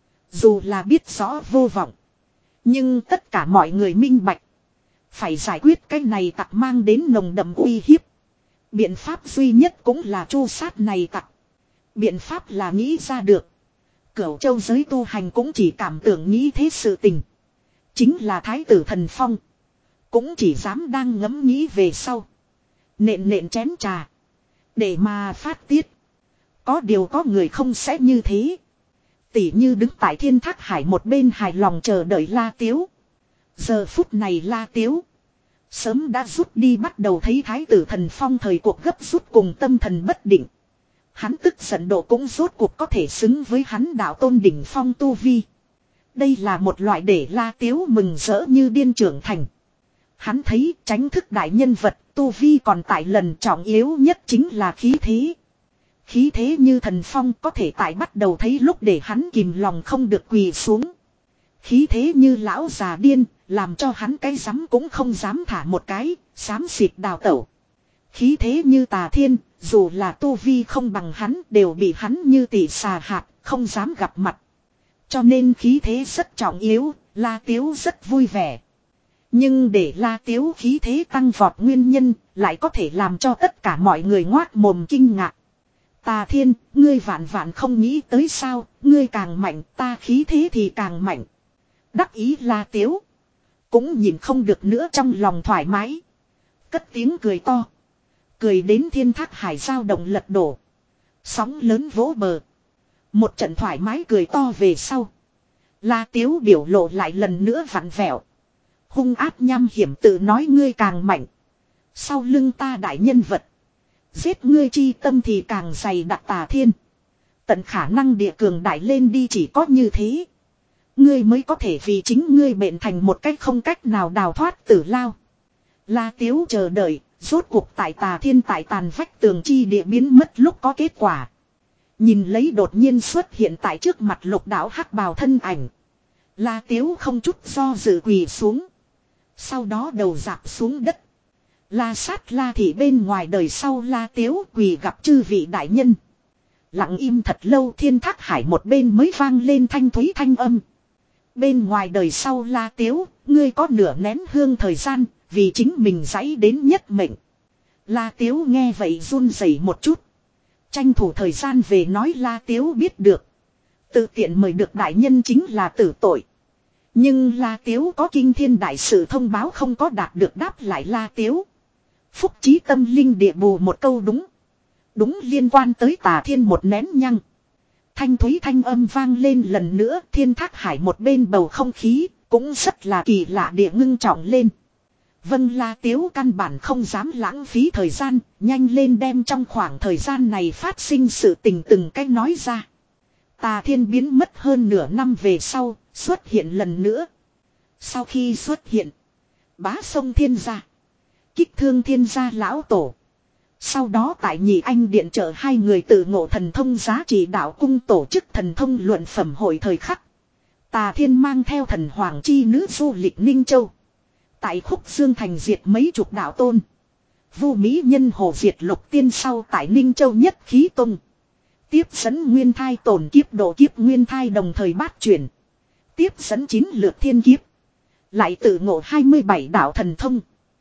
Dù là biết rõ vô vọng. Nhưng tất cả mọi người minh bạch. Phải giải quyết cái này tặc mang đến nồng đậm uy hiếp. Biện pháp duy nhất cũng là tru sát này tặc. Biện pháp là nghĩ ra được. Cửu Châu giới tu hành cũng chỉ cảm tưởng nghĩ thế sự tình. Chính là Thái tử Thần Phong. Cũng chỉ dám đang ngẫm nghĩ về sau. Nện nện chén trà. Để mà phát tiết. Có điều có người không sẽ như thế. Tỉ như đứng tại Thiên Thác Hải một bên hài lòng chờ đợi La Tiếu. Giờ phút này La Tiếu sớm đã rút đi, bắt đầu thấy Thái tử Thần Phong thời cuộc gấp rút cùng tâm thần bất định. Hắn tức giận độ cũng rốt cuộc có thể xứng với hắn đạo tôn đỉnh phong tu vi. Đây là một loại để La Tiếu mừng rỡ như điên trưởng thành. Hắn thấy tránh thức đại nhân vật tu vi còn tại lần trọng yếu nhất chính là khí thế. Khí thế như thần phong có thể tại bắt đầu thấy lúc để hắn kìm lòng không được quỳ xuống. Khí thế như lão già điên, làm cho hắn cái rắm cũng không dám thả một cái, xám xịt đào tẩu. Khí thế như Tà Thiên, dù là tu vi không bằng hắn đều bị hắn như tỷ xà hạt, không dám gặp mặt. Cho nên khí thế rất trọng yếu, La Tiếu rất vui vẻ. Nhưng để La Tiếu khí thế tăng vọt nguyên nhân, lại có thể làm cho tất cả mọi người ngoác mồm kinh ngạc. Tà Thiên, ngươi vạn vạn không nghĩ tới sao, ngươi càng mạnh, ta khí thế thì càng mạnh. Đắc ý La Tiếu cũng nhìn không được nữa trong lòng thoải mái. Cất tiếng cười to. Cười đến Thiên Thác Hải dao động lật đổ. Sóng lớn vỗ bờ. Một trận thoải mái cười to về sau. La Tiếu biểu lộ lại lần nữa vặn vẹo. Hung áp nham hiểm tự nói ngươi càng mạnh. Sau lưng ta đại nhân vật. Giết ngươi chi tâm thì càng dày đặc. Tà Thiên. Tận khả năng địa cường đại lên đi, chỉ có như thế. Ngươi mới có thể vì chính ngươi bệnh thành một cách không cách nào đào thoát tử lao. La Tiếu chờ đợi, Rốt cuộc tại Tà Thiên tại tàn vách tường chi địa biến mất lúc có kết quả. Nhìn lấy đột nhiên xuất hiện tại trước mặt Lục Đạo hắc bào thân ảnh. La Tiếu không chút do dự quỳ xuống. Sau đó đầu dạp xuống đất. La Sát La Thị bên ngoài đời sau La Tiếu quỳ gặp chư vị đại nhân. Lặng im thật lâu Thiên Thác Hải một bên mới vang lên thanh thúy thanh âm. Bên ngoài đời sau La Tiếu, ngươi có nửa nén hương thời gian, vì chính mình giãy đến nhất mệnh. La Tiếu nghe vậy run rẩy một chút. Tranh thủ thời gian về nói La Tiếu biết được. Tự tiện mời được đại nhân chính là tử tội. Nhưng La Tiếu có kinh thiên đại sự thông báo không có đạt được đáp lại La Tiếu. Phúc trí tâm linh địa bù một câu đúng. Đúng liên quan tới Tà Thiên một nén nhăng. Thanh thúy thanh âm vang lên lần nữa, Thiên Thác Hải một bên bầu không khí, cũng rất là kỳ lạ địa ngưng trọng lên. Vâng La Tiếu căn bản không dám lãng phí thời gian, nhanh lên đem trong khoảng thời gian này phát sinh sự tình từng cách nói ra. Tà Thiên biến mất hơn nửa năm về sau, xuất hiện lần nữa. Sau khi xuất hiện, bá sông Thiên gia, kích thương Thiên gia lão tổ. Sau đó tại Nhị Anh điện trợ hai người tự ngộ thần thông giá trị đạo cung tổ chức thần thông luận phẩm hội thời khắc. Tà Thiên mang theo thần hoàng chi nữ du lịch Ninh Châu. Tại Khúc Dương thành diệt mấy chục đạo tôn. Vu Mỹ nhân hồ diệt lục tiên sau tại Ninh Châu nhất khí tung. Tiếp dẫn nguyên thai tổn kiếp độ kiếp nguyên thai đồng thời bát chuyển. Tiếp dẫn chín lượt thiên kiếp. Lại tự ngộ hai mươi bảy đạo thần thông.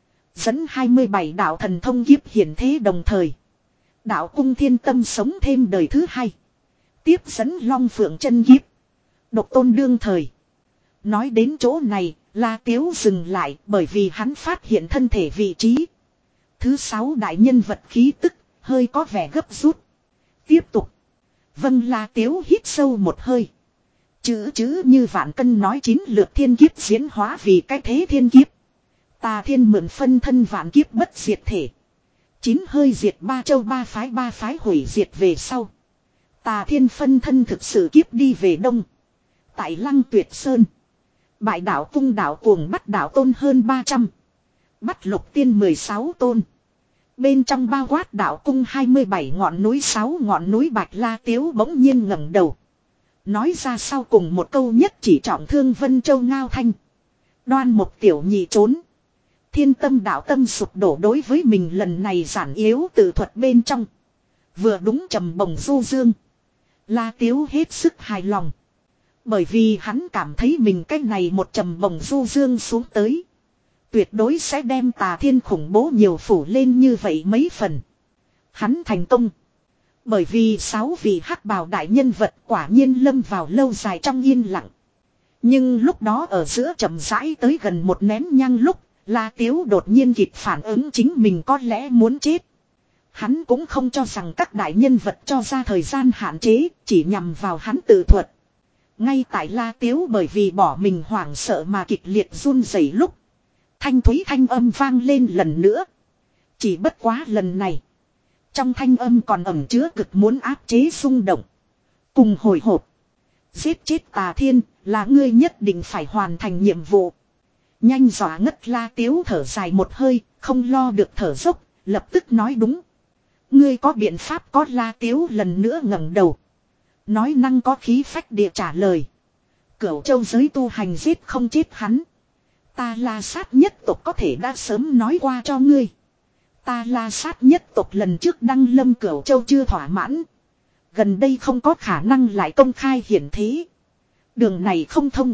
Dẫn hai mươi bảy đạo thần thông kiếp hiển thế đồng thời. Đạo cung thiên tâm sống thêm đời thứ hai. Tiếp dẫn long phượng chân kiếp. Độc tôn đương thời. Nói đến chỗ này, La Tiếu dừng lại bởi vì hắn phát hiện thân thể vị trí. Thứ sáu đại nhân vật khí tức, hơi có vẻ gấp rút. Tiếp tục. Vâng La Tiếu hít sâu một hơi. Chữ chữ như vạn cân nói chín lượt thiên kiếp diễn hóa vì cái thế thiên kiếp. Tà Thiên mượn phân thân vạn kiếp bất diệt thể. Chín hơi diệt ba châu ba phái ba phái hủy diệt về sau. Tà Thiên phân thân thực sự kiếp đi về đông. Tại Lăng Tuyệt Sơn. Bại đảo cung đảo cuồng bắt đảo tôn hơn ba trăm. Bắt lục tiên mười sáu tôn. Bên trong bao quát đảo cung hai mươi bảy ngọn núi sáu ngọn núi Bạch La Tiếu bỗng nhiên ngẩng đầu. Nói ra sau cùng một câu nhất chỉ trọng thương Vân Châu Ngao Thanh. Đoan một tiểu nhị trốn. Thiên tâm đạo tâm sụp đổ đối với mình lần này giản yếu tự thuật bên trong. Vừa đúng trầm bồng du dương. La Tiếu hết sức hài lòng. Bởi vì hắn cảm thấy mình cách này một trầm bồng du dương xuống tới. Tuyệt đối sẽ đem Tà Thiên khủng bố nhiều phủ lên như vậy mấy phần. Hắn thành công. Bởi vì sáu vị hắc bào đại nhân vật quả nhiên lâm vào lâu dài trong yên lặng. Nhưng lúc đó ở giữa chậm rãi tới gần một nén nhang lúc, La Tiếu đột nhiên kịp phản ứng chính mình có lẽ muốn chết. Hắn cũng không cho rằng các đại nhân vật cho ra thời gian hạn chế, chỉ nhằm vào hắn tự thuật. Ngay tại La Tiếu bởi vì bỏ mình hoảng sợ mà kịch liệt run rẩy lúc. Thanh thúy thanh âm vang lên lần nữa. Chỉ bất quá lần này. Trong thanh âm còn ẩn chứa cực muốn áp chế xung động. Cùng hồi hộp. Giết chết Tà Thiên là ngươi nhất định phải hoàn thành nhiệm vụ. Nhanh dọa ngất La Tiếu thở dài một hơi, không lo được thở dốc, lập tức nói đúng. Ngươi có biện pháp có La Tiếu lần nữa ngẩng đầu. Nói năng có khí phách địa trả lời. Cửu châu giới tu hành giết không chết hắn. Ta La Sát nhất tộc có thể đã sớm nói qua cho ngươi. Ta La Sát nhất tộc lần trước đăng lâm Cửu Châu chưa thỏa mãn. Gần đây không có khả năng lại công khai hiển thế. Đường này không thông.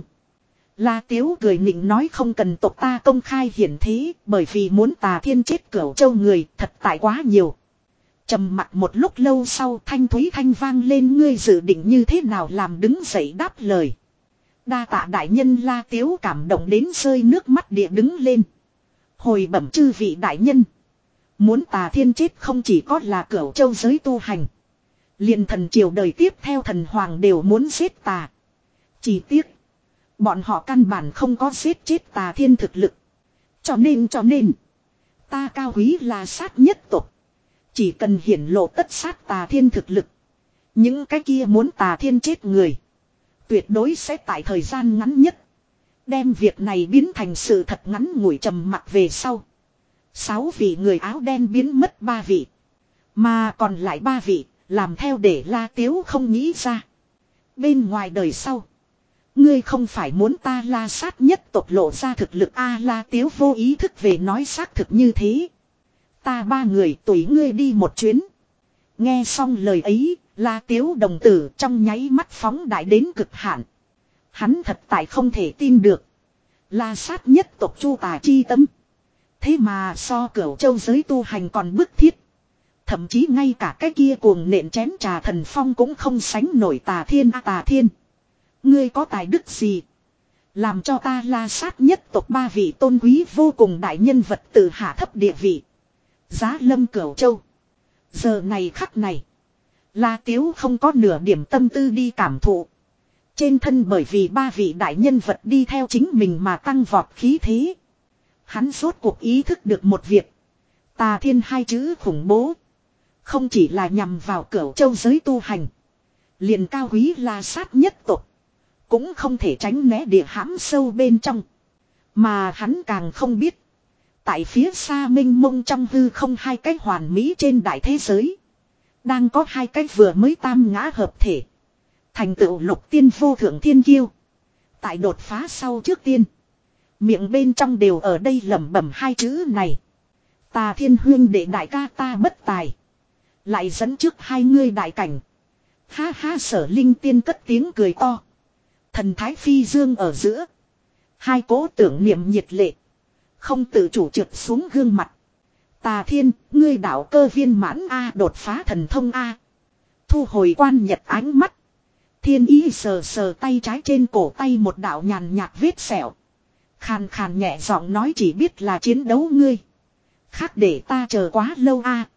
La Tiếu cười nịnh nói không cần tộc ta công khai hiển thế, bởi vì muốn Tà Thiên chết Cửu Châu người thật tại quá nhiều. Trầm mặc một lúc lâu sau thanh thúy thanh vang lên ngươi dự định như thế nào làm đứng dậy đáp lời. Đa tạ đại nhân La Tiếu cảm động đến rơi nước mắt địa đứng lên. Hồi bẩm chư vị đại nhân. Muốn Tà Thiên chết không chỉ có là Cửu Châu giới tu hành. Liền thần triều đời tiếp theo thần hoàng đều muốn giết Tà. Chỉ tiếc. Bọn họ căn bản không có giết chết Tà Thiên thực lực. Cho nên cho nên. Ta cao quý là sát nhất tộc. Chỉ cần hiển lộ tất sát Tà Thiên thực lực. Những cái kia muốn Tà Thiên chết người. Tuyệt đối sẽ tại thời gian ngắn nhất. Đem việc này biến thành sự thật ngắn ngủi trầm mặc về sau. Sáu vị người áo đen biến mất ba vị. Mà còn lại ba vị, làm theo để La Tiếu không nghĩ ra. Bên ngoài đời sau. Ngươi không phải muốn ta La Sát nhất tộc lộ ra thực lực A La Tiếu vô ý thức về nói xác thực như thế. Ta ba người tùy ngươi đi một chuyến. Nghe xong lời ấy, La Tiếu đồng tử trong nháy mắt phóng đại đến cực hạn. Hắn thật tại không thể tin được. La Sát nhất tộc Chu Tà chi tâm. Thế mà so Cửu Châu giới tu hành còn bức thiết. Thậm chí ngay cả cái kia cuồng nện chén trà thần phong cũng không sánh nổi Tà Thiên a Tà Thiên. Ngươi có tài đức gì? Làm cho ta La Sát nhất tộc ba vị tôn quý vô cùng đại nhân vật tự hạ thấp địa vị. Giá lâm Cửu Châu. Giờ này khắc này. La Tiếu không có nửa điểm tâm tư đi cảm thụ. Trên thân bởi vì ba vị đại nhân vật đi theo chính mình mà tăng vọt khí thế. Hắn rốt cuộc ý thức được một việc. Tà Thiên hai chữ khủng bố. Không chỉ là nhằm vào Cửu Châu giới tu hành. Liền cao quý La Sát nhất tộc. Cũng không thể tránh né địa hãm sâu bên trong. Mà hắn càng không biết. Tại phía xa mênh mông trong hư không hai cái hoàn mỹ trên đại thế giới. Đang có hai cái vừa mới tam ngã hợp thể. Thành tựu lục tiên vô thượng thiên kiêu. Tại đột phá sau trước tiên. Miệng bên trong đều ở đây lẩm bẩm hai chữ này. Tà Thiên huyên đệ đại ca ta bất tài. Lại dẫn trước hai ngươi đại cảnh. Ha ha Sở Linh tiên cất tiếng cười to. Thần thái phi dương ở giữa. Hai cố tưởng niệm nhiệt lệ. Không tự chủ trượt xuống gương mặt. Tà Thiên, ngươi đạo cơ viên mãn A đột phá thần thông A. Thu hồi quan nhật ánh mắt. Thiên ý sờ sờ tay trái trên cổ tay một đạo nhàn nhạt vết sẹo. Khàn khàn nhẹ giọng nói chỉ biết là chiến đấu ngươi. Khác để ta chờ quá lâu A.